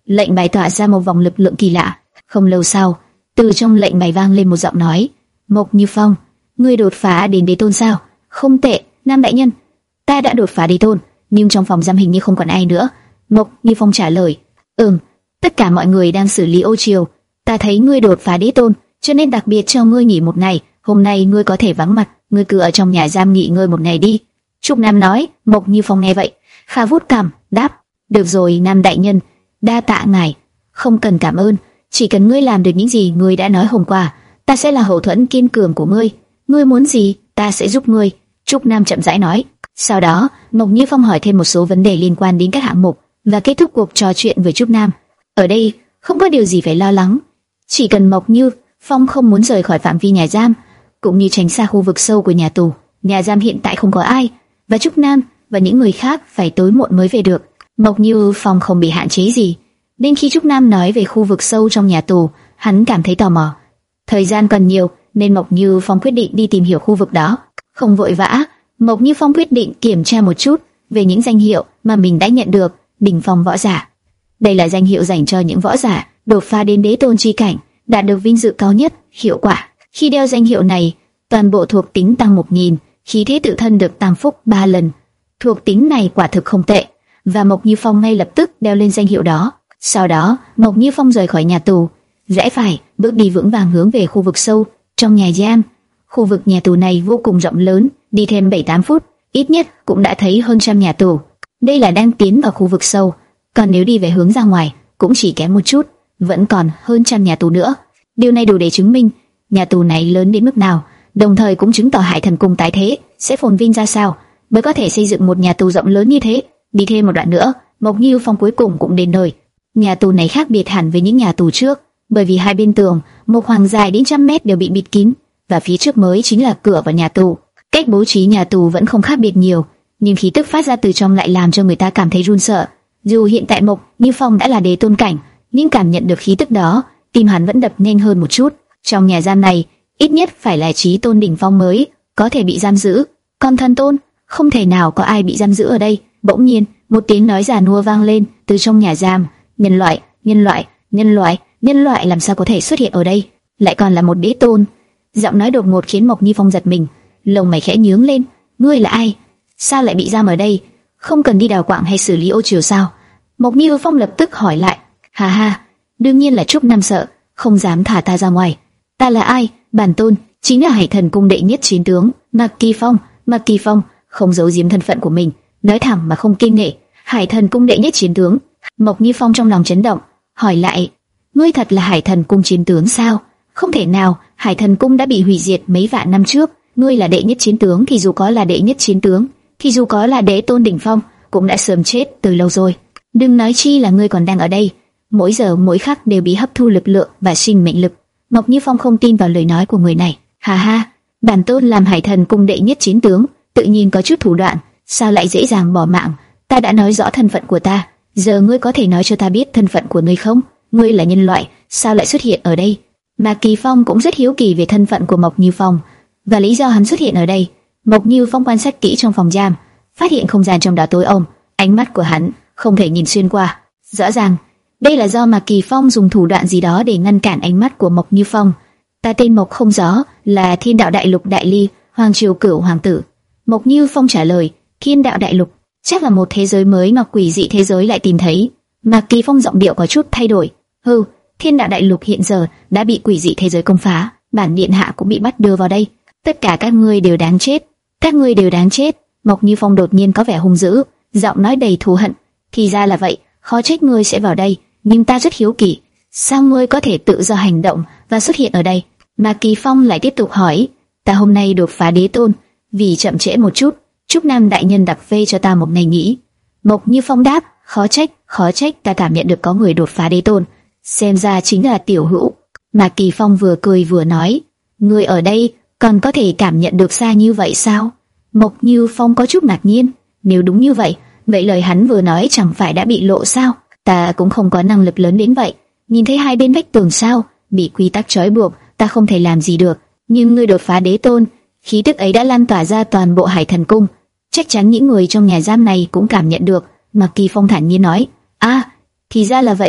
lệnh bài tỏa ra một vòng lực lượng kỳ lạ. Không lâu sau, từ trong lệnh bài vang lên một giọng nói: Mộc Như Phong, ngươi đột phá đến đế tôn sao? Không tệ, Nam đại nhân, ta đã đột phá đế tôn, nhưng trong phòng giam hình như không còn ai nữa. Mộc Như Phong trả lời: Ừm, tất cả mọi người đang xử lý ô triều. Ta thấy ngươi đột phá đế tôn, cho nên đặc biệt cho ngươi nghỉ một ngày. Hôm nay ngươi có thể vắng mặt, ngươi cứ ở trong nhà giam nghỉ ngơi một ngày đi. Trúc Nam nói. Mộc Như Phong nghe vậy, khá vuốt cằm, đáp: Được rồi, Nam đại nhân, đa tạ ngài. Không cần cảm ơn, chỉ cần ngươi làm được những gì ngươi đã nói hôm qua, ta sẽ là hậu thuẫn kiên cường của ngươi. Ngươi muốn gì, ta sẽ giúp ngươi. Trúc Nam chậm rãi nói. Sau đó, Mộc Như Phong hỏi thêm một số vấn đề liên quan đến các hạng mục và kết thúc cuộc trò chuyện với Trúc Nam. Ở đây không có điều gì phải lo lắng, chỉ cần Mộc Như Phong không muốn rời khỏi phạm vi nhà giam, cũng như tránh xa khu vực sâu của nhà tù. Nhà giam hiện tại không có ai, và Trúc Nam và những người khác phải tối muộn mới về được. Mộc Như Phong không bị hạn chế gì, nên khi Trúc Nam nói về khu vực sâu trong nhà tù, hắn cảm thấy tò mò. Thời gian còn nhiều, nên Mộc Như Phong quyết định đi tìm hiểu khu vực đó. Không vội vã, Mộc Như Phong quyết định kiểm tra một chút về những danh hiệu mà mình đã nhận được. Đỉnh phong võ giả, đây là danh hiệu dành cho những võ giả đột phá đến đế tôn chi cảnh, đạt được vinh dự cao nhất. Hiệu quả: khi đeo danh hiệu này, toàn bộ thuộc tính tăng một nghìn, khí thế tự thân được tăng phúc ba lần. Thuộc tính này quả thực không tệ, và Mộc Như Phong ngay lập tức đeo lên danh hiệu đó. Sau đó, Mộc Như Phong rời khỏi nhà tù, rẽ phải, bước đi vững vàng hướng về khu vực sâu trong nhà giam. Khu vực nhà tù này vô cùng rộng lớn, đi thêm bảy tám phút, ít nhất cũng đã thấy hơn trăm nhà tù. Đây là đang tiến vào khu vực sâu, còn nếu đi về hướng ra ngoài, cũng chỉ kém một chút, vẫn còn hơn trăm nhà tù nữa. Điều này đủ để chứng minh nhà tù này lớn đến mức nào, đồng thời cũng chứng tỏ Hải Thần Cung tái thế sẽ phồn vinh ra sao, mới có thể xây dựng một nhà tù rộng lớn như thế. Đi thêm một đoạn nữa, Mộc Như Phong cuối cùng cũng đến nơi. Nhà tù này khác biệt hẳn với những nhà tù trước, bởi vì hai bên tường, một khoảng dài đến trăm mét đều bị bịt kín, và phía trước mới chính là cửa vào nhà tù. Cách bố trí nhà tù vẫn không khác biệt nhiều, nhưng khí tức phát ra từ trong lại làm cho người ta cảm thấy run sợ. Dù hiện tại Mộc Như Phong đã là đế tôn cảnh, nhưng cảm nhận được khí tức đó, tim hắn vẫn đập nhanh hơn một chút. Trong nhà giam này, ít nhất phải là chí tôn đỉnh phong mới có thể bị giam giữ, còn thần tôn không thể nào có ai bị giam giữ ở đây. Bỗng nhiên, một tiếng nói già nua vang lên từ trong nhà giam: Nhân loại, nhân loại, nhân loại, nhân loại làm sao có thể xuất hiện ở đây, lại còn là một đế tôn. Giọng nói đột ngột khiến Mộc Như Phong giật mình, lông mày khẽ nhướng lên. Ngươi là ai? Sao lại bị giam ở đây? Không cần đi đào quạng hay xử lý ô triều sao? Mộc Như Phong lập tức hỏi lại. Hà ha, đương nhiên là Trúc Nam sợ, không dám thả ta ra ngoài. Ta là ai? Bản tôn chính là Hải Thần Cung đệ nhất chiến tướng Mạc Kỳ Phong. Mạc Kỳ Phong không giấu giếm thân phận của mình, nói thẳng mà không kiêng nể. Hải Thần Cung đệ nhất chiến tướng. Mộc Như Phong trong lòng chấn động, hỏi lại: Ngươi thật là Hải Thần Cung chiến tướng sao? Không thể nào, Hải Thần Cung đã bị hủy diệt mấy vạn năm trước. Ngươi là đệ nhất chiến tướng thì dù có là đệ nhất chiến tướng, thì dù có là đế tôn đỉnh phong, cũng đã sớm chết từ lâu rồi. Đừng nói chi là ngươi còn đang ở đây, mỗi giờ mỗi khắc đều bị hấp thu lực lượng và sinh mệnh lực. Mộc Như Phong không tin vào lời nói của người này. Hà ha, bản tôn làm Hải Thần Cung đệ nhất chiến tướng, tự nhiên có chút thủ đoạn, sao lại dễ dàng bỏ mạng? Ta đã nói rõ thân phận của ta, giờ ngươi có thể nói cho ta biết thân phận của ngươi không? Ngươi là nhân loại, sao lại xuất hiện ở đây? Mạc Kỳ Phong cũng rất hiếu kỳ về thân phận của Mộc Như Phong và lý do hắn xuất hiện ở đây. Mộc Như Phong quan sát kỹ trong phòng giam, phát hiện không gian trong đó tối om, ánh mắt của hắn không thể nhìn xuyên qua. Rõ ràng, đây là do Mạc Kỳ Phong dùng thủ đoạn gì đó để ngăn cản ánh mắt của Mộc Như Phong. Ta tên Mộc Không Gió, là Thiên Đạo Đại Lục Đại Ly, Hoàng Triều Cửu Hoàng tử. Mộc Như Phong trả lời. Thiên Đạo Đại Lục, chắc là một thế giới mới mà quỷ dị thế giới lại tìm thấy. Mạc Kỳ Phong giọng điệu có chút thay đổi. Hừ, Thiên Đạo Đại Lục hiện giờ đã bị quỷ dị thế giới công phá, bản điện hạ cũng bị bắt đưa vào đây. Tất cả các ngươi đều đáng chết, các ngươi đều đáng chết. Mộc Như Phong đột nhiên có vẻ hung dữ, giọng nói đầy thù hận. Thì ra là vậy, khó trách ngươi sẽ vào đây, nhưng ta rất hiếu kỳ, sao ngươi có thể tự do hành động và xuất hiện ở đây? Mạc Kỳ Phong lại tiếp tục hỏi. Ta hôm nay đột phá đế tôn, vì chậm trễ một chút, Trúc Nam đại nhân đặc phê cho ta một ngày nghỉ. Mộc Như Phong đáp. Khó trách, khó trách ta cảm nhận được có người đột phá đế tôn, xem ra chính là tiểu hữu. Mạc Kỳ Phong vừa cười vừa nói. Ngươi ở đây còn có thể cảm nhận được xa như vậy sao? Mộc Như Phong có chút ngạc nhiên. Nếu đúng như vậy, vậy lời hắn vừa nói chẳng phải đã bị lộ sao? Ta cũng không có năng lực lớn đến vậy. Nhìn thấy hai bên vách tường sao? Bị quy tắc trói buộc, ta không thể làm gì được. Nhưng ngươi đột phá đế tôn, khí tức ấy đã lan tỏa ra toàn bộ Hải Thần Cung. Chắc chắn những người trong nhà giam này cũng cảm nhận được. Mạc Kỳ Phong thản nhiên nói. À, thì ra là vậy.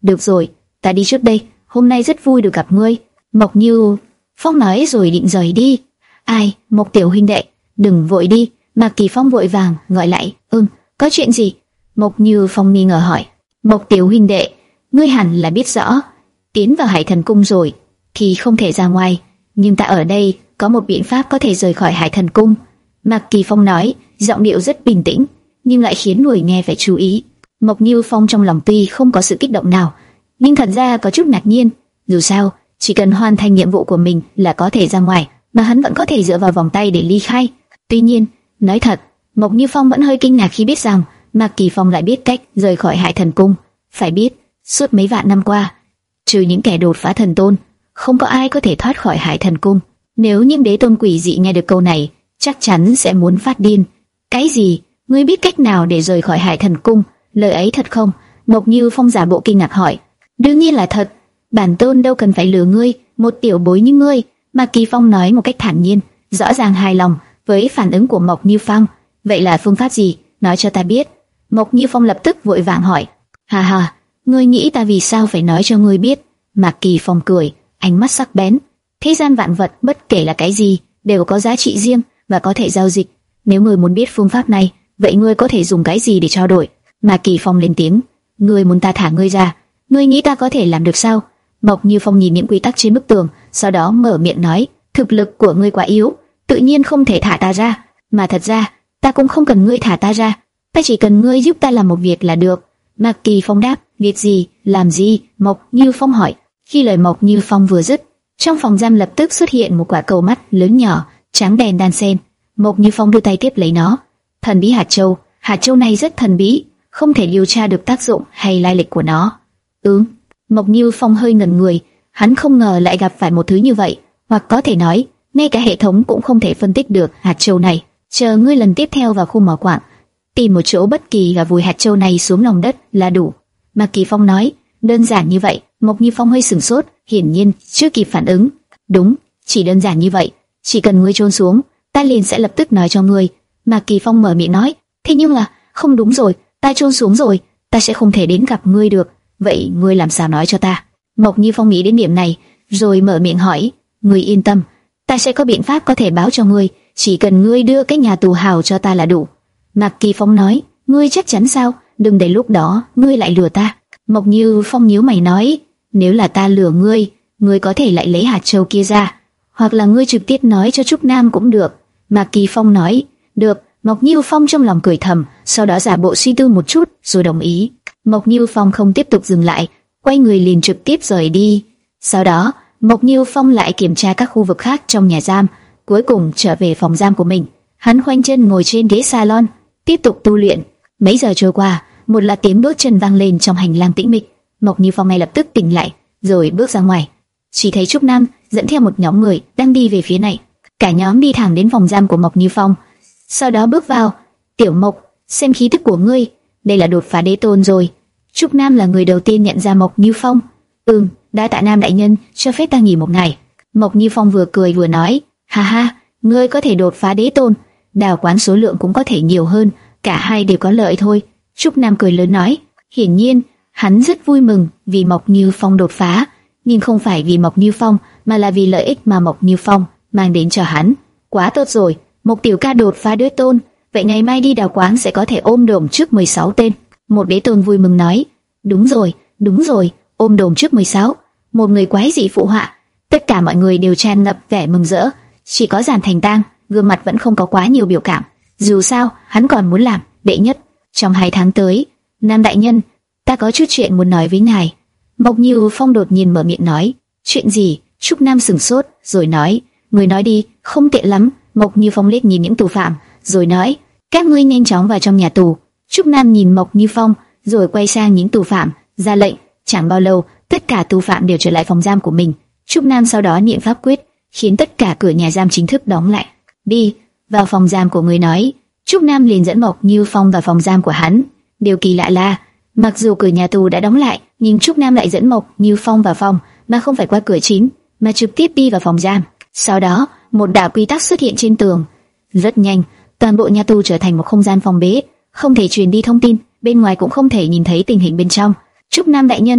Được rồi, ta đi trước đây, hôm nay rất vui được gặp ngươi. Mộc Như Phong nói rồi định rời đi. Ai, Mộc tiểu huynh đệ, đừng vội đi. Mạc Kỳ Phong vội vàng gọi lại. Ừm, có chuyện gì? Mộc Như Phong nghi ngờ hỏi. Mộc tiểu huynh đệ, ngươi hẳn là biết rõ, tiến vào Hải Thần Cung rồi thì không thể ra ngoài, nhưng ta ở đây có một biện pháp có thể rời khỏi Hải Thần Cung. Mạc Kỳ Phong nói, giọng điệu rất bình tĩnh, nhưng lại khiến người nghe phải chú ý. Mộc Như Phong trong lòng tuy không có sự kích động nào, nhưng thật ra có chút ngạc nhiên. Dù sao, chỉ cần hoàn thành nhiệm vụ của mình là có thể ra ngoài, mà hắn vẫn có thể dựa vào vòng tay để ly khai. Tuy nhiên, nói thật, Mộc Như Phong vẫn hơi kinh ngạc khi biết rằng Mạc Kỳ Phong lại biết cách rời khỏi Hải Thần Cung. Phải biết, suốt mấy vạn năm qua, trừ những kẻ đột phá thần tôn, không có ai có thể thoát khỏi Hải Thần Cung. Nếu những đế tôn quỷ dị nghe được câu này, chắc chắn sẽ muốn phát điên. Cái gì? Ngươi biết cách nào để rời khỏi Hải Thần Cung? Lời ấy thật không? Mộc Như Phong giả bộ kinh ngạc hỏi. Đương nhiên là thật. Bản tôn đâu cần phải lừa ngươi, một tiểu bối như ngươi. Mạc Kỳ Phong nói một cách thản nhiên, rõ ràng hài lòng với phản ứng của Mộc Như Phong. Vậy là phương pháp gì? Nói cho ta biết. Mộc Như Phong lập tức vội vàng hỏi. Hà hà, ngươi nghĩ ta vì sao phải nói cho ngươi biết? Mạc Kỳ Phong cười, ánh mắt sắc bén. Thế gian vạn vật, bất kể là cái gì, đều có giá trị riêng và có thể giao dịch. Nếu ngươi muốn biết phương pháp này, vậy ngươi có thể dùng cái gì để trao đổi? Mạc Kỳ Phong lên tiếng. Ngươi muốn ta thả ngươi ra? Ngươi nghĩ ta có thể làm được sao? Mộc Như Phong nhìn những quy tắc trên bức tường, sau đó mở miệng nói, thực lực của ngươi quá yếu, tự nhiên không thể thả ta ra. Mà thật ra, ta cũng không cần ngươi thả ta ra, ta chỉ cần ngươi giúp ta làm một việc là được. Mạc Kỳ Phong đáp. Việc gì? Làm gì? Mộc Như Phong hỏi. Khi lời Mộc Như Phong vừa dứt, trong phòng giam lập tức xuất hiện một quả cầu mắt lớn nhỏ, trắng đen đan xen. Mộc Như Phong đưa tay tiếp lấy nó. Thần bí hạt châu. Hạt châu này rất thần bí, không thể điều tra được tác dụng hay lai lịch của nó. Ừ. Mộc Như Phong hơi ngẩn người, hắn không ngờ lại gặp phải một thứ như vậy, hoặc có thể nói, ngay cả hệ thống cũng không thể phân tích được hạt châu này. Chờ ngươi lần tiếp theo vào khu mỏ quặng, tìm một chỗ bất kỳ và vùi hạt châu này xuống lòng đất là đủ. Mạc Kỳ Phong nói. Đơn giản như vậy? Mộc Như Phong hơi sửng sốt, hiển nhiên chưa kịp phản ứng. Đúng, chỉ đơn giản như vậy. Chỉ cần ngươi chôn xuống, ta liền sẽ lập tức nói cho ngươi. Mạc Kỳ Phong mở miệng nói. Thế nhưng là, không đúng rồi, ta chôn xuống rồi, ta sẽ không thể đến gặp ngươi được. Vậy ngươi làm sao nói cho ta? Mộc Như Phong nghĩ đến điểm này, rồi mở miệng hỏi. Ngươi yên tâm, ta sẽ có biện pháp có thể báo cho ngươi, chỉ cần ngươi đưa cái nhà tù hào cho ta là đủ. Mạc Kỳ Phong nói. Ngươi chắc chắn sao? Đừng để lúc đó ngươi lại lừa ta. Mộc Như Phong nhíu mày nói. Nếu là ta lừa ngươi, ngươi có thể lại lấy hạt châu kia ra, hoặc là ngươi trực tiếp nói cho Trúc Nam cũng được. Mạc Kỳ Phong nói. Được. Mộc Như Phong trong lòng cười thầm, sau đó giả bộ suy tư một chút rồi đồng ý. Mộc Như Phong không tiếp tục dừng lại, quay người liền trực tiếp rời đi. Sau đó, Mộc Như Phong lại kiểm tra các khu vực khác trong nhà giam, cuối cùng trở về phòng giam của mình. Hắn khoanh chân ngồi trên ghế salon, tiếp tục tu luyện. Mấy giờ trôi qua, một loạt tiếng bước chân vang lên trong hành lang tĩnh mịch. Mộc Như Phong ngay lập tức tỉnh lại, rồi bước ra ngoài. Chỉ thấy Trúc Nam dẫn theo một nhóm người đang đi về phía này. Cả nhóm đi thẳng đến phòng giam của Mộc Như Phong, sau đó bước vào. Tiểu Mộc, xem khí tức của ngươi, đây là đột phá đế tôn rồi. Trúc Nam là người đầu tiên nhận ra Mộc Như Phong. Ừm, đa tạ Nam đại nhân cho phép ta nghỉ một ngày. Mộc Như Phong vừa cười vừa nói. Ha ha, ngươi có thể đột phá đế tôn, đào quán số lượng cũng có thể nhiều hơn, cả hai đều có lợi thôi. Trúc Nam cười lớn nói. Hiển nhiên, hắn rất vui mừng vì Mộc Như Phong đột phá, nhưng không phải vì Mộc Như Phong, mà là vì lợi ích mà Mộc Như Phong mang đến cho hắn. Quá tốt rồi, Mộc tiểu ca đột phá đế tôn, vậy ngày mai đi đào quán sẽ có thể ôm đồm trước mười sáu tên. Một đế tôn vui mừng nói. Đúng rồi, đúng rồi, ôm đồm trước mười sáu. Một người quái dị phụ họa. Tất cả mọi người đều tràn ngập vẻ mừng rỡ, chỉ có Giản Thành Tang, gương mặt vẫn không có quá nhiều biểu cảm. Dù sao, hắn còn muốn làm đệ nhất trong hai tháng tới. Nam đại nhân, ta có chút chuyện muốn nói với ngài. Mộc Như Phong đột nhiên mở miệng nói. Chuyện gì? Trúc Nam sửng sốt, rồi nói. Người nói đi, không tệ lắm. Mộc Như Phong liếc nhìn những tù phạm, rồi nói. Các ngươi nhanh chóng vào trong nhà tù. Trúc Nam nhìn Mộc Như Phong, rồi quay sang những tù phạm, ra lệnh. Chẳng bao lâu, tất cả tù phạm đều trở lại phòng giam của mình. Trúc Nam sau đó niệm pháp quyết, khiến tất cả cửa nhà giam chính thức đóng lại. Đi vào phòng giam của người nói. Trúc Nam liền dẫn Mộc Như Phong vào phòng giam của hắn. Điều kỳ lạ là, mặc dù cửa nhà tù đã đóng lại, nhưng Trúc Nam lại dẫn Mộc Như Phong vào phòng, mà không phải qua cửa chính, mà trực tiếp đi vào phòng giam. Sau đó, một đạo quy tắc xuất hiện trên tường. Rất nhanh, toàn bộ nhà tù trở thành một không gian phòng bế, không thể truyền đi thông tin, bên ngoài cũng không thể nhìn thấy tình hình bên trong. Trúc Nam đại nhân,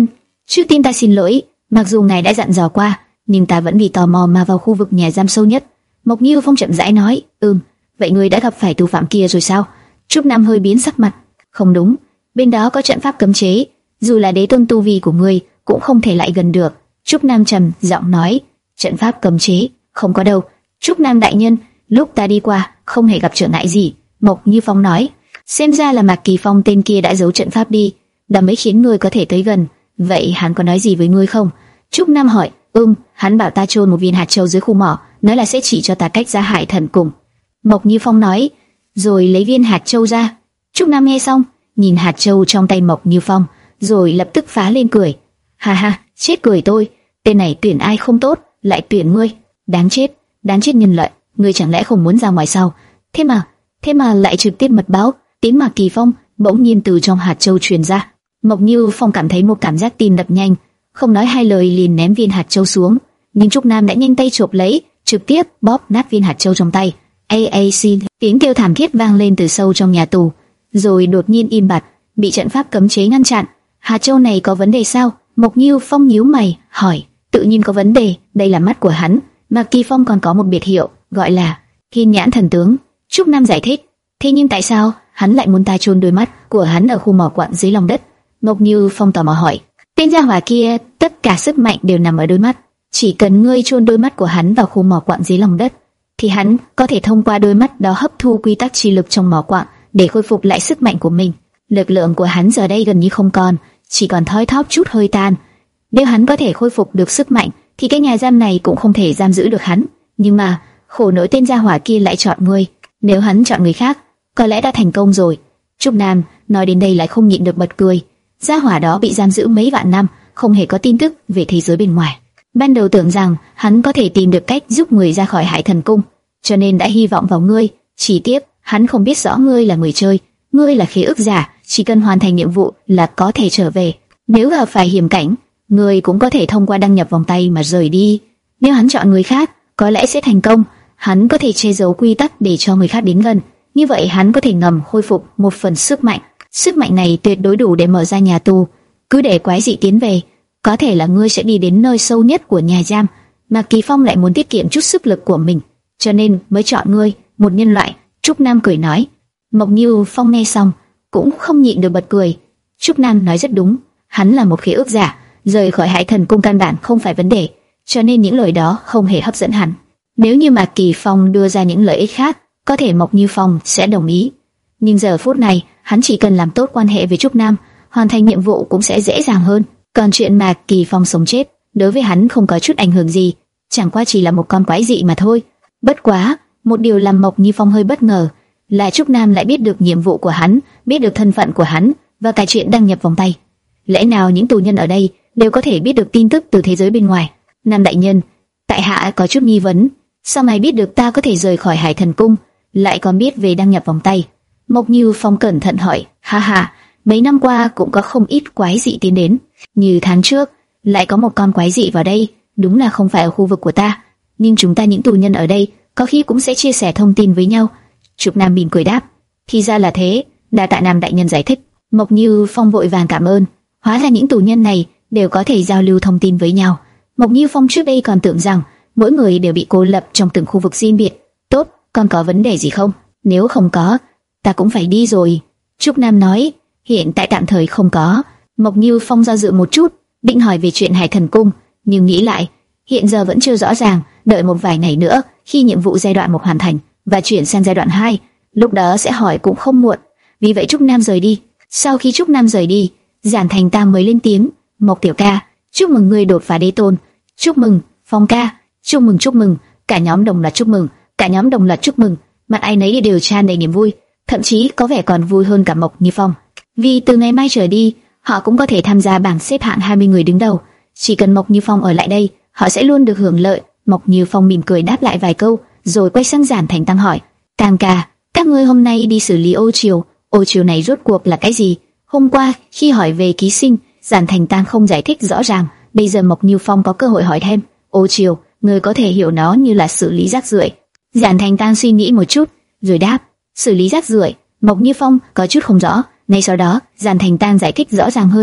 Trước tiên ta xin lỗi, mặc dù ngài đã dặn dò qua, nhưng ta vẫn vì tò mò mà vào khu vực nhà giam sâu nhất. Mộc Như Phong chậm rãi nói, ừm, vậy ngươi đã gặp phải tù phạm kia rồi sao? Trúc Nam hơi biến sắc mặt, không đúng, bên đó có trận pháp cấm chế, dù là đế tôn tu vi của ngươi cũng không thể lại gần được. Trúc Nam trầm giọng nói, trận pháp cấm chế, không có đâu. Trúc Nam đại nhân, lúc ta đi qua không hề gặp trở ngại gì. Mộc Như Phong nói, xem ra là Mạc Kỳ Phong tên kia đã giấu trận pháp đi, đã mới khiến ngươi có thể tới gần. Vậy hắn có nói gì với ngươi không? Trúc Nam hỏi. Ừm, hắn bảo ta chôn một viên hạt châu dưới khu mỏ, nói là sẽ chỉ cho ta cách ra Hải Thần Cung. Mộc Như Phong nói, rồi lấy viên hạt châu ra. Trúc Nam nghe xong, nhìn hạt châu trong tay Mộc Như Phong, rồi lập tức phá lên cười. Ha ha, chết cười tôi, tên này tuyển ai không tốt, lại tuyển ngươi, đáng chết, đáng chết nhân loại, ngươi chẳng lẽ không muốn ra ngoài sao? Thế mà, thế mà lại trực tiếp mật báo, tiếng Mạc Kỳ Phong bỗng nhiên từ trong hạt châu truyền ra. Mộc Như Phong cảm thấy một cảm giác tim đập nhanh, không nói hai lời liền ném viên hạt châu xuống, nhưng Trúc Nam đã nhanh tay chộp lấy, trực tiếp bóp nát viên hạt châu trong tay. A A xin, tiếng kêu thảm thiết vang lên từ sâu trong nhà tù, rồi đột nhiên im bặt, bị trận pháp cấm chế ngăn chặn. Hạt châu này có vấn đề sao? Mộc Như Phong nhíu mày, hỏi. Tự nhiên có vấn đề, đây là mắt của hắn. Mạc Kỳ Phong còn có một biệt hiệu, gọi là Thiên Nhãn Thần Tướng. Trúc Nam giải thích. Thế nhưng tại sao hắn lại muốn ta chôn đôi mắt của hắn ở khu mỏ quặng dưới lòng đất? Mộc Như Phong tò mò hỏi. Tên gia hỏa kia, tất cả sức mạnh đều nằm ở đôi mắt. Chỉ cần ngươi chôn đôi mắt của hắn vào khu mỏ quặng dưới lòng đất, thì hắn có thể thông qua đôi mắt đó hấp thu quy tắc chi lực trong mỏ quặng để khôi phục lại sức mạnh của mình. Lực lượng của hắn giờ đây gần như không còn, chỉ còn thoi thóp chút hơi tan. Nếu hắn có thể khôi phục được sức mạnh, thì cái nhà giam này cũng không thể giam giữ được hắn. Nhưng mà khổ nỗi tên gia hỏa kia lại chọn ngươi. Nếu hắn chọn người khác, có lẽ đã thành công rồi. Trúc Nam nói đến đây lại không nhịn được bật cười. Gia hỏa đó bị giam giữ mấy vạn năm, không hề có tin tức về thế giới bên ngoài. Ban đầu tưởng rằng hắn có thể tìm được cách giúp người ra khỏi Hải Thần Cung, cho nên đã hy vọng vào ngươi. Chỉ tiếc hắn không biết rõ ngươi là người chơi, ngươi là khế ước giả, chỉ cần hoàn thành nhiệm vụ là có thể trở về. Nếu gặp phải hiểm cảnh, ngươi cũng có thể thông qua đăng nhập vòng tay mà rời đi. Nếu hắn chọn người khác, có lẽ sẽ thành công. Hắn có thể che giấu quy tắc để cho người khác đến gần, như vậy hắn có thể ngầm khôi phục một phần sức mạnh. Sức mạnh này tuyệt đối đủ để mở ra nhà tù. Cứ để quái dị tiến về, có thể là ngươi sẽ đi đến nơi sâu nhất của nhà giam. Mà Kỳ Phong lại muốn tiết kiệm chút sức lực của mình, cho nên mới chọn ngươi, một nhân loại. Trúc Nam cười nói. Mộc Như Phong nghe xong cũng không nhịn được bật cười. Trúc Nam nói rất đúng, hắn là một khế ước giả, rời khỏi Hải Thần Cung căn bản không phải vấn đề, cho nên những lời đó không hề hấp dẫn hắn. Nếu như mà Kỳ Phong đưa ra những lợi ích khác, có thể Mộc Như Phong sẽ đồng ý. Nhưng giờ phút này, hắn chỉ cần làm tốt quan hệ với Trúc Nam, hoàn thành nhiệm vụ cũng sẽ dễ dàng hơn. Còn chuyện mà Kỳ Phong sống chết, đối với hắn không có chút ảnh hưởng gì, chẳng qua chỉ là một con quái dị mà thôi. Bất quá, một điều làm Mộc Như Phong hơi bất ngờ là Trúc Nam lại biết được nhiệm vụ của hắn, biết được thân phận của hắn và cả chuyện đăng nhập vòng tay. Lẽ nào những tù nhân ở đây đều có thể biết được tin tức từ thế giới bên ngoài? Nam đại nhân, tại hạ có chút nghi vấn, sao mày biết được ta có thể rời khỏi Hải Thần Cung, lại còn biết về đăng nhập vòng tay? Mộc Như Phong cẩn thận hỏi. Ha ha, mấy năm qua cũng có không ít quái dị tiến đến, như tháng trước lại có một con quái dị vào đây, đúng là không phải ở khu vực của ta, nhưng chúng ta những tù nhân ở đây có khi cũng sẽ chia sẻ thông tin với nhau. Trúc Nam mỉm cười đáp. Thì ra là thế, đa tạ Nam đại nhân giải thích. Mộc Như Phong vội vàng cảm ơn. Hóa ra những tù nhân này đều có thể giao lưu thông tin với nhau. Mộc Như Phong trước đây còn tưởng rằng mỗi người đều bị cô lập trong từng khu vực riêng biệt. Tốt, còn có vấn đề gì không? Nếu không có, ta cũng phải đi rồi. Trúc Nam nói. Hiện tại tạm thời không có. Mộc Như Phong do dự một chút, định hỏi về chuyện Hải Thần Cung, nhưng nghĩ lại, hiện giờ vẫn chưa rõ ràng, đợi một vài ngày nữa, khi nhiệm vụ giai đoạn một hoàn thành và chuyển sang giai đoạn hai, lúc đó sẽ hỏi cũng không muộn. Vì vậy Trúc Nam rời đi. Sau khi Trúc Nam rời đi, Giản Thành Tam mới lên tiếng. Mộc tiểu ca, chúc mừng ngươi đột phá đế tôn. Chúc mừng. Phong ca, chúc mừng chúc mừng. Cả nhóm đồng loạt chúc mừng, cả nhóm đồng loạt chúc mừng. Mặt ai nấy đều tràn đầy niềm vui, thậm chí có vẻ còn vui hơn cả Mộc Như Phong. Vì từ ngày mai trở đi, họ cũng có thể tham gia bảng xếp hạng hai mươi người đứng đầu. Chỉ cần Mộc Như Phong ở lại đây, họ sẽ luôn được hưởng lợi. Mộc Như Phong mỉm cười đáp lại vài câu, rồi quay sang Giản Thành Tăng hỏi: Tam ca, các ngươi hôm nay đi xử lý ô triều, ô triều này rốt cuộc là cái gì? Hôm qua khi hỏi về ký sinh, Giản Thành Tăng không giải thích rõ ràng, bây giờ Mộc Như Phong có cơ hội hỏi thêm. Ô triều, ngươi có thể hiểu nó như là xử lý rác rưởi. Giản Thành Tăng suy nghĩ một chút, rồi đáp: xử lý rác rưởi. Mộc Như Phong có chút không rõ. Ngay sau đó, Giản Thành Tăng giải thích rõ ràng hơn.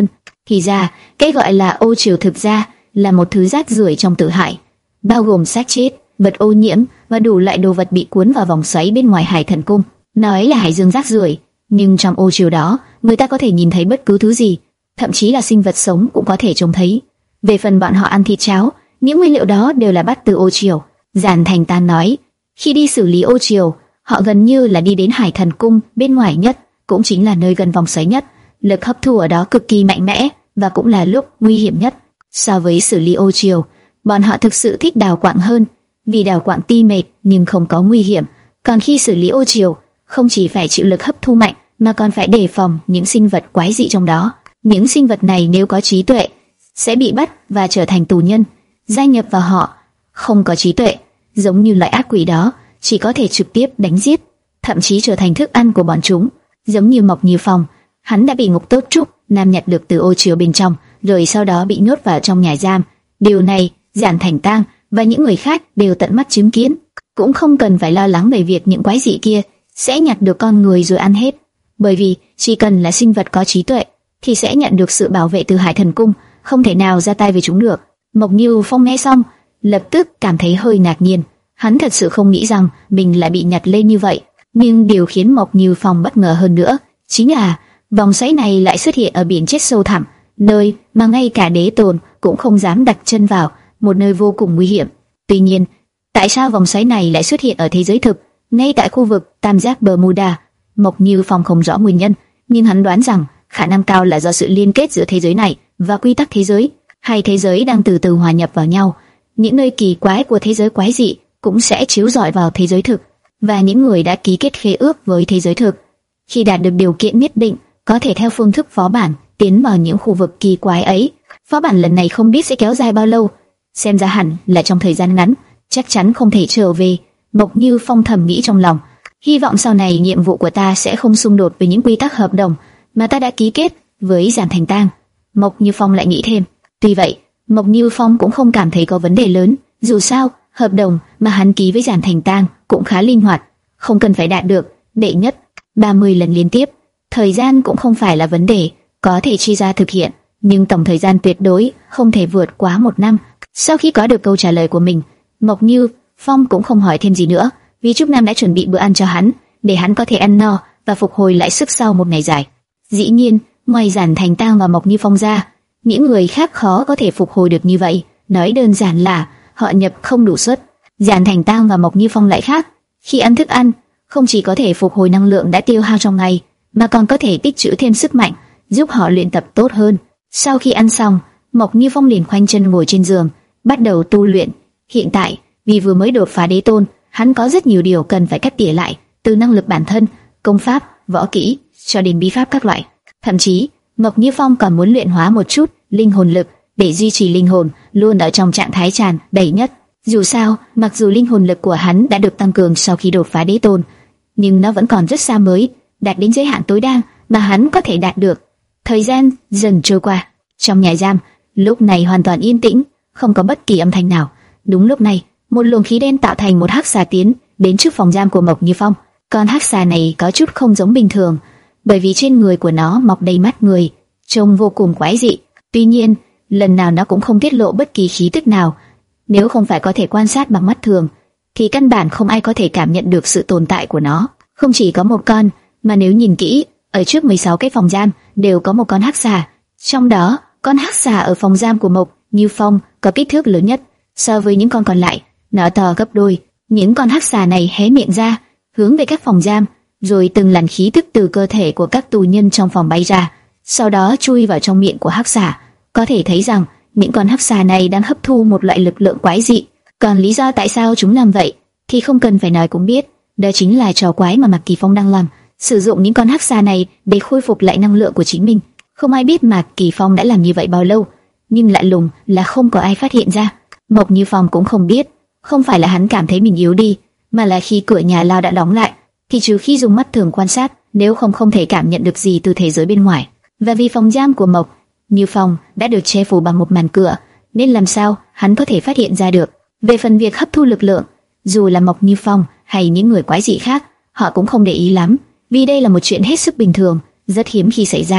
Thì ra, cái gọi là ô triều thực ra là một thứ rác rưởi trong tử hải, bao gồm xác chết, vật ô nhiễm và đủ loại đồ vật bị cuốn vào vòng xoáy bên ngoài Hải Thần Cung. Nói là hải dương rác rưởi, nhưng trong ô triều đó, người ta có thể nhìn thấy bất cứ thứ gì, thậm chí là sinh vật sống cũng có thể trông thấy. Về phần bọn họ ăn thịt cháo, những nguyên liệu đó đều là bắt từ ô triều. Giản Thành Tan nói, khi đi xử lý ô triều, họ gần như là đi đến Hải Thần Cung bên ngoài nhất, cũng chính là nơi gần vòng xoáy nhất. Lực hấp thu ở đó cực kỳ mạnh mẽ và cũng là lúc nguy hiểm nhất. So với xử lý ô triều, bọn họ thực sự thích đào quặng hơn, vì đào quặng ti mệt nhưng không có nguy hiểm. Còn khi xử lý ô triều, không chỉ phải chịu lực hấp thu mạnh mà còn phải đề phòng những sinh vật quái dị trong đó. Những sinh vật này nếu có trí tuệ sẽ bị bắt và trở thành tù nhân, gia nhập vào họ. Không có trí tuệ, giống như loại ác quỷ đó, chỉ có thể trực tiếp đánh giết, thậm chí trở thành thức ăn của bọn chúng. Giống như Mộc Như Phong, hắn đã bị Ngục Tốt Trúc Nam nhặt được từ ô triều bên trong, rồi sau đó bị nhốt vào trong nhà giam. Điều này, Giản Thành Tang và những người khác đều tận mắt chứng kiến, cũng không cần phải lo lắng về việc những quái dị kia sẽ nhặt được con người rồi ăn hết, bởi vì chỉ cần là sinh vật có trí tuệ thì sẽ nhận được sự bảo vệ từ Hải Thần Cung, không thể nào ra tay với chúng được. Mộc Như Phong nghe xong, lập tức cảm thấy hơi ngạc nhiên. Hắn thật sự không nghĩ rằng mình lại bị nhặt lên như vậy. Nhưng điều khiến Mộc Như Phong bất ngờ hơn nữa chính là vòng xoáy này lại xuất hiện ở biển chết sâu thẳm, nơi mà ngay cả đế tồn cũng không dám đặt chân vào, một nơi vô cùng nguy hiểm. Tuy nhiên, tại sao vòng xoáy này lại xuất hiện ở thế giới thực, ngay tại khu vực tam giác Bermuda? Mộc Như Phong không rõ nguyên nhân, nhưng hắn đoán rằng khả năng cao là do sự liên kết giữa thế giới này và quy tắc thế giới. Hai thế giới đang từ từ hòa nhập vào nhau. Những nơi kỳ quái của thế giới quái dị cũng sẽ chiếu rọi vào thế giới thực, và những người đã ký kết khế ước với thế giới thực, khi đạt được điều kiện nhất định, có thể theo phương thức phó bản tiến vào những khu vực kỳ quái ấy. Phó bản lần này không biết sẽ kéo dài bao lâu, xem ra hẳn là trong thời gian ngắn, chắc chắn không thể trở về. Mộc Như Phong thầm nghĩ trong lòng, hy vọng sau này nhiệm vụ của ta sẽ không xung đột với những quy tắc hợp đồng mà ta đã ký kết với Giản Thành Tang. Mộc Như Phong lại nghĩ thêm. Tuy vậy, Mộc Như Phong cũng không cảm thấy có vấn đề lớn, dù sao hợp đồng mà hắn ký với Giản Thành Tang cũng khá linh hoạt, không cần phải đạt được đệ nhất ba mươi lần liên tiếp. Thời gian cũng không phải là vấn đề, có thể chia ra thực hiện, nhưng tổng thời gian tuyệt đối không thể vượt quá một năm. Sau khi có được câu trả lời của mình, Mộc Như Phong cũng không hỏi thêm gì nữa, vì Trúc Nam đã chuẩn bị bữa ăn cho hắn, để hắn có thể ăn no và phục hồi lại sức sau một ngày dài. Dĩ nhiên, ngoài Giản Thành Tang và Mộc Như Phong ra, những người khác khó có thể phục hồi được như vậy. Nói đơn giản là họ nhập không đủ suất. Giản Thành Tang và Mộc Như Phong lại khác, khi ăn thức ăn, không chỉ có thể phục hồi năng lượng đã tiêu hao trong ngày, mà còn có thể tích trữ thêm sức mạnh, giúp họ luyện tập tốt hơn. Sau khi ăn xong, Mộc Như Phong liền khoanh chân ngồi trên giường, bắt đầu tu luyện. Hiện tại, vì vừa mới đột phá đế tôn, hắn có rất nhiều điều cần phải cắt tỉa lại, từ năng lực bản thân, công pháp, võ kỹ, cho đến bí pháp các loại. Thậm chí, Mộc Như Phong còn muốn luyện hóa một chút linh hồn lực để duy trì linh hồn luôn ở trong trạng thái tràn đầy nhất. Dù sao, mặc dù linh hồn lực của hắn đã được tăng cường sau khi đột phá đế tôn, nhưng nó vẫn còn rất xa mới đạt đến giới hạn tối đa mà hắn có thể đạt được. Thời gian dần trôi qua, trong nhà giam lúc này hoàn toàn yên tĩnh, không có bất kỳ âm thanh nào. Đúng lúc này, một luồng khí đen tạo thành một hắc xà tiến đến trước phòng giam của Mộc Như Phong. Con hắc xà này có chút không giống bình thường, bởi vì trên người của nó mọc đầy mắt người, trông vô cùng quái dị. Tuy nhiên, lần nào nó cũng không tiết lộ bất kỳ khí tức nào. Nếu không phải có thể quan sát bằng mắt thường, thì căn bản không ai có thể cảm nhận được sự tồn tại của nó. Không chỉ có một con, mà nếu nhìn kỹ, ở trước mười sáu cái phòng giam đều có một con hắc xà. Trong đó, con hắc xà ở phòng giam của Mộc Như Phong có kích thước lớn nhất. So với những con còn lại, nó to gấp đôi. Những con hắc xà này hé miệng ra, hướng về các phòng giam, rồi từng làn khí tức từ cơ thể của các tù nhân trong phòng bay ra, sau đó chui vào trong miệng của hắc xà. Có thể thấy rằng những con hắc xà này đang hấp thu một loại lực lượng quái dị. Còn lý do tại sao chúng làm vậy thì không cần phải nói cũng biết, đó chính là trò quái mà Mạc Kỳ Phong đang làm, sử dụng những con hắc xà này để khôi phục lại năng lượng của chính mình. Không ai biết Mạc Kỳ Phong đã làm như vậy bao lâu, nhưng lạ lùng là không có ai phát hiện ra. Mộc Như Phong cũng không biết, không phải là hắn cảm thấy mình yếu đi, mà là khi cửa nhà lao đã đóng lại, thì trừ khi dùng mắt thường quan sát, nếu không không thể cảm nhận được gì từ thế giới bên ngoài. Và vì phòng giam của Mộc Như Phong đã được che phủ bằng một màn cửa, nên làm sao hắn có thể phát hiện ra được. Về phần việc hấp thu lực lượng, dù là Mộc Như Phong hay những người quái dị khác, họ cũng không để ý lắm, vì đây là một chuyện hết sức bình thường, rất hiếm khi xảy ra.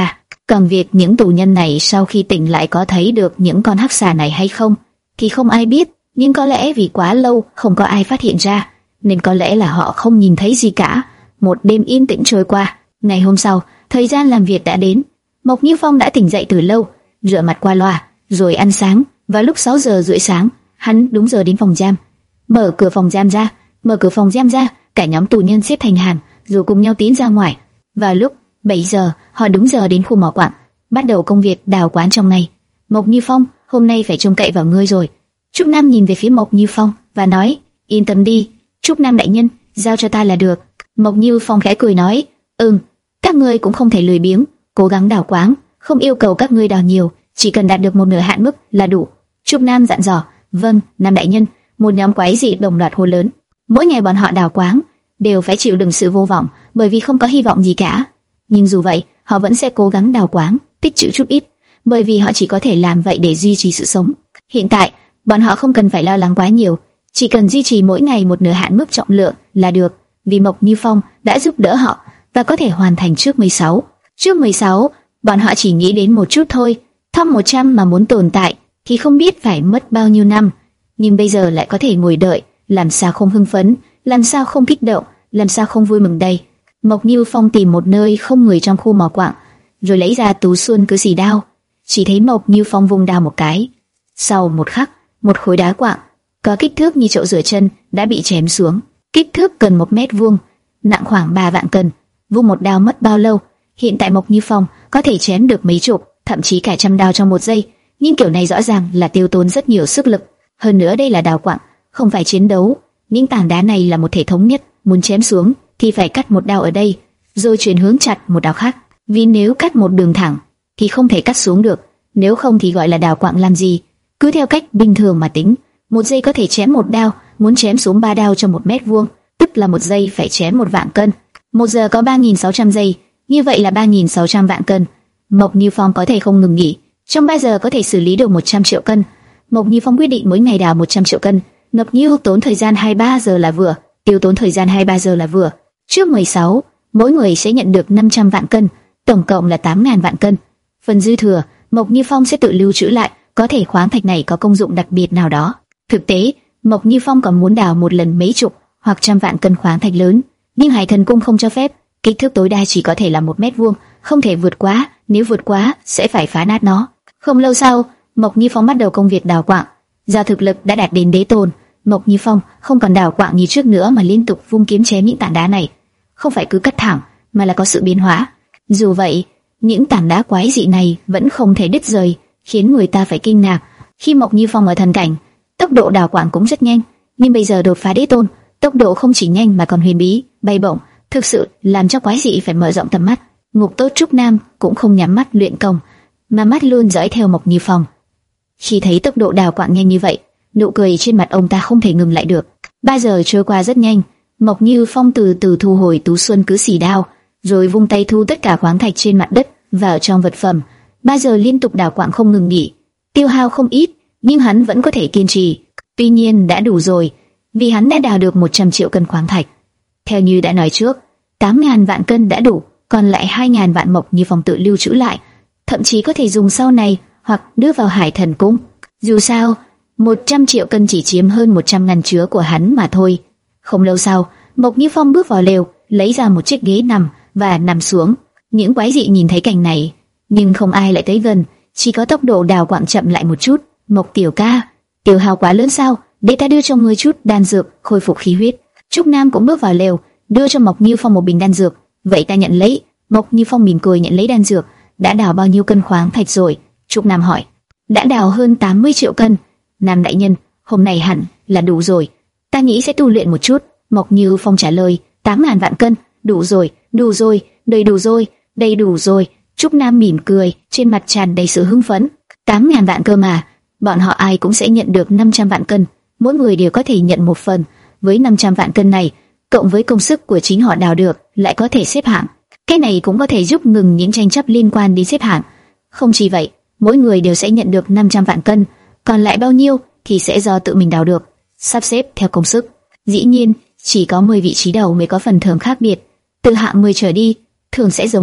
Còn việc những tù nhân này sau khi tỉnh lại có thấy được những con hắc xà này hay không thì không ai biết, nhưng có lẽ vì quá lâu không có ai phát hiện ra, nên có lẽ là họ không nhìn thấy gì cả. Một đêm yên tĩnh trôi qua. Ngày hôm sau, thời gian làm việc đã đến. Mộc Như Phong đã tỉnh dậy từ lâu, rửa mặt qua loa, rồi ăn sáng. Vào lúc sáu giờ rưỡi sáng, hắn đúng giờ đến phòng giam. Mở cửa phòng giam ra, mở cửa phòng giam ra, cả nhóm tù nhân xếp thành hàng, rồi cùng nhau tiến ra ngoài. Vào lúc bảy giờ, họ đúng giờ đến khu mỏ quặng, bắt đầu công việc đào quáng trong ngày. Mộc Như Phong, hôm nay phải trông cậy vào ngươi rồi. Trúc Nam nhìn về phía Mộc Như Phong và nói, yên tâm đi, Trúc Nam đại nhân, giao cho ta là được. Mộc Như Phong khẽ cười nói, ừm, các ngươi cũng không thể lười biếng, cố gắng đào quáng, không yêu cầu các ngươi đào nhiều, chỉ cần đạt được một nửa hạn mức là đủ. Trúc Nam dặn dò, vâng, Nam đại nhân. Một nhóm quái dị đồng loạt hô lớn. Mỗi ngày bọn họ đào quáng đều phải chịu đựng sự vô vọng, bởi vì không có hy vọng gì cả. Nhưng dù vậy, họ vẫn sẽ cố gắng đào quáng, tích trữ chút ít, bởi vì họ chỉ có thể làm vậy để duy trì sự sống. Hiện tại, bọn họ không cần phải lo lắng quá nhiều, chỉ cần duy trì mỗi ngày một nửa hạn mức trọng lượng là được, vì Mộc Như Phong đã giúp đỡ họ và có thể hoàn thành trước mười sáu. Trước mười sáu, bọn họ chỉ nghĩ đến một chút thôi, top một trăm mà muốn tồn tại thì không biết phải mất bao nhiêu năm, nhưng bây giờ lại có thể ngồi đợi, làm sao không hưng phấn, làm sao không kích động, làm sao không vui mừng đây. Mộc Như Phong tìm một nơi không người trong khu mỏ quặng, rồi lấy ra tú xuân cứ xì đao. Chỉ thấy Mộc Như Phong vung đao một cái, sau một khắc, một khối đá quặng có kích thước như chậu rửa chân đã bị chém xuống, kích thước gần một mét vuông, nặng khoảng ba vạn cân. Vung một đao mất bao lâu? Hiện tại Mộc Như Phong có thể chém được mấy chục, thậm chí cả trăm đao trong một giây, nhưng kiểu này rõ ràng là tiêu tốn rất nhiều sức lực. Hơn nữa đây là đào quặng, không phải chiến đấu. Những tảng đá này là một thể thống nhất, muốn chém xuống thì phải cắt một đao ở đây, rồi chuyển hướng chặt một đao khác. Vì nếu cắt một đường thẳng thì không thể cắt xuống được, nếu không thì gọi là đào quặng làm gì? Cứ theo cách bình thường mà tính, một giây có thể chém một đao, muốn chém xuống ba đao trong một mét vuông, tức là một giây phải chém một vạn cân. Một giờ có ba nghìn sáu trăm giây, như vậy là ba nghìn sáu trăm vạn cân. Mộc Như Phong có thể không ngừng nghỉ, trong ba giờ có thể xử lý được một trăm triệu cân. Mộc Như Phong quyết định mỗi ngày đào một trăm triệu cân. Mộc Như tốn thời gian hai mươi ba giờ là vừa, tiêu tốn thời gian hai mươi ba giờ là vừa. Trước mười sáu, mỗi người sẽ nhận được năm trăm vạn cân, tổng cộng là tám nghìn vạn cân. Phần dư thừa, Mộc Như Phong sẽ tự lưu trữ lại, có thể khoáng thạch này có công dụng đặc biệt nào đó. Thực tế, Mộc Như Phong còn muốn đào một lần mấy chục hoặc trăm vạn cân khoáng thạch lớn, nhưng Hải Thần Cung không cho phép, kích thước tối đa chỉ có thể là một mét vuông, không thể vượt quá, nếu vượt quá sẽ phải phá nát nó. Không lâu sau, Mộc Như Phong bắt đầu công việc đào quặng. Do thực lực đã đạt đến đế tôn, Mộc Như Phong không còn đào quặng như trước nữa mà liên tục vung kiếm chém những tảng đá này, không phải cứ cắt thẳng mà là có sự biến hóa. Dù vậy, những tảng đá quái dị này vẫn không thể đứt rời, khiến người ta phải kinh ngạc. Khi Mộc Như Phong ở thần cảnh, tốc độ đào quặng cũng rất nhanh, nhưng bây giờ đột phá đế tôn, tốc độ không chỉ nhanh mà còn huyền bí, bay bổng, thực sự làm cho quái dị phải mở rộng tầm mắt. Ngục Tốt Trúc Nam cũng không nhắm mắt luyện công, mà mắt luôn dõi theo Mộc Như Phong. Khi thấy tốc độ đào quặng nhanh như vậy, nụ cười trên mặt ông ta không thể ngừng lại được. Ba giờ trôi qua rất nhanh, Mộc Như Phong từ từ thu hồi tú xuân cứ xì đao, rồi vung tay thu tất cả khoáng thạch trên mặt đất vào trong vật phẩm. Ba giờ liên tục đào quặng không ngừng nghỉ, tiêu hao không ít, nhưng hắn vẫn có thể kiên trì. Tuy nhiên đã đủ rồi, vì hắn đã đào được một trăm triệu cân khoáng thạch. Theo như đã nói trước, tám nghìn vạn cân đã đủ, còn lại hai nghìn vạn Mộc Như Phong tự lưu trữ lại, thậm chí có thể dùng sau này hoặc đưa vào Hải Thần Cung. Dù sao, một trăm triệu cân chỉ chiếm hơn một trăm ngăn chứa của hắn mà thôi. Không lâu sau, Mộc Như Phong bước vào lều, lấy ra một chiếc ghế nằm và nằm xuống. Những quái dị nhìn thấy cảnh này, nhưng không ai lại tới gần, chỉ có tốc độ đào quặng chậm lại một chút. Mộc tiểu ca, tiêu hao quá lớn sao? Để ta đưa cho ngươi chút đan dược khôi phục khí huyết. Trúc Nam cũng bước vào lều, đưa cho Mộc Như Phong một bình đan dược. Vậy ta nhận lấy. Mộc Như Phong mỉm cười nhận lấy đan dược. Đã đào bao nhiêu cân khoáng thạch rồi? Trúc Nam hỏi. Đã đào hơn tám mươi triệu cân. Nam đại nhân, hôm nay hẳn là đủ rồi. Ta nghĩ sẽ tu luyện một chút. Mộc Như Phong trả lời. Tám ngàn vạn cân, đủ rồi, đủ rồi, đầy đủ rồi, đầy đủ rồi. Trúc Nam mỉm cười, trên mặt tràn đầy sự hưng phấn. Tám ngàn vạn cơ mà, bọn họ ai cũng sẽ nhận được năm trăm vạn cân, mỗi người đều có thể nhận một phần. Với năm trăm vạn cân này, cộng với công sức của chính họ đào được, lại có thể xếp hạng. Cái này cũng có thể giúp ngừng những tranh chấp liên quan đến xếp hạng. Không chỉ vậy, mỗi người đều sẽ nhận được năm trăm vạn cân, còn lại bao nhiêu thì sẽ do tự mình đào được, sắp xếp theo công sức. Dĩ nhiên, chỉ có mười vị trí đầu mới có phần thưởng khác biệt. Từ hạng mười trở đi, thường sẽ giống nhau,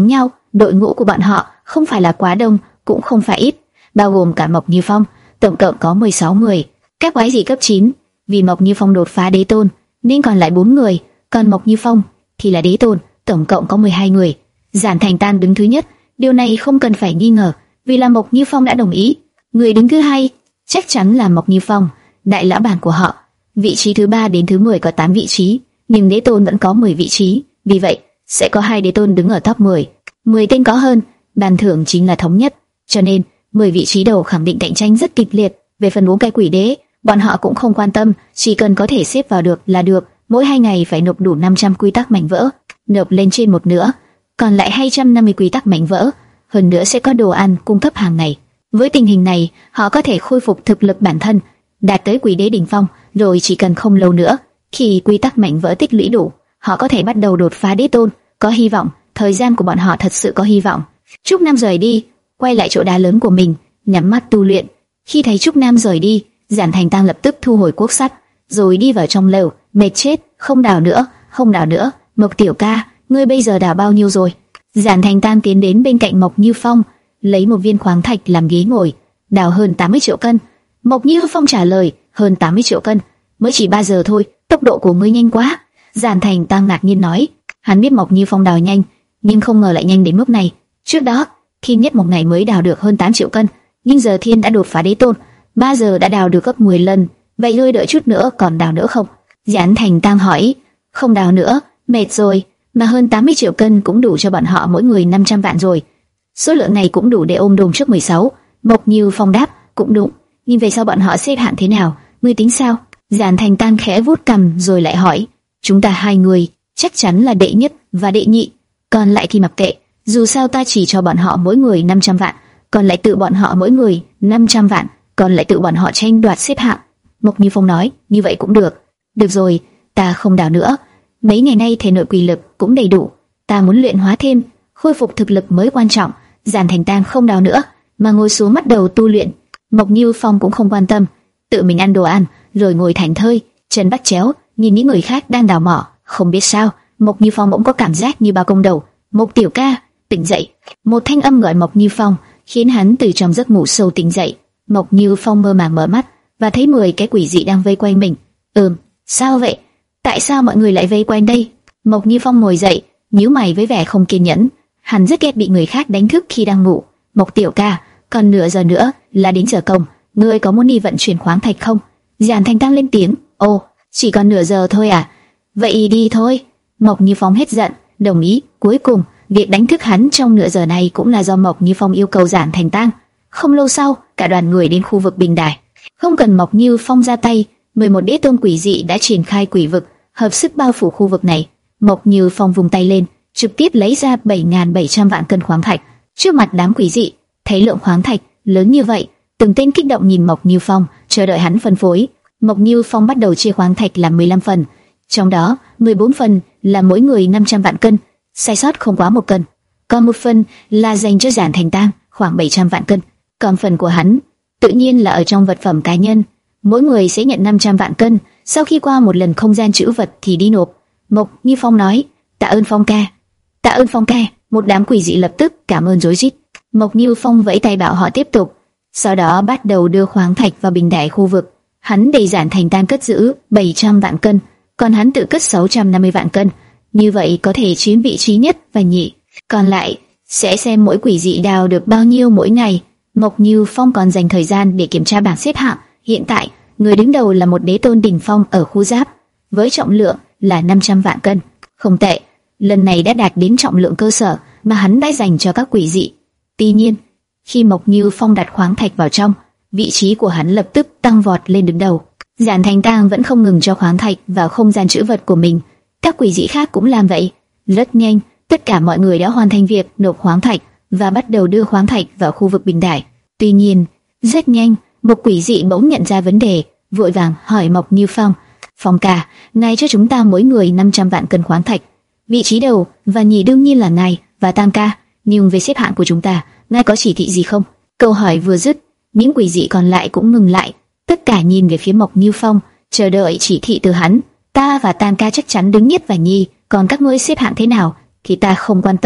đội ngũ của bọn họ không phải là quá đông, cũng không phải ít, bao gồm cả Mộc Như Phong, tổng cộng có mười sáu người. Các quái dị cấp chín, vì Mộc Như Phong đột phá đế tôn nên còn lại bốn người, còn Mộc Như Phong thì là đế tôn, tổng cộng có mười hai người. Giản Thành Tan đứng thứ nhất, điều này không cần phải nghi ngờ, vì là Mộc Như Phong đã đồng ý. Người đứng thứ hai chắc chắn là Mộc Như Phong, đại lão bản của họ. Vị trí thứ ba đến thứ mười có tám vị trí, nhưng đế tôn vẫn có mười vị trí, vì vậy sẽ có hai đế tôn đứng ở top mười. mười tên có hơn, ban thưởng chính là thống nhất, cho nên mười vị trí đầu khẳng định cạnh tranh rất kịch liệt. Về phần bốn cái quỷ đế, bọn họ cũng không quan tâm, chỉ cần có thể xếp vào được là được. Mỗi hai ngày phải nộp đủ năm trăm quy tắc mảnh vỡ, nộp lên trên một nửa, còn lại hai trăm năm mươi quy tắc mảnh vỡ. Hơn nữa sẽ có đồ ăn cung cấp hàng ngày. Với tình hình này, họ có thể khôi phục thực lực bản thân, đạt tới quỷ đế đỉnh phong, rồi chỉ cần không lâu nữa, khi quy tắc mảnh vỡ tích lũy đủ, họ có thể bắt đầu đột phá đế tôn. Có hy vọng, thời gian của bọn họ thật sự có hy vọng. Trúc Nam rời đi, quay lại chỗ đá lớn của mình, nhắm mắt tu luyện. Khi thấy Trúc Nam rời đi, Giản Thành Tăng lập tức thu hồi cuốc sắt, rồi đi vào trong lều. Mệt chết, không đào nữa, không đào nữa. Mộc tiểu ca, ngươi bây giờ đào bao nhiêu rồi? Giản Thành Tăng tiến đến bên cạnh Mộc Như Phong, lấy một viên khoáng thạch làm ghế ngồi. Đào hơn tám mươi triệu cân. Mộc Như Phong trả lời, hơn tám mươi triệu cân, mới chỉ ba giờ thôi, tốc độ của ngươi nhanh quá. Giản Thành Tăng ngạc nhiên nói, hắn biết Mộc Như Phong đào nhanh, nhưng không ngờ lại nhanh đến mức này. Trước đó, Thiên Nhất Mộc này mới đào được hơn tám triệu cân, nhưng giờ Thiên đã đột phá đế tôn, ba giờ đã đào được gấp mười lần. Vậy ngươi đợi chút nữa còn đào nữa không? Giản Thành Tăng hỏi. Không đào nữa, mệt rồi, mà hơn tám mươi triệu cân cũng đủ cho bọn họ mỗi người năm trăm vạn rồi. Số lượng này cũng đủ để ôm đồm trước mười sáu. Mộc Như Phong đáp, cũng đúng, nhưng về sau bọn họ xếp hạng thế nào, ngươi tính sao? Giản Thành Tăng khẽ vuốt cằm rồi lại hỏi, chúng ta hai người chắc chắn là đệ nhất và đệ nhị, còn lại thì mặc kệ, dù sao ta chỉ cho bọn họ mỗi người năm trăm vạn, còn lại tự bọn họ mỗi người năm trăm vạn, còn lại tự bọn họ tranh đoạt xếp hạng. Mộc Như Phong nói, như vậy cũng được. Được rồi, ta không đào nữa. Mấy ngày nay thể nội quỷ lực cũng đầy đủ, ta muốn luyện hóa thêm, khôi phục thực lực mới quan trọng. Giản Thành Tăng không đào nữa, mà ngồi xuống bắt đầu tu luyện. Mộc Như Phong cũng không quan tâm, tự mình ăn đồ ăn, rồi ngồi thảnh thơi, chân bắt chéo, nhìn những người khác đang đào mỏ. Không biết sao, Mộc Như Phong bỗng có cảm giác như bao công đầu. Mộc tiểu ca, tỉnh dậy! Một thanh âm gọi Mộc Như Phong, khiến hắn từ trong giấc ngủ sâu tỉnh dậy. Mộc Như Phong mơ màng mở mắt và thấy mười cái quỷ dị đang vây quanh mình. Ừm, sao vậy? Tại sao mọi người lại vây quanh đây? Mộc Như Phong ngồi dậy, nhíu mày với vẻ không kiên nhẫn. Hắn rất ghét bị người khác đánh thức khi đang ngủ. Mộc tiểu ca, còn nửa giờ nữa là đến giờ công, ngươi có muốn đi vận chuyển khoáng thạch không? Giản Thành Tăng lên tiếng. Ồ, chỉ còn nửa giờ thôi à? Vậy đi thôi. Mộc Như Phong hết giận, đồng ý. Cuối cùng, việc đánh thức hắn trong nửa giờ này cũng là do Mộc Như Phong yêu cầu Giản Thành Tăng. Không lâu sau, cả đoàn người đến khu vực bình đài. Không cần Mộc Như Phong ra tay, mười một đế tôn quỷ dị đã triển khai quỷ vực, hợp sức bao phủ khu vực này. Mộc Như Phong vùng tay lên, trực tiếp lấy ra bảy nghìn bảy trăm vạn cân khoáng thạch. Trước mặt đám quỷ dị, thấy lượng khoáng thạch lớn như vậy, từng tên kích động nhìn Mộc Như Phong, chờ đợi hắn phân phối. Mộc Như Phong bắt đầu chia khoáng thạch làm mười lăm phần, trong đó mười bốn phần là mỗi người năm trăm vạn cân, sai sót không quá một cân. Còn một phần là dành cho Giản Thành Tăng, khoảng bảy trăm vạn cân. Còn phần của hắn, tự nhiên là ở trong vật phẩm cá nhân, mỗi người sẽ nhận năm trăm vạn cân. Sau khi qua một lần không gian trữ vật thì đi nộp. Mộc Như Phong nói, tạ ơn Phong ca, tạ ơn Phong ca. Một đám quỷ dị lập tức cảm ơn rối rít. Mộc Như Phong vẫy tay bảo họ tiếp tục, sau đó bắt đầu đưa khoáng thạch vào bình đài khu vực. Hắn để Giản Thành Tăng cất giữ bảy trăm vạn cân, còn hắn tự cất sáu trăm năm mươi vạn cân. Như vậy có thể chiếm vị trí nhất và nhị. Còn lại sẽ xem mỗi quỷ dị đào được bao nhiêu mỗi ngày. Mộc Như Phong còn dành thời gian để kiểm tra bảng xếp hạng. Hiện tại, người đứng đầu là một đế tôn đỉnh phong ở khu giáp, với trọng lượng là năm trăm vạn cân. Không tệ, lần này đã đạt đến trọng lượng cơ sở mà hắn đã dành cho các quỷ dị. Tuy nhiên, khi Mộc Như Phong đặt khoáng thạch vào trong, vị trí của hắn lập tức tăng vọt lên đứng đầu. Giản Thành Tăng vẫn không ngừng cho khoáng thạch vào không gian trữ vật của mình. Các quỷ dị khác cũng làm vậy. Rất nhanh, tất cả mọi người đã hoàn thành việc nộp khoáng thạch và bắt đầu đưa khoáng thạch vào khu vực bình đài. Tuy nhiên, rất nhanh, một quỷ dị bỗng nhận ra vấn đề, vội vàng hỏi Mộc Như Phong: "Phong ca, ngài cho chúng ta mỗi người năm trăm vạn cân khoáng thạch. Vị trí đầu và nhì đương nhiên là ngài và Tam ca, nhưng về xếp hạng của chúng ta, ngài có chỉ thị gì không?" Câu hỏi vừa dứt, những quỷ dị còn lại cũng ngừng lại, tất cả nhìn về phía Mộc Như Phong, chờ đợi chỉ thị từ hắn. "Ta và Tam ca chắc chắn đứng nhất và nhì, còn các ngươi xếp hạng thế nào thì ta không quan tâm."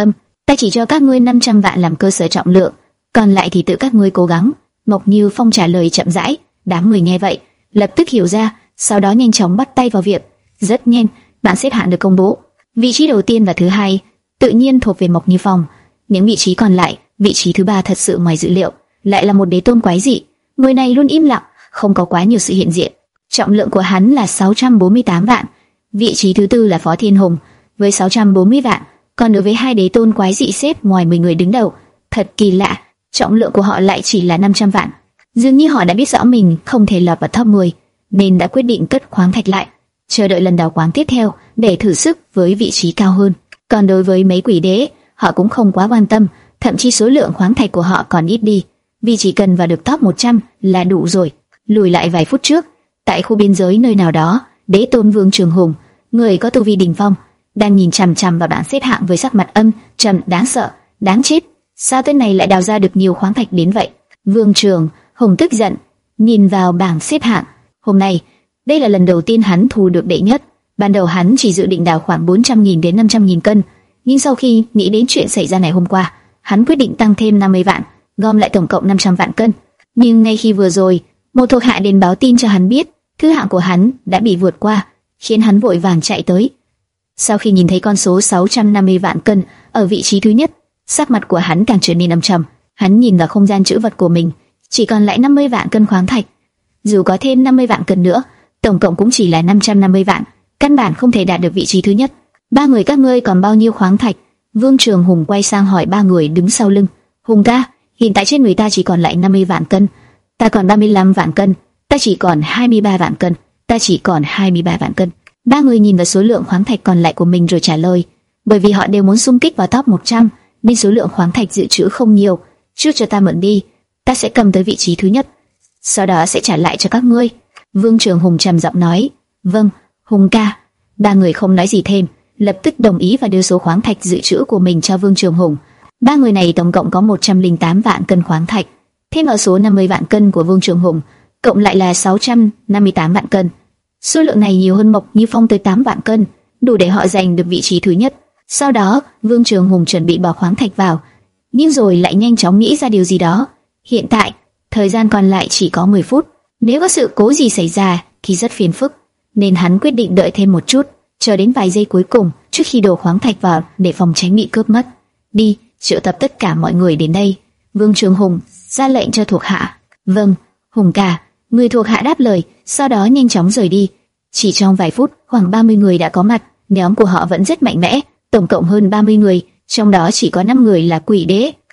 Ta chỉ cho các ngươi năm trăm vạn làm cơ sở trọng lượng, còn lại thì tự các ngươi cố gắng. Mộc Như Phong trả lời chậm rãi. Đám người nghe vậy lập tức hiểu ra, sau đó nhanh chóng bắt tay vào việc. Rất nhanh, bảng xếp hạng được công bố. Vị trí đầu tiên và thứ hai tự nhiên thuộc về Mộc Như Phong. Những vị trí còn lại, vị trí thứ ba thật sự ngoài dự liệu, lại là một đế tôn quái dị. Người này luôn im lặng, không có quá nhiều sự hiện diện. Trọng lượng của hắn là sáu trăm bốn mươi tám vạn. Vị trí thứ tư là Phó Thiên Hùng với sáu trăm bốn mươi vạn. Còn đối với hai đế tôn quái dị xếp ngoài mười người đứng đầu, thật kỳ lạ, trọng lượng của họ lại chỉ là năm trăm vạn. Dường như họ đã biết rõ mình không thể lọt vào top mười, nên đã quyết định cất khoáng thạch lại, chờ đợi lần đào quáng tiếp theo để thử sức với vị trí cao hơn. Còn đối với mấy quỷ đế, họ cũng không quá quan tâm, thậm chí số lượng khoáng thạch của họ còn ít đi, vì chỉ cần vào được top một trăm là đủ rồi. Lùi lại vài phút trước, tại khu biên giới nơi nào đó, đế tôn Vương Trường Hùng, người có tu vi đỉnh phong, đang nhìn chằm chằm vào bảng xếp hạng với sắc mặt âm trầm đáng sợ. Đáng chết, sao tên này lại đào ra được nhiều khoáng thạch đến vậy? Vương Trường Hùng tức giận, nhìn vào bảng xếp hạng. Hôm nay, đây là lần đầu tiên hắn thu được đệ nhất. Ban đầu hắn chỉ dự định đào khoảng bốn trăm nghìn đến năm trăm nghìn cân, nhưng sau khi nghĩ đến chuyện xảy ra ngày hôm qua, hắn quyết định tăng thêm năm mươi vạn, gom lại tổng cộng năm trăm vạn cân. Nhưng ngay khi vừa rồi, một thuộc hạ đến báo tin cho hắn biết thứ hạng của hắn đã bị vượt qua, khiến hắn vội vàng chạy tới. Sau khi nhìn thấy con số sáu trăm năm mươi vạn cân ở vị trí thứ nhất, sắc mặt của hắn càng trở nên âm trầm. Hắn nhìn vào không gian trữ vật của mình, chỉ còn lại năm mươi vạn cân khoáng thạch. Dù có thêm năm mươi vạn cân nữa, tổng cộng cũng chỉ là năm trăm năm mươi vạn, căn bản không thể đạt được vị trí thứ nhất. Ba người các ngươi còn bao nhiêu khoáng thạch? Vương Trường Hùng quay sang hỏi ba người đứng sau lưng. Hùng ca, hiện tại trên người ta chỉ còn lại năm mươi vạn cân, ta còn ba mươi lăm vạn cân, ta chỉ còn hai mươi ba vạn cân, ta chỉ còn hai mươi ba vạn cân. Ba người nhìn vào số lượng khoáng thạch còn lại của mình rồi trả lời. Bởi vì họ đều muốn xung kích vào top một trăm, nên số lượng khoáng thạch dự trữ không nhiều. Trước cho ta mượn đi, ta sẽ cầm tới vị trí thứ nhất, sau đó sẽ trả lại cho các ngươi. Vương Trường Hùng trầm giọng nói. Vâng, Hùng ca. Ba người không nói gì thêm, lập tức đồng ý và đưa số khoáng thạch dự trữ của mình cho Vương Trường Hùng. Ba người này tổng cộng có một trăm lẻ tám vạn cân khoáng thạch, thêm vào số năm mươi vạn cân của Vương Trường Hùng, cộng lại là sáu trăm năm mươi tám vạn cân. Số lượng này nhiều hơn Mộc Như Phong tới tám vạn cân, đủ để họ giành được vị trí thứ nhất. Sau đó, Vương Trường Hùng chuẩn bị bỏ khoáng thạch vào, nhưng rồi lại nhanh chóng nghĩ ra điều gì đó. Hiện tại, thời gian còn lại chỉ có mười phút. Nếu có sự cố gì xảy ra thì rất phiền phức, nên hắn quyết định đợi thêm một chút, chờ đến vài giây cuối cùng trước khi đổ khoáng thạch vào để phòng tránh bị cướp mất. Đi, triệu tập tất cả mọi người đến đây. Vương Trường Hùng ra lệnh cho thuộc hạ. Vâng, Hùng ca. Người thuộc hạ đáp lời, sau đó nhanh chóng rời đi. Chỉ trong vài phút, khoảng ba mươi người đã có mặt. Nhóm của họ vẫn rất mạnh mẽ, tổng cộng hơn ba mươi người, trong đó chỉ có năm người là quỷ đế.